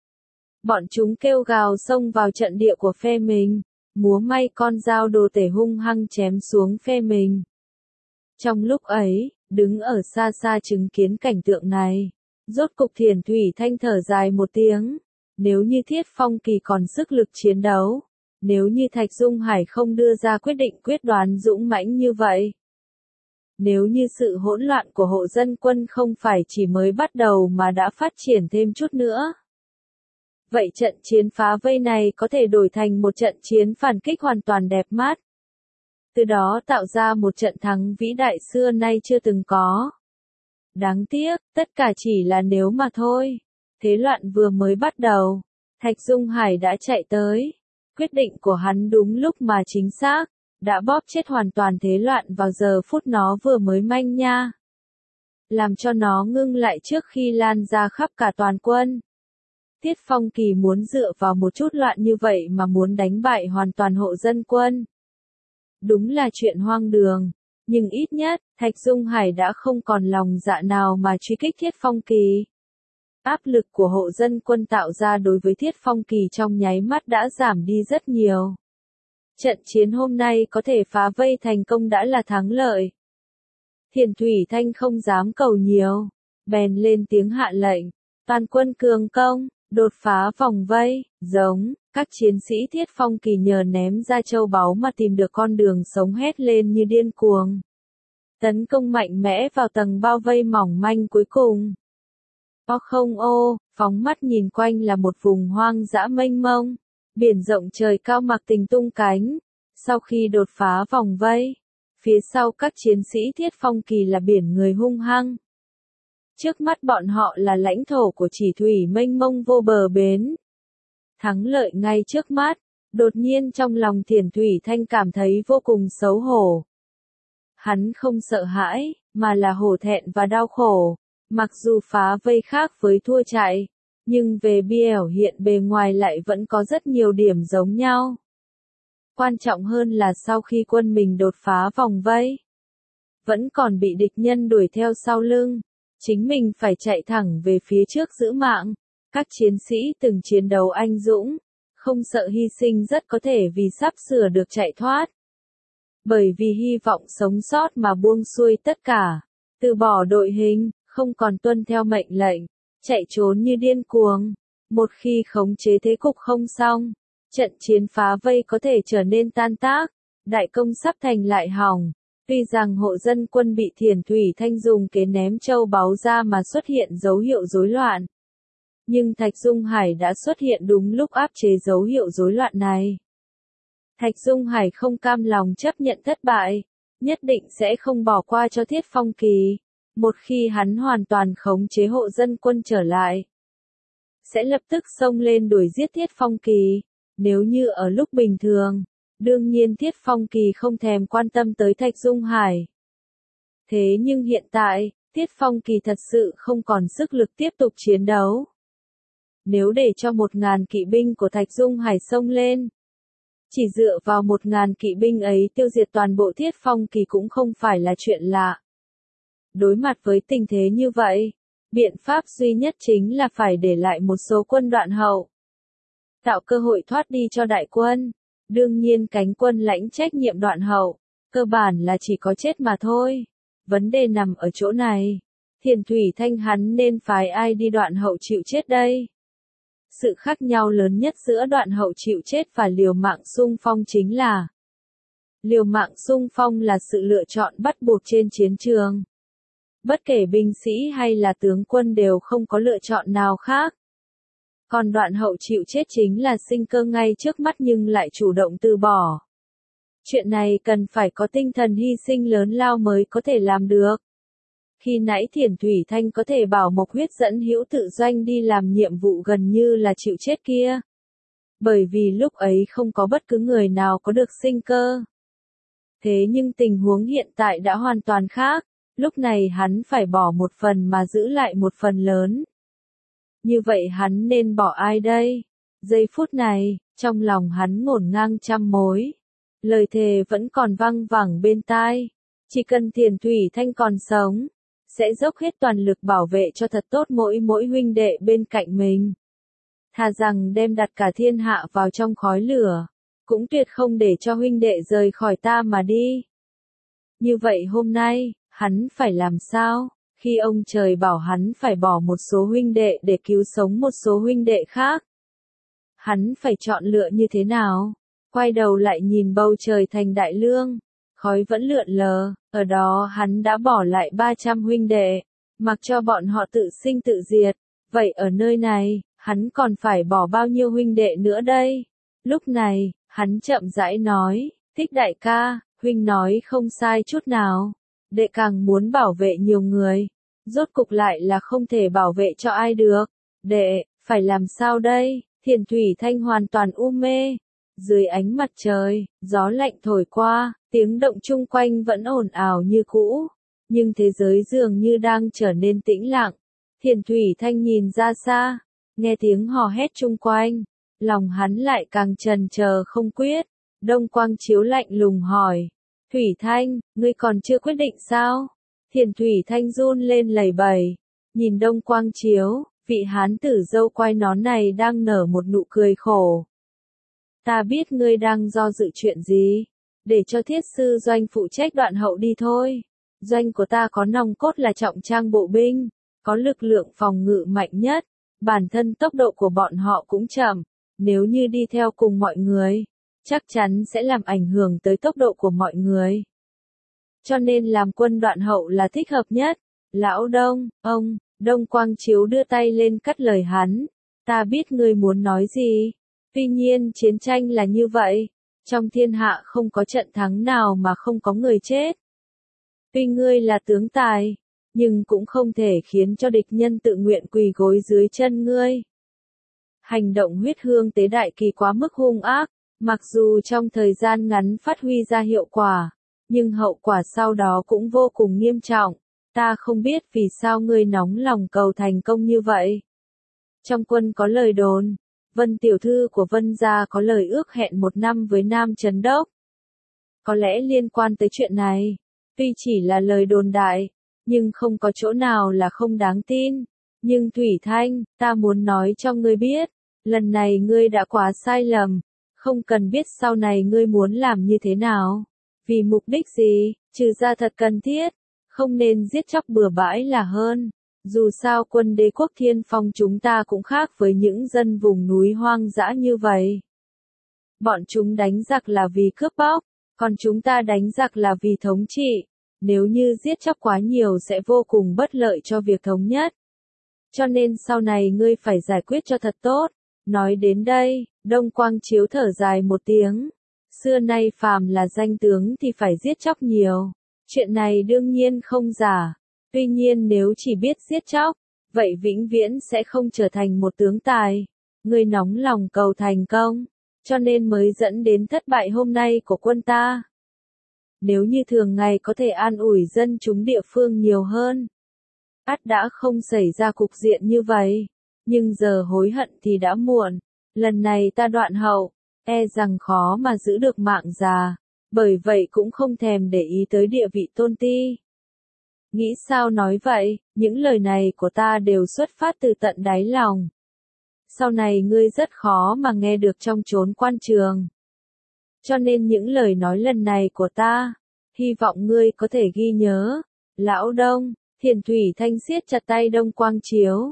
Bọn chúng kêu gào xông vào trận địa của phe mình, múa may con dao đồ tể hung hăng chém xuống phe mình. Trong lúc ấy, đứng ở xa xa chứng kiến cảnh tượng này, rốt cục Thiền Thủy Thanh thở dài một tiếng. Nếu như Thiết Phong Kỳ còn sức lực chiến đấu, nếu như Thạch Dung Hải không đưa ra quyết định quyết đoán dũng mãnh như vậy, nếu như sự hỗn loạn của hộ dân quân không phải chỉ mới bắt đầu mà đã phát triển thêm chút nữa, vậy trận chiến phá vây này có thể đổi thành một trận chiến phản kích hoàn toàn đẹp mắt. Từ đó tạo ra một trận thắng vĩ đại xưa nay chưa từng có. Đáng tiếc, tất cả chỉ là nếu mà thôi. Thế loạn vừa mới bắt đầu, Thạch Dung Hải đã chạy tới. Quyết định của hắn đúng lúc mà chính xác, đã bóp chết hoàn toàn thế loạn vào giờ phút nó vừa mới manh nha. Làm cho nó ngưng lại trước khi lan ra khắp cả toàn quân. Tiết Phong Kỳ muốn dựa vào một chút loạn như vậy mà muốn đánh bại hoàn toàn hộ dân quân. Đúng là chuyện hoang đường, nhưng ít nhất, Thạch Dung Hải đã không còn lòng dạ nào mà truy kích Thiết Phong Kỳ. Áp lực của hộ dân quân tạo ra đối với Thiết Phong Kỳ trong nháy mắt đã giảm đi rất nhiều. Trận chiến hôm nay có thể phá vây thành công đã là thắng lợi. Thiền Thủy Thanh không dám cầu nhiều, bèn lên tiếng hạ lệnh, toàn quân cường công, đột phá vòng vây, giống, các chiến sĩ Thiết Phong Kỳ nhờ ném ra châu báu mà tìm được con đường sống hét lên như điên cuồng. Tấn công mạnh mẽ vào tầng bao vây mỏng manh cuối cùng. O không ô, phóng mắt nhìn quanh là một vùng hoang dã mênh mông, biển rộng trời cao mặc tình tung cánh. Sau khi đột phá vòng vây, phía sau các chiến sĩ Thiết Phong Kỳ là biển người hung hăng. Trước mắt bọn họ là lãnh thổ của chỉ thủy mênh mông vô bờ bến. Thắng lợi ngay trước mắt, đột nhiên trong lòng Thiền Thủy Thanh cảm thấy vô cùng xấu hổ. Hắn không sợ hãi, mà là hổ thẹn và đau khổ. Mặc dù phá vây khác với thua chạy, nhưng về biểu hiện bề ngoài lại vẫn có rất nhiều điểm giống nhau. Quan trọng hơn là sau khi quân mình đột phá vòng vây, vẫn còn bị địch nhân đuổi theo sau lưng. Chính mình phải chạy thẳng về phía trước giữ mạng. Các chiến sĩ từng chiến đấu anh dũng, không sợ hy sinh rất có thể vì sắp sửa được chạy thoát. Bởi vì hy vọng sống sót mà buông xuôi tất cả, từ bỏ đội hình, không còn tuân theo mệnh lệnh, chạy trốn như điên cuồng. Một khi khống chế thế cục không xong, trận chiến phá vây có thể trở nên tan tác, đại công sắp thành lại hỏng. Tuy rằng hộ dân quân bị Thiền Thủy Thanh dùng kế ném châu báu ra mà xuất hiện dấu hiệu rối loạn. Nhưng Thạch Dung Hải đã xuất hiện đúng lúc áp chế dấu hiệu rối loạn này. Thạch Dung Hải không cam lòng chấp nhận thất bại, nhất định sẽ không bỏ qua cho Thiết Phong Kỳ. Một khi hắn hoàn toàn khống chế hộ dân quân trở lại, sẽ lập tức xông lên đuổi giết Thiết Phong Kỳ. Nếu như ở lúc bình thường, đương nhiên Thiết Phong Kỳ không thèm quan tâm tới Thạch Dung Hải. Thế nhưng hiện tại, Thiết Phong Kỳ thật sự không còn sức lực tiếp tục chiến đấu. Nếu để cho một ngàn kỵ binh của Thạch Dung Hải xông lên, chỉ dựa vào một ngàn kỵ binh ấy tiêu diệt toàn bộ Thiết Phong Kỳ cũng không phải là chuyện lạ. Đối mặt với tình thế như vậy, biện pháp duy nhất chính là phải để lại một số quân đoạn hậu, tạo cơ hội thoát đi cho đại quân. Đương nhiên cánh quân lãnh trách nhiệm đoạn hậu, cơ bản là chỉ có chết mà thôi. Vấn đề nằm ở chỗ này. Thiền Thủy Thanh hắn nên phái ai đi đoạn hậu chịu chết đây? Sự khác nhau lớn nhất giữa đoạn hậu chịu chết và liều mạng xung phong chính là liều mạng xung phong là sự lựa chọn bắt buộc trên chiến trường. Bất kể binh sĩ hay là tướng quân đều không có lựa chọn nào khác. Còn đoạn hậu chịu chết chính là sinh cơ ngay trước mắt nhưng lại chủ động từ bỏ. Chuyện này cần phải có tinh thần hy sinh lớn lao mới có thể làm được. Khi nãy Thiền Thủy Thanh có thể bảo Mộc Huyết dẫn Hữu Tự Doanh đi làm nhiệm vụ gần như là chịu chết kia. Bởi vì lúc ấy không có bất cứ người nào có được sinh cơ. Thế nhưng tình huống hiện tại đã hoàn toàn khác, lúc này hắn phải bỏ một phần mà giữ lại một phần lớn. Như vậy hắn nên bỏ ai đây? Giây phút này, trong lòng hắn ngổn ngang trăm mối. Lời thề vẫn còn văng vẳng bên tai. Chỉ cần Thiền Thủy Thanh còn sống, sẽ dốc hết toàn lực bảo vệ cho thật tốt mỗi mỗi huynh đệ bên cạnh mình. Thà rằng đem đặt cả thiên hạ vào trong khói lửa, cũng tuyệt không để cho huynh đệ rời khỏi ta mà đi. Như vậy hôm nay, hắn phải làm sao? Khi ông trời bảo hắn phải bỏ một số huynh đệ để cứu sống một số huynh đệ khác, hắn phải chọn lựa như thế nào? Quay đầu lại nhìn bầu trời thành đại lương, khói vẫn lượn lờ, ở đó hắn đã bỏ lại ba trăm huynh đệ, mặc cho bọn họ tự sinh tự diệt. Vậy ở nơi này, hắn còn phải bỏ bao nhiêu huynh đệ nữa đây? Lúc này, hắn chậm rãi nói, Thích đại ca, huynh nói không sai chút nào. Đệ càng muốn bảo vệ nhiều người, rốt cục lại là không thể bảo vệ cho ai được. Đệ, phải làm sao đây? Thiền Thủy Thanh hoàn toàn u mê. Dưới ánh mặt trời, gió lạnh thổi qua, tiếng động chung quanh vẫn ồn ào như cũ. Nhưng thế giới dường như đang trở nên tĩnh lặng. Thiền Thủy Thanh nhìn ra xa, nghe tiếng hò hét chung quanh. Lòng hắn lại càng chần chờ không quyết. Đông Quang Chiếu lạnh lùng hỏi. Thủy Thanh, ngươi còn chưa quyết định sao? Thiền Thủy Thanh run lên lẩy bẩy. Nhìn Đông Quang Chiếu, vị hán tử dâu quai nón này đang nở một nụ cười khổ. Ta biết ngươi đang do dự chuyện gì. Để cho thiết sư Doanh phụ trách đoạn hậu đi thôi. Doanh của ta có nòng cốt là trọng trang bộ binh, có lực lượng phòng ngự mạnh nhất. Bản thân tốc độ của bọn họ cũng chậm. Nếu như đi theo cùng mọi người, chắc chắn sẽ làm ảnh hưởng tới tốc độ của mọi người. Cho nên làm quân đoạn hậu là thích hợp nhất. Lão Đông, ông, Đông Quang Chiếu đưa tay lên cắt lời hắn. Ta biết ngươi muốn nói gì. Tuy nhiên chiến tranh là như vậy. Trong thiên hạ không có trận thắng nào mà không có người chết. Tuy ngươi là tướng tài, nhưng cũng không thể khiến cho địch nhân tự nguyện quỳ gối dưới chân ngươi. Hành động huyết hương tế đại kỳ quá mức hung ác, mặc dù trong thời gian ngắn phát huy ra hiệu quả, nhưng hậu quả sau đó cũng vô cùng nghiêm trọng. Ta không biết vì sao ngươi nóng lòng cầu thành công như vậy. Trong quân có lời đồn, Vân tiểu thư của Vân gia có lời ước hẹn một năm với Nam Trấn Đốc. Có lẽ liên quan tới chuyện này, tuy chỉ là lời đồn đại, nhưng không có chỗ nào là không đáng tin. Nhưng Thủy Thanh, ta muốn nói cho ngươi biết, lần này ngươi đã quá sai lầm, không cần biết sau này ngươi muốn làm như thế nào, vì mục đích gì, trừ ra thật cần thiết, không nên giết chóc bừa bãi là hơn. Dù sao quân đế quốc Thiên Phong chúng ta cũng khác với những dân vùng núi hoang dã như vậy. Bọn chúng đánh giặc là vì cướp bóc, còn chúng ta đánh giặc là vì thống trị. Nếu như giết chóc quá nhiều sẽ vô cùng bất lợi cho việc thống nhất. Cho nên sau này ngươi phải giải quyết cho thật tốt. Nói đến đây, Đông Quang Chiếu thở dài một tiếng. Xưa nay phàm là danh tướng thì phải giết chóc nhiều. Chuyện này đương nhiên không giả. Tuy nhiên nếu chỉ biết giết chóc, vậy vĩnh viễn sẽ không trở thành một tướng tài. Ngươi nóng lòng cầu thành công, cho nên mới dẫn đến thất bại hôm nay của quân ta. Nếu như thường ngày có thể an ủi dân chúng địa phương nhiều hơn, ắt đã không xảy ra cục diện như vậy. Nhưng giờ hối hận thì đã muộn. Lần này ta đoạn hậu, e rằng khó mà giữ được mạng già. Bởi vậy cũng không thèm để ý tới địa vị tôn ti. Nghĩ sao nói vậy, những lời này của ta đều xuất phát từ tận đáy lòng. Sau này ngươi rất khó mà nghe được trong chốn quan trường. Cho nên những lời nói lần này của ta, hy vọng ngươi có thể ghi nhớ. Lão Đông, Thiền Thủy Thanh siết chặt tay Đông Quang Chiếu.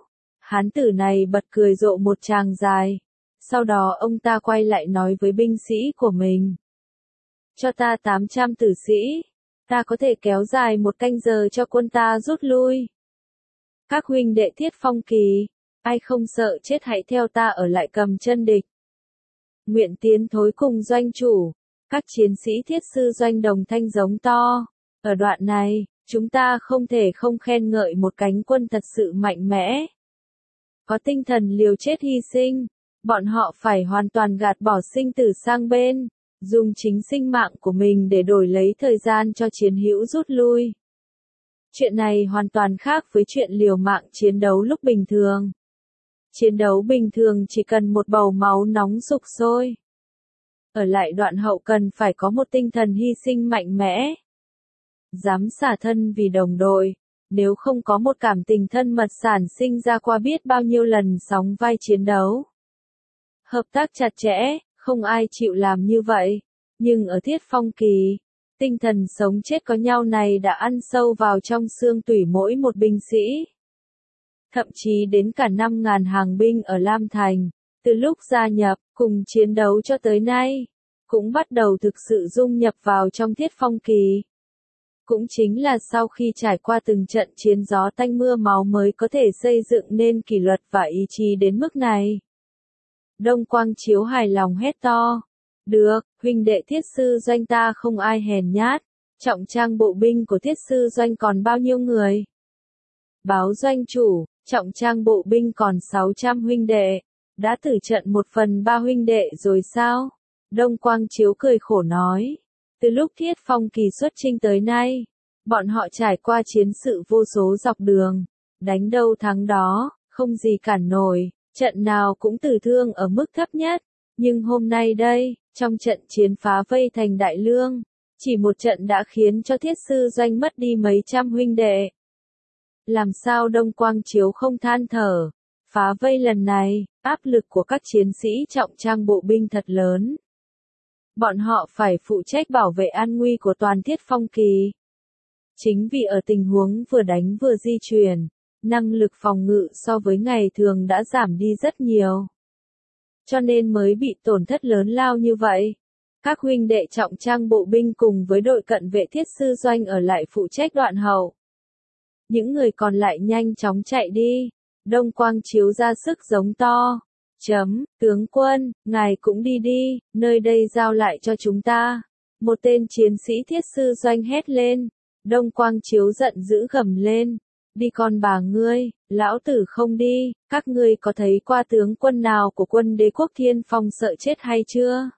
Hán tử này bật cười rộ một tràng dài. Sau đó ông ta quay lại nói với binh sĩ của mình. Cho ta tám trăm tử sĩ. Ta có thể kéo dài một canh giờ cho quân ta rút lui. Các huynh đệ Thiết Phong Kỳ, ai không sợ chết hãy theo ta ở lại cầm chân địch. Nguyện tiến thối cùng doanh chủ. Các chiến sĩ thiết sư doanh đồng thanh giống to. Ở đoạn này, chúng ta không thể không khen ngợi một cánh quân thật sự mạnh mẽ. Có tinh thần liều chết hy sinh, bọn họ phải hoàn toàn gạt bỏ sinh tử sang bên, dùng chính sinh mạng của mình để đổi lấy thời gian cho chiến hữu rút lui. Chuyện này hoàn toàn khác với chuyện liều mạng chiến đấu lúc bình thường. Chiến đấu bình thường chỉ cần một bầu máu nóng sục sôi. Ở lại đoạn hậu cần phải có một tinh thần hy sinh mạnh mẽ. Dám xả thân vì đồng đội, nếu không có một cảm tình thân mật sản sinh ra qua biết bao nhiêu lần sóng vai chiến đấu. Hợp tác chặt chẽ, không ai chịu làm như vậy. Nhưng ở Thiết Phong Kỳ, tinh thần sống chết có nhau này đã ăn sâu vào trong xương tủy mỗi một binh sĩ. Thậm chí đến cả năm ngàn hàng binh ở Lam Thành, từ lúc gia nhập, cùng chiến đấu cho tới nay, cũng bắt đầu thực sự dung nhập vào trong Thiết Phong Kỳ. Cũng chính là sau khi trải qua từng trận chiến gió tanh mưa máu mới có thể xây dựng nên kỷ luật và ý chí đến mức này. Đông Quang Chiếu hài lòng hét to. Được, huynh đệ thiết sư doanh ta không ai hèn nhát. Trọng trang bộ binh của thiết sư doanh còn bao nhiêu người? Báo doanh chủ, trọng trang bộ binh còn sáu trăm huynh đệ. Đã tử trận một phần ba huynh đệ rồi sao? Đông Quang Chiếu cười khổ nói. Từ lúc Thiết Phong Kỳ xuất chinh tới nay, bọn họ trải qua chiến sự vô số dọc đường, đánh đâu thắng đó, không gì cản nổi, trận nào cũng tử thương ở mức thấp nhất. Nhưng hôm nay đây, trong trận chiến phá vây thành Đại Lương, chỉ một trận đã khiến cho thiết sư doanh mất đi mấy trăm huynh đệ. Làm sao Đông Quang Chiếu không than thở, phá vây lần này, áp lực của các chiến sĩ trọng trang bộ binh thật lớn. Bọn họ phải phụ trách bảo vệ an nguy của toàn Thiết Phong Kỳ. Chính vì ở tình huống vừa đánh vừa di chuyển, năng lực phòng ngự so với ngày thường đã giảm đi rất nhiều. Cho nên mới bị tổn thất lớn lao như vậy. Các huynh đệ trọng trang bộ binh cùng với đội cận vệ thiết sư doanh ở lại phụ trách đoạn hậu. Những người còn lại nhanh chóng chạy đi. Đông Quang Chiếu ra sức giống to. Chấm, tướng quân, ngài cũng đi đi, nơi đây giao lại cho chúng ta. Một tên chiến sĩ thiết sư doanh hét lên. Đông Quang Chiếu giận dữ gầm lên. Đi con bà ngươi, lão tử không đi, các ngươi có thấy qua tướng quân nào của quân đế quốc Thiên Phong sợ chết hay chưa?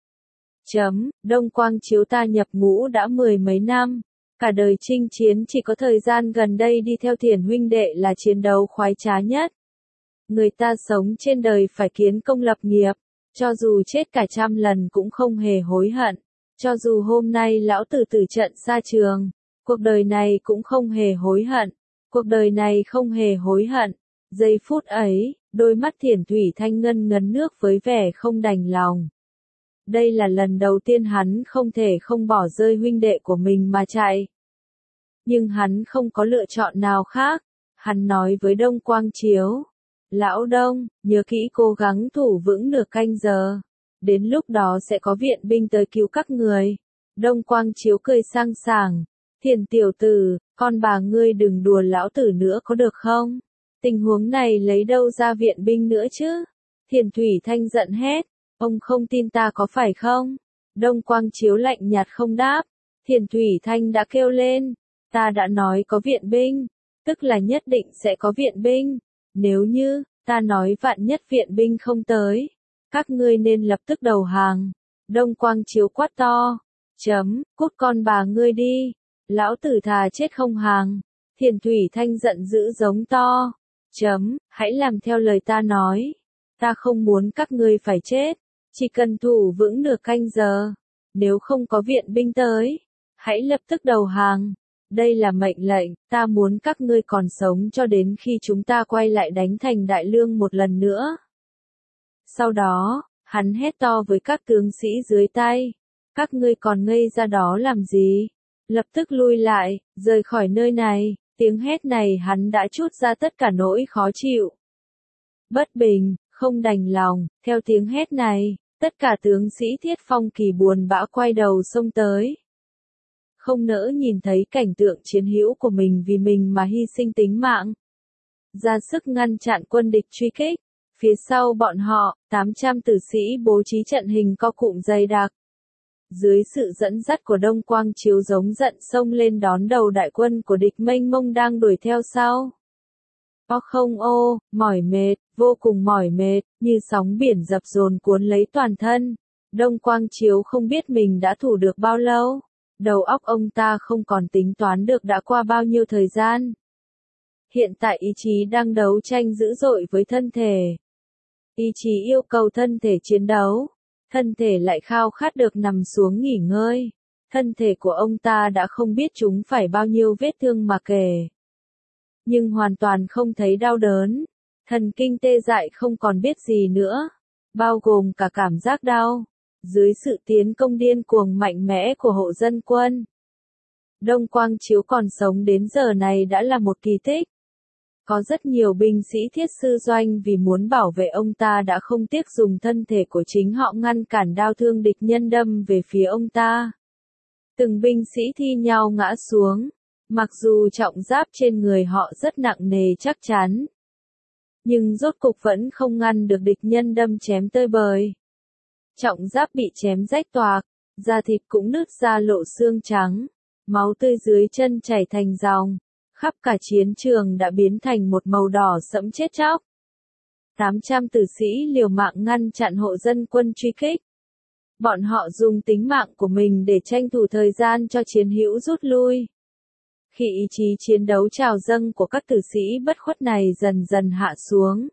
Chấm, Đông Quang Chiếu ta nhập ngũ đã mười mấy năm, cả đời chinh chiến chỉ có thời gian gần đây đi theo Thiền huynh đệ là chiến đấu khoái trá nhất. Người ta sống trên đời phải kiến công lập nghiệp, cho dù chết cả trăm lần cũng không hề hối hận, cho dù hôm nay lão tử tử trận xa trường, cuộc đời này cũng không hề hối hận. Cuộc đời này không hề hối hận. Giây phút ấy, đôi mắt Thiển Thủy Thanh ngân ngấn nước với vẻ không đành lòng. Đây là lần đầu tiên hắn không thể không bỏ rơi huynh đệ của mình mà chạy. Nhưng hắn không có lựa chọn nào khác. Hắn nói với Đông Quang Chiếu. Lão Đông, nhớ kỹ cố gắng thủ vững nửa canh giờ. Đến lúc đó sẽ có viện binh tới cứu các người. Đông Quang Chiếu cười sang sảng. Thiền tiểu tử, con bà ngươi đừng đùa lão tử nữa có được không? Tình huống này lấy đâu ra viện binh nữa chứ? Thiền Thủy Thanh giận hét. Ông không tin ta có phải không? Đông Quang Chiếu lạnh nhạt không đáp. Thiền Thủy Thanh đã kêu lên. Ta đã nói có viện binh. Tức là nhất định sẽ có viện binh. Nếu như, ta nói vạn nhất viện binh không tới. Các ngươi nên lập tức đầu hàng. Đông Quang Chiếu quát to. Chấm, cút con bà ngươi đi. Lão tử thà chết không hàng. Thiền Thủy Thanh giận dữ giống to. Chấm, hãy làm theo lời ta nói. Ta không muốn các ngươi phải chết. Chỉ cần thủ vững nửa canh giờ. Nếu không có viện binh tới, hãy lập tức đầu hàng. Đây là mệnh lệnh, ta muốn các ngươi còn sống cho đến khi chúng ta quay lại đánh thành Đại Lương một lần nữa. Sau đó, hắn hét to với các tướng sĩ dưới tay. Các ngươi còn ngây ra đó làm gì? Lập tức lui lại, rời khỏi nơi này. Tiếng hét này hắn đã trút ra tất cả nỗi khó chịu. bất bình, không đành lòng, theo tiếng hét này, tất cả tướng sĩ Thiết Phong Kỳ buồn bã quay đầu xông tới. Không nỡ nhìn thấy cảnh tượng chiến hữu của mình vì mình mà hy sinh tính mạng. Ra sức ngăn chặn quân địch truy kích. Phía sau bọn họ, tám trăm tử sĩ bố trí trận hình co cụm dày đặc. Dưới sự dẫn dắt của Đông Quang Chiếu giống giận xông lên đón đầu đại quân của địch mênh mông đang đuổi theo sau. O không ô, mỏi mệt, vô cùng mỏi mệt, như sóng biển dập dồn cuốn lấy toàn thân. Đông Quang Chiếu không biết mình đã thủ được bao lâu. Đầu óc ông ta không còn tính toán được đã qua bao nhiêu thời gian. Hiện tại ý chí đang đấu tranh dữ dội với thân thể. Ý chí yêu cầu thân thể chiến đấu. Thân thể lại khao khát được nằm xuống nghỉ ngơi. Thân thể của ông ta đã không biết chúng phải bao nhiêu vết thương mà kể. Nhưng hoàn toàn không thấy đau đớn. Thần kinh tê dại không còn biết gì nữa. Bao gồm cả cảm giác đau. Dưới sự tiến công điên cuồng mạnh mẽ của hộ dân quân. Đông Quang Chiếu còn sống đến giờ này đã là một kỳ tích. Có rất nhiều binh sĩ thiết sư doanh vì muốn bảo vệ ông ta đã không tiếc dùng thân thể của chính họ ngăn cản đao thương địch nhân đâm về phía ông ta. Từng binh sĩ thi nhau ngã xuống, mặc dù trọng giáp trên người họ rất nặng nề chắc chắn. Nhưng rốt cục vẫn không ngăn được địch nhân đâm chém tơi bời. Trọng giáp bị chém rách toạc, da thịt cũng nứt ra lộ xương trắng, máu tươi dưới chân chảy thành dòng. Khắp cả chiến trường đã biến thành một màu đỏ sẫm chết chóc. tám trăm tử sĩ liều mạng ngăn chặn hộ dân quân truy kích. Bọn họ dùng tính mạng của mình để tranh thủ thời gian cho chiến hữu rút lui. Khi ý chí chiến đấu trào dâng của các tử sĩ bất khuất này dần dần hạ xuống.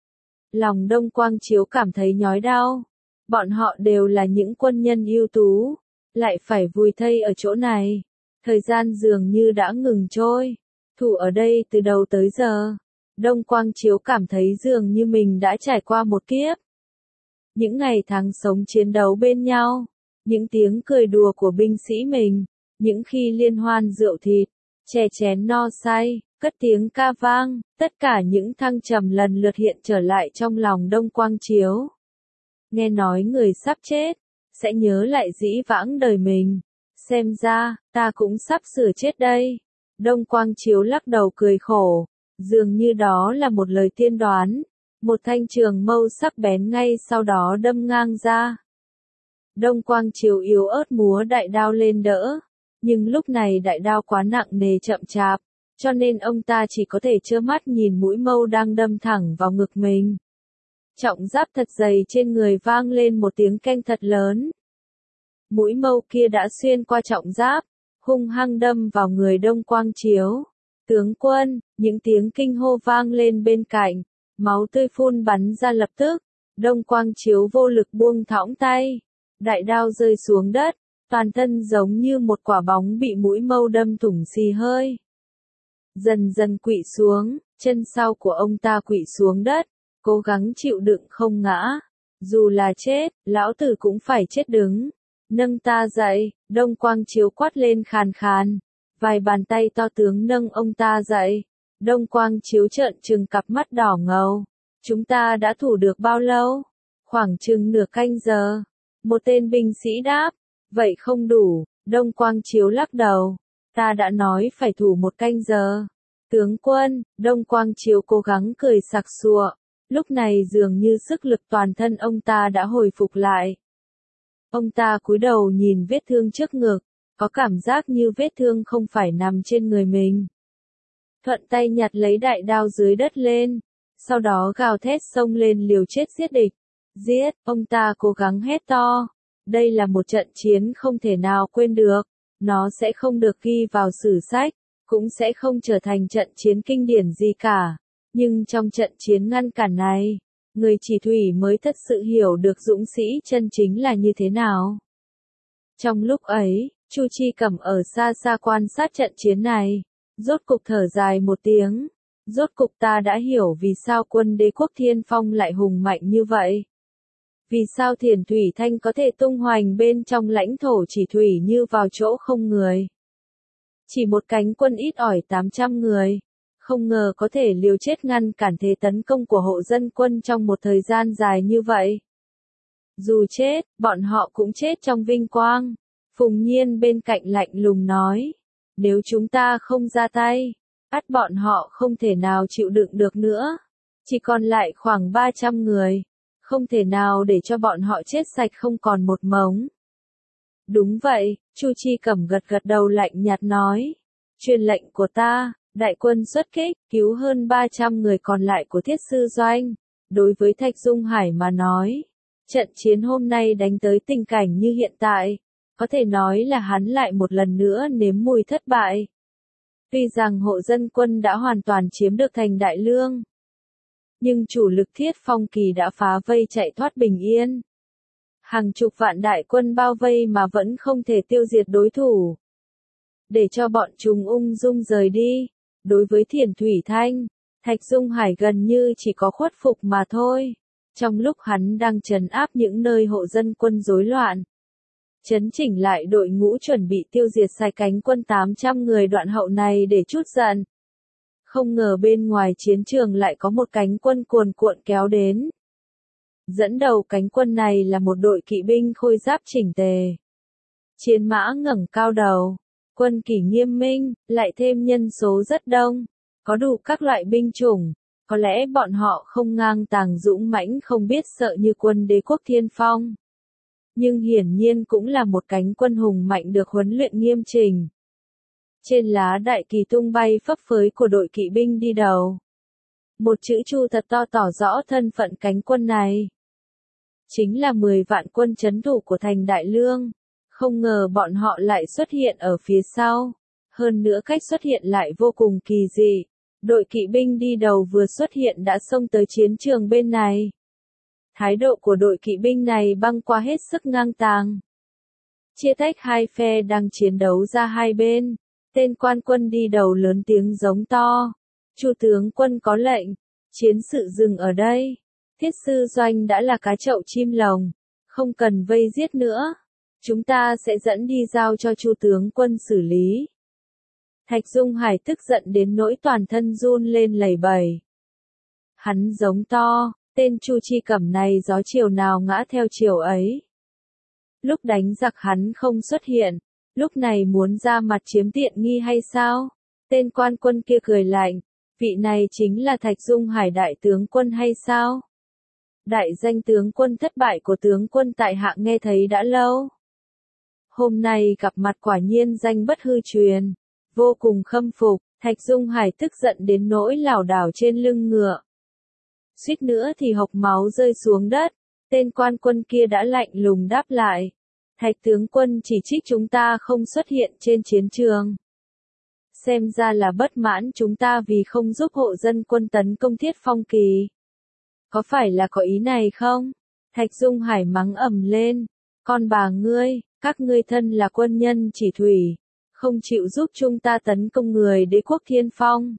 Lòng Đông Quang Chiếu cảm thấy nhói đau. Bọn họ đều là những quân nhân ưu tú, lại phải vùi thây ở chỗ này. Thời gian dường như đã ngừng trôi. Thủ ở đây từ đầu tới giờ. Đông Quang Chiếu cảm thấy dường như mình đã trải qua một kiếp. Những ngày tháng sống chiến đấu bên nhau. Những tiếng cười đùa của binh sĩ mình. Những khi liên hoan rượu thịt. Chè chén no say. Cất tiếng ca vang. Tất cả những thăng trầm lần lượt hiện trở lại trong lòng Đông Quang Chiếu. Nghe nói người sắp chết. Sẽ nhớ lại dĩ vãng đời mình. Xem ra, ta cũng sắp sửa chết đây. Đông Quang Chiếu lắc đầu cười khổ, dường như đó là một lời tiên đoán, một thanh trường mâu sắc bén ngay sau đó đâm ngang ra. Đông Quang Chiếu yếu ớt múa đại đao lên đỡ, nhưng lúc này đại đao quá nặng nề chậm chạp, cho nên ông ta chỉ có thể trơ mắt nhìn mũi mâu đang đâm thẳng vào ngực mình. Trọng giáp thật dày trên người vang lên một tiếng keng thật lớn. Mũi mâu kia đã xuyên qua trọng giáp. Hung hăng đâm vào người Đông Quang Chiếu. Tướng quân, những tiếng kinh hô vang lên bên cạnh, máu tươi phun bắn ra lập tức. Đông Quang Chiếu vô lực buông thõng tay. Đại đao rơi xuống đất, toàn thân giống như một quả bóng bị mũi mâu đâm thủng xì hơi. Dần dần quỵ xuống, chân sau của ông ta quỵ xuống đất, cố gắng chịu đựng không ngã. Dù là chết, lão tử cũng phải chết đứng. Nâng ta dậy, Đông Quang Chiếu quát lên khàn khàn. Vài bàn tay to tướng nâng ông ta dậy. Đông Quang Chiếu trợn trừng cặp mắt đỏ ngầu. Chúng ta đã thủ được bao lâu? Khoảng chừng nửa canh giờ. Một tên binh sĩ đáp. Vậy không đủ. Đông Quang Chiếu lắc đầu. Ta đã nói phải thủ một canh giờ. Tướng quân, Đông Quang Chiếu cố gắng cười sặc sụa. Lúc này dường như sức lực toàn thân ông ta đã hồi phục lại. Ông ta cúi đầu nhìn vết thương trước ngực, có cảm giác như vết thương không phải nằm trên người mình. Thuận tay nhặt lấy đại đao dưới đất lên, sau đó gào thét xông lên liều chết giết địch. Giết, ông ta cố gắng hét to. Đây là một trận chiến không thể nào quên được, nó sẽ không được ghi vào sử sách, cũng sẽ không trở thành trận chiến kinh điển gì cả. Nhưng trong trận chiến ngăn cản này, người chỉ thủy mới thật sự hiểu được dũng sĩ chân chính là như thế nào. Trong lúc ấy, Chu Chi Cẩm ở xa xa quan sát trận chiến này, rốt cục thở dài một tiếng. Rốt cục ta đã hiểu vì sao quân đế quốc Thiên Phong lại hùng mạnh như vậy. Vì sao Thiền Thủy Thanh có thể tung hoành bên trong lãnh thổ chỉ thủy như vào chỗ không người. Chỉ một cánh quân ít ỏi tám trăm người. Không ngờ có thể liều chết ngăn cản thế tấn công của hộ dân quân trong một thời gian dài như vậy. Dù chết, bọn họ cũng chết trong vinh quang. Phùng Nhiên bên cạnh lạnh lùng nói. Nếu chúng ta không ra tay, ắt bọn họ không thể nào chịu đựng được nữa. Chỉ còn lại khoảng ba trăm người. Không thể nào để cho bọn họ chết sạch không còn một mống. Đúng vậy, Chu Chi Cẩm gật gật đầu lạnh nhạt nói. Truyền lệnh của ta, đại quân xuất kích, cứu hơn ba trăm người còn lại của Thiết Sư Doanh. Đối với Thạch Dung Hải mà nói, trận chiến hôm nay đánh tới tình cảnh như hiện tại, có thể nói là hắn lại một lần nữa nếm mùi thất bại. Tuy rằng hộ dân quân đã hoàn toàn chiếm được thành Đại Lương, nhưng chủ lực Thiết Phong Kỳ đã phá vây chạy thoát bình yên. Hàng chục vạn đại quân bao vây mà vẫn không thể tiêu diệt đối thủ. Để cho bọn chúng ung dung rời đi, đối với Thiền Thủy Thanh, Thạch Dung Hải gần như chỉ có khuất phục mà thôi. Trong lúc hắn đang trấn áp những nơi hộ dân quân rối loạn, chấn chỉnh lại đội ngũ chuẩn bị tiêu diệt sai cánh quân tám trăm người đoạn hậu này để trút giận. Không ngờ bên ngoài chiến trường lại có một cánh quân cuồn cuộn kéo đến. Dẫn đầu cánh quân này là một đội kỵ binh khôi giáp chỉnh tề. Chiến mã ngẩng cao đầu, quân kỷ nghiêm minh, lại thêm nhân số rất đông, có đủ các loại binh chủng. Có lẽ bọn họ không ngang tàng dũng mãnh không biết sợ như quân Đế quốc Thiên Phong. Nhưng hiển nhiên cũng là một cánh quân hùng mạnh được huấn luyện nghiêm chỉnh. Trên lá đại kỳ tung bay phấp phới của đội kỵ binh đi đầu. Một chữ Chu thật to tỏ rõ thân phận cánh quân này. Chính là mười vạn quân trấn thủ của thành Đại Lương. Không ngờ bọn họ lại xuất hiện ở phía sau. Hơn nữa cách xuất hiện lại vô cùng kỳ dị. Đội kỵ binh đi đầu vừa xuất hiện đã xông tới chiến trường bên này. Thái độ của đội kỵ binh này băng qua hết sức ngang tàng. Chia tách hai phe đang chiến đấu ra hai bên. Tên quan quân đi đầu lớn tiếng giống to. Chu tướng quân có lệnh. Chiến sự dừng ở đây. Thiết Sư Doanh đã là cá chậu chim lồng. Không cần vây giết nữa. Chúng ta sẽ dẫn đi giao cho Chu tướng quân xử lý. Thạch Dung Hải tức giận đến nỗi toàn thân run lên lẩy bẩy. Hắn giống to, tên Chu Chi Cẩm này gió chiều nào ngã theo chiều ấy. Lúc đánh giặc hắn không xuất hiện, lúc này muốn ra mặt chiếm tiện nghi hay sao? Tên quan quân kia cười lạnh, vị này chính là Thạch Dung Hải đại tướng quân hay sao? Đại danh tướng quân thất bại của tướng quân tại hạ nghe thấy đã lâu. Hôm nay gặp mặt quả nhiên danh bất hư truyền. Vô cùng khâm phục, Thạch Dung Hải tức giận đến nỗi lảo đảo trên lưng ngựa. Suýt nữa thì hộc máu rơi xuống đất, tên quan quân kia đã lạnh lùng đáp lại. Thạch tướng quân chỉ trích chúng ta không xuất hiện trên chiến trường. Xem ra là bất mãn chúng ta vì không giúp hộ dân quân tấn công Thiết Phong Kỳ. Có phải là có ý này không? Thạch Dung Hải mắng ầm lên. Con bà ngươi, các ngươi thân là quân nhân chỉ thủy. Không chịu giúp chúng ta tấn công người Đế quốc Thiên Phong.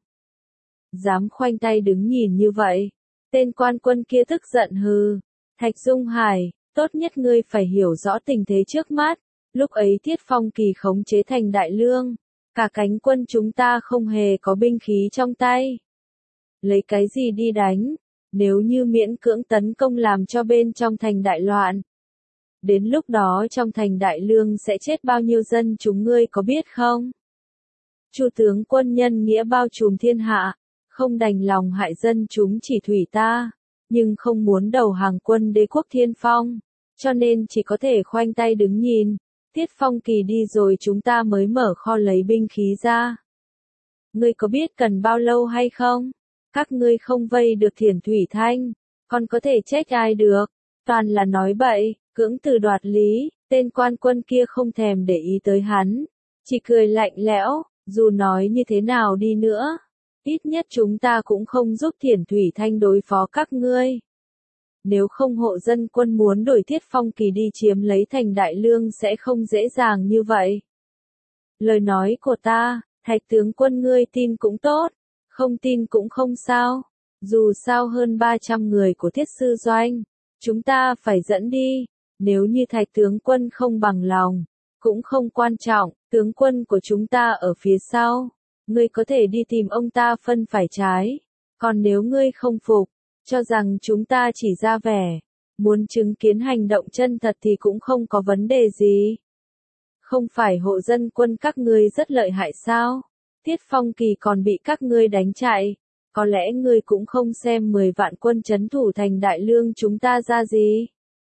Dám khoanh tay đứng nhìn như vậy. Tên quan quân kia tức giận hừ. Thạch Dung Hải, tốt nhất ngươi phải hiểu rõ tình thế trước mắt. Lúc ấy Thiết Phong Kỳ khống chế thành Đại Lương. Cả cánh quân chúng ta không hề có binh khí trong tay. Lấy cái gì đi đánh? Nếu như miễn cưỡng tấn công làm cho bên trong thành đại loạn. Đến lúc đó trong thành Đại Lương sẽ chết bao nhiêu dân chúng ngươi có biết không? Chu tướng quân nhân nghĩa bao trùm thiên hạ, không đành lòng hại dân chúng chỉ thủy ta, nhưng không muốn đầu hàng quân Đế quốc Thiên Phong, cho nên chỉ có thể khoanh tay đứng nhìn. Tiết Phong Kỳ đi rồi chúng ta mới mở kho lấy binh khí ra. Ngươi có biết cần bao lâu hay không? Các ngươi không vây được Thiền Thủy Thanh, còn có thể trách ai được? Toàn là nói bậy. Cưỡng từ đoạt lý, tên quan quân kia không thèm để ý tới hắn, chỉ cười lạnh lẽo, dù nói như thế nào đi nữa, ít nhất chúng ta cũng không giúp Thiền Thủy Thanh đối phó các ngươi. Nếu không hộ dân quân muốn đổi Thiết Phong Kỳ đi chiếm lấy thành Đại Lương sẽ không dễ dàng như vậy. Lời nói của ta, Thạch tướng quân ngươi tin cũng tốt, không tin cũng không sao, dù sao hơn ba trăm người của Thiết Sư Doanh, chúng ta phải dẫn đi. Nếu như Thạch tướng quân không bằng lòng, cũng không quan trọng, tướng quân của chúng ta ở phía sau. ngươi có thể đi tìm ông ta phân phải trái. Còn nếu ngươi không phục, cho rằng chúng ta chỉ ra vẻ, muốn chứng kiến hành động chân thật thì cũng không có vấn đề gì. Không phải hộ dân quân các ngươi rất lợi hại sao? Tiết Phong Kỳ còn bị các ngươi đánh chạy. Có lẽ ngươi cũng không xem mười vạn quân trấn thủ thành Đại Lương chúng ta ra gì.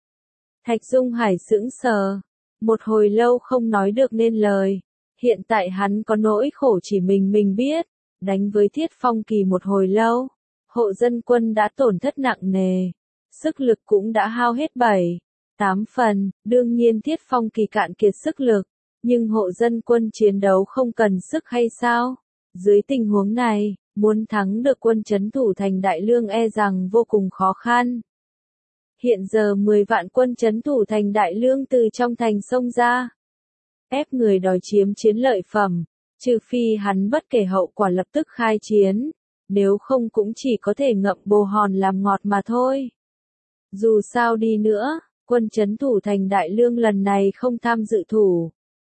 Thạch Dung Hải sững sờ, một hồi lâu không nói được nên lời. Hiện tại hắn có nỗi khổ chỉ mình mình biết, đánh với Thiết Phong Kỳ một hồi lâu, hộ dân quân đã tổn thất nặng nề, sức lực cũng đã hao hết bảy, tám phần, đương nhiên Thiết Phong Kỳ cạn kiệt sức lực, nhưng hộ dân quân chiến đấu không cần sức hay sao? Dưới tình huống này, muốn thắng được quân trấn thủ thành Đại Lương e rằng vô cùng khó khăn. Hiện giờ mười vạn quân trấn thủ thành Đại Lương từ trong thành xông ra, ép người đòi chiếm chiến lợi phẩm, trừ phi hắn bất kể hậu quả lập tức khai chiến, nếu không cũng chỉ có thể ngậm bồ hòn làm ngọt mà thôi. Dù sao đi nữa, quân trấn thủ thành Đại Lương lần này không tham dự thủ,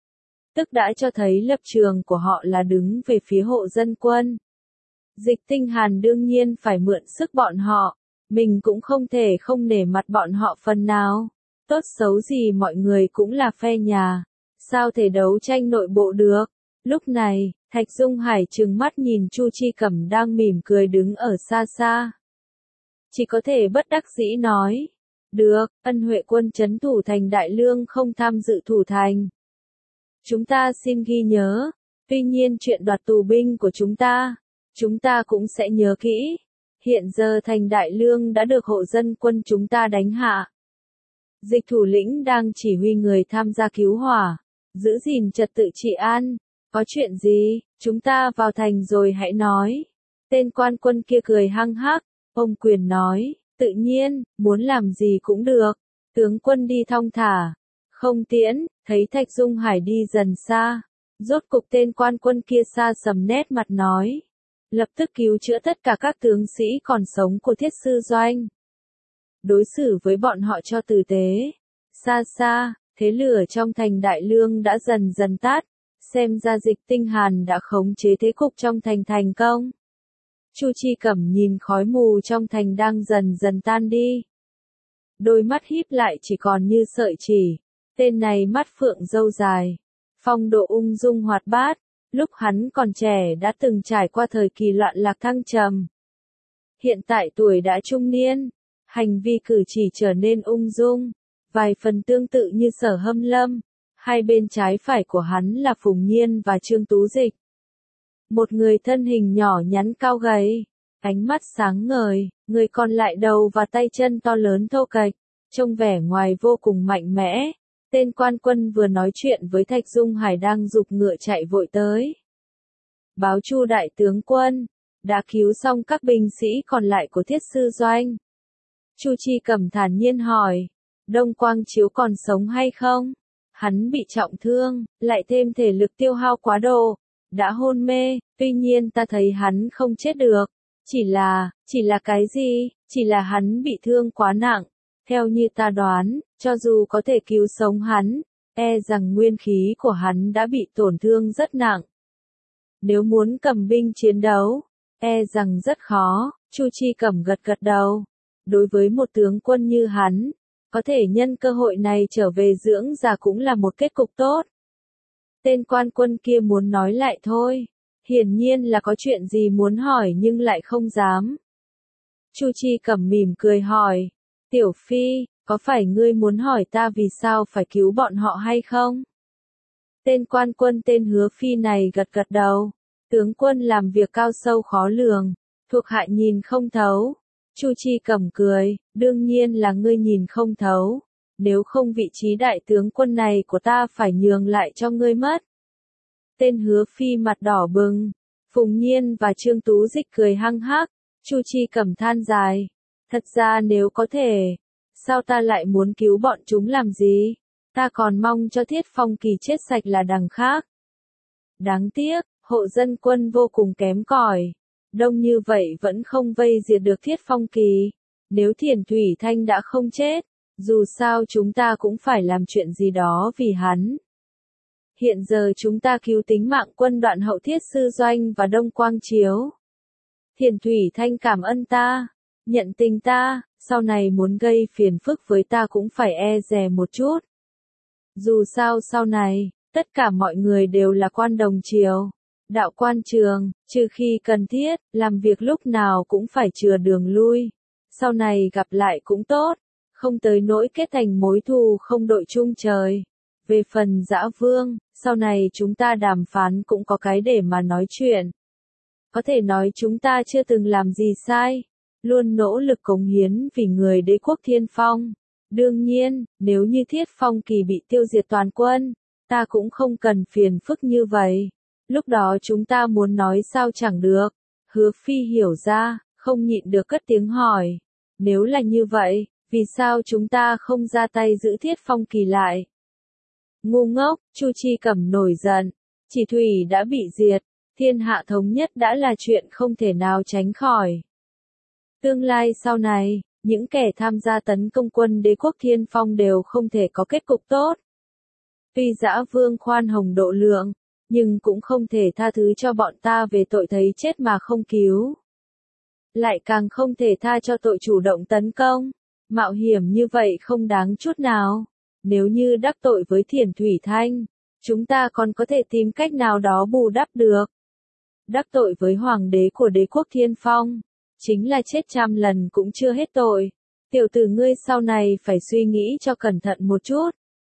tức đã cho thấy lập trường của họ là đứng về phía hộ dân quân. Dịch Tinh Hàn đương nhiên phải mượn sức bọn họ, mình cũng không thể không nể mặt bọn họ phần nào. Tốt xấu gì mọi người cũng là phe nhà, sao thể đấu tranh nội bộ được. Lúc này, Thạch Dung Hải trừng mắt nhìn Chu Chi Cẩm đang mỉm cười đứng ở xa xa. Chỉ có thể bất đắc dĩ nói, được, Ân Huệ quân trấn thủ thành Đại Lương không tham dự thủ thành. Chúng ta xin ghi nhớ, tuy nhiên chuyện đoạt tù binh của chúng ta, chúng ta cũng sẽ nhớ kỹ. Hiện giờ thành Đại Lương đã được hộ dân quân chúng ta đánh hạ. Dịch thủ lĩnh đang chỉ huy người tham gia cứu hỏa, giữ gìn trật tự trị an. Có chuyện gì, chúng ta vào thành rồi hãy nói. Tên quan quân kia cười hăng hắc, ông Quyền nói, tự nhiên, muốn làm gì cũng được. Tướng quân đi thong thả, không tiễn, thấy Thạch Dung Hải đi dần xa. Rốt cục tên quan quân kia xa sầm nét mặt nói. Lập tức cứu chữa tất cả các tướng sĩ còn sống của Thiết Sư Doanh. Đối xử với bọn họ cho tử tế. Xa xa, thế lửa trong thành Đại Lương đã dần dần tắt. Xem ra Dịch Tinh Hàn đã khống chế thế cục trong thành thành công. Chu Chi Cẩm nhìn khói mù trong thành đang dần dần tan đi. Đôi mắt híp lại chỉ còn như sợi chỉ. Tên này mắt phượng râu dài. Phong độ ung dung hoạt bát. Lúc hắn còn trẻ đã từng trải qua thời kỳ loạn lạc thăng trầm. Hiện tại tuổi đã trung niên. Hành vi cử chỉ trở nên ung dung. Vài phần tương tự như Sở Hâm Lâm. Hai bên trái phải của hắn là Phùng Nhiên và Trương Tú Dịch. Một người thân hình nhỏ nhắn cao gầy, ánh mắt sáng ngời, người còn lại đầu và tay chân to lớn thô kệch, trông vẻ ngoài vô cùng mạnh mẽ. Tên quan quân vừa nói chuyện với Thạch Dung Hải đang giục ngựa chạy vội tới. Báo Chu đại tướng quân, đã cứu xong các binh sĩ còn lại của Thiết Sư Doanh. Chu Chi Cẩm thản nhiên hỏi, Đông Quang Chiếu còn sống hay không? Hắn bị trọng thương, lại thêm thể lực tiêu hao quá độ, đã hôn mê, tuy nhiên ta thấy hắn không chết được. Chỉ là, chỉ là cái gì? Chỉ là hắn bị thương quá nặng. Theo như ta đoán, cho dù có thể cứu sống hắn, e rằng nguyên khí của hắn đã bị tổn thương rất nặng. Nếu muốn cầm binh chiến đấu, e rằng rất khó. Chu Chi Cẩm gật gật đầu. Đối với một tướng quân như hắn, có thể nhân cơ hội này trở về dưỡng già cũng là một kết cục tốt. Tên quan quân kia muốn nói lại thôi. Hiển nhiên là có chuyện gì muốn hỏi nhưng lại không dám. Chu Chi Cẩm mỉm cười hỏi. Tiểu Phi, có phải ngươi muốn hỏi ta vì sao phải cứu bọn họ hay không? Tên quan quân tên Hứa Phi này gật gật đầu. Tướng quân làm việc cao sâu khó lường. Thuộc hạ nhìn không thấu. Chu Chi Cẩm cười, đương nhiên là ngươi nhìn không thấu, nếu không vị trí đại tướng quân này của ta phải nhường lại cho ngươi mất. Tên Hứa Phi mặt đỏ bừng, Phùng Nhiên và Trương Tú Dịch cười hăng hắc, Chu Chi Cẩm than dài, thật ra nếu có thể, sao ta lại muốn cứu bọn chúng làm gì, ta còn mong cho Thiết Phong Kỳ chết sạch là đằng khác. Đáng tiếc, hộ dân quân vô cùng kém cỏi. Đông như vậy vẫn không vây diệt được Thiết Phong Kỳ. Nếu Thiền Thủy Thanh đã không chết, dù sao chúng ta cũng phải làm chuyện gì đó vì hắn. Hiện giờ chúng ta cứu tính mạng quân Đoạn Hậu Thiết Sư Doanh và Đông Quang Chiếu. Thiền Thủy Thanh cảm ơn ta, nhận tình ta, sau này muốn gây phiền phức với ta cũng phải e dè một chút. Dù sao sau này, tất cả mọi người đều là quan đồng triều, đạo quan trường, trừ khi cần thiết, làm việc lúc nào cũng phải chừa đường lui. Sau này gặp lại cũng tốt, không tới nỗi kết thành mối thù không đội chung trời. Về phần Dã Vương, sau này chúng ta đàm phán cũng có cái để mà nói chuyện. Có thể nói chúng ta chưa từng làm gì sai, luôn nỗ lực cống hiến vì người đế quốc Thiên Phong. Đương nhiên, nếu như Thiết Phong Kỳ bị tiêu diệt toàn quân, ta cũng không cần phiền phức như vậy. Lúc đó chúng ta muốn nói sao chẳng được. Hứa Phi hiểu ra, không nhịn được cất tiếng hỏi. Nếu là như vậy, vì sao chúng ta không ra tay giữ Thiết Phong Kỳ lại? Ngu ngốc, Chu Chi Cẩm nổi giận. Chỉ thủy đã bị diệt, thiên hạ thống nhất đã là chuyện không thể nào tránh khỏi. Tương lai sau này, những kẻ tham gia tấn công quân đế quốc Thiên Phong đều không thể có kết cục tốt. Tuy Dã Vương khoan hồng độ lượng, nhưng cũng không thể tha thứ cho bọn ta về tội thấy chết mà không cứu. Lại càng không thể tha cho tội chủ động tấn công, mạo hiểm như vậy không đáng chút nào. Nếu như đắc tội với Thiền Thủy Thanh, chúng ta còn có thể tìm cách nào đó bù đắp được. Đắc tội với hoàng đế của đế quốc Thiên Phong, chính là chết trăm lần cũng chưa hết tội. Tiểu tử ngươi sau này phải suy nghĩ cho cẩn thận một chút.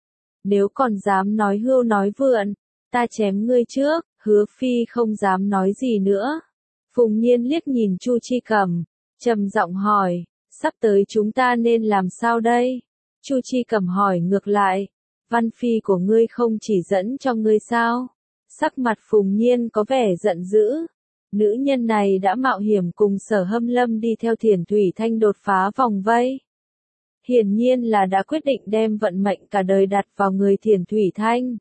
Nếu còn dám nói hưu nói vượn, ta chém ngươi trước. Hứa Phi không dám nói gì nữa. Phùng Nhiên liếc nhìn Chu Chi Cẩm, trầm giọng hỏi, sắp tới chúng ta nên làm sao đây? Chu Chi Cẩm hỏi ngược lại, Văn Phi của ngươi không chỉ dẫn cho ngươi sao? Sắc mặt Phùng Nhiên có vẻ giận dữ. Nữ nhân này đã mạo hiểm cùng Sở Hâm Lâm đi theo Thiền Thủy Thanh đột phá vòng vây. Hiển nhiên là đã quyết định đem vận mệnh cả đời đặt vào người Thiền Thủy Thanh.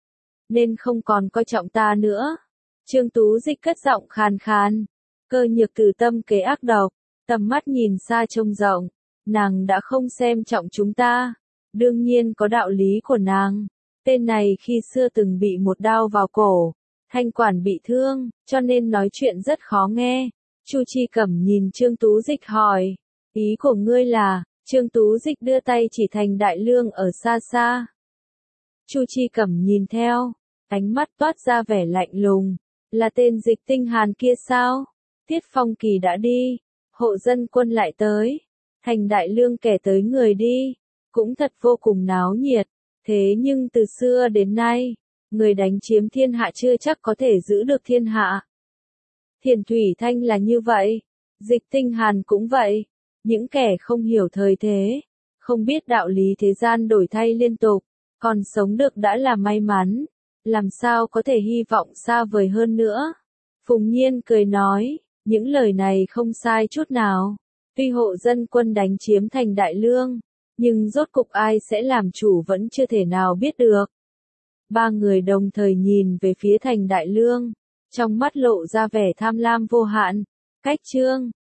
Nên không còn coi trọng ta nữa. Trương Tú Dịch cất giọng khàn khàn. Cơ Nhược Từ tâm kế ác độc, tầm mắt nhìn xa trông rộng. Nàng đã không xem trọng chúng ta. Đương nhiên có đạo lý của nàng. Tên này khi xưa từng bị một đao vào cổ. Thanh quản bị thương, cho nên nói chuyện rất khó nghe. Chu Chi Cẩm nhìn Trương Tú Dịch hỏi. Ý của ngươi là, Trương Tú Dịch đưa tay chỉ thành Đại Lương ở xa xa. Chu Chi Cẩm nhìn theo, ánh mắt toát ra vẻ lạnh lùng. Là tên Dịch Tinh Hàn kia sao? Tiết Phong Kỳ đã đi, hộ dân quân lại tới. Thành Đại Lương kẻ tới người đi, cũng thật vô cùng náo nhiệt. Thế nhưng từ xưa đến nay, người đánh chiếm thiên hạ chưa chắc có thể giữ được thiên hạ. Thiền Thủy Thanh là như vậy, Dịch Tinh Hàn cũng vậy. Những kẻ không hiểu thời thế, không biết đạo lý thế gian đổi thay liên tục, còn sống được đã là may mắn, làm sao có thể hy vọng xa vời hơn nữa. Phùng Nhiên cười nói, những lời này không sai chút nào. Tuy hộ dân quân đánh chiếm thành Đại Lương, nhưng rốt cục ai sẽ làm chủ vẫn chưa thể nào biết được. Ba người đồng thời nhìn về phía thành Đại Lương, trong mắt lộ ra vẻ tham lam vô hạn. Cách Trương,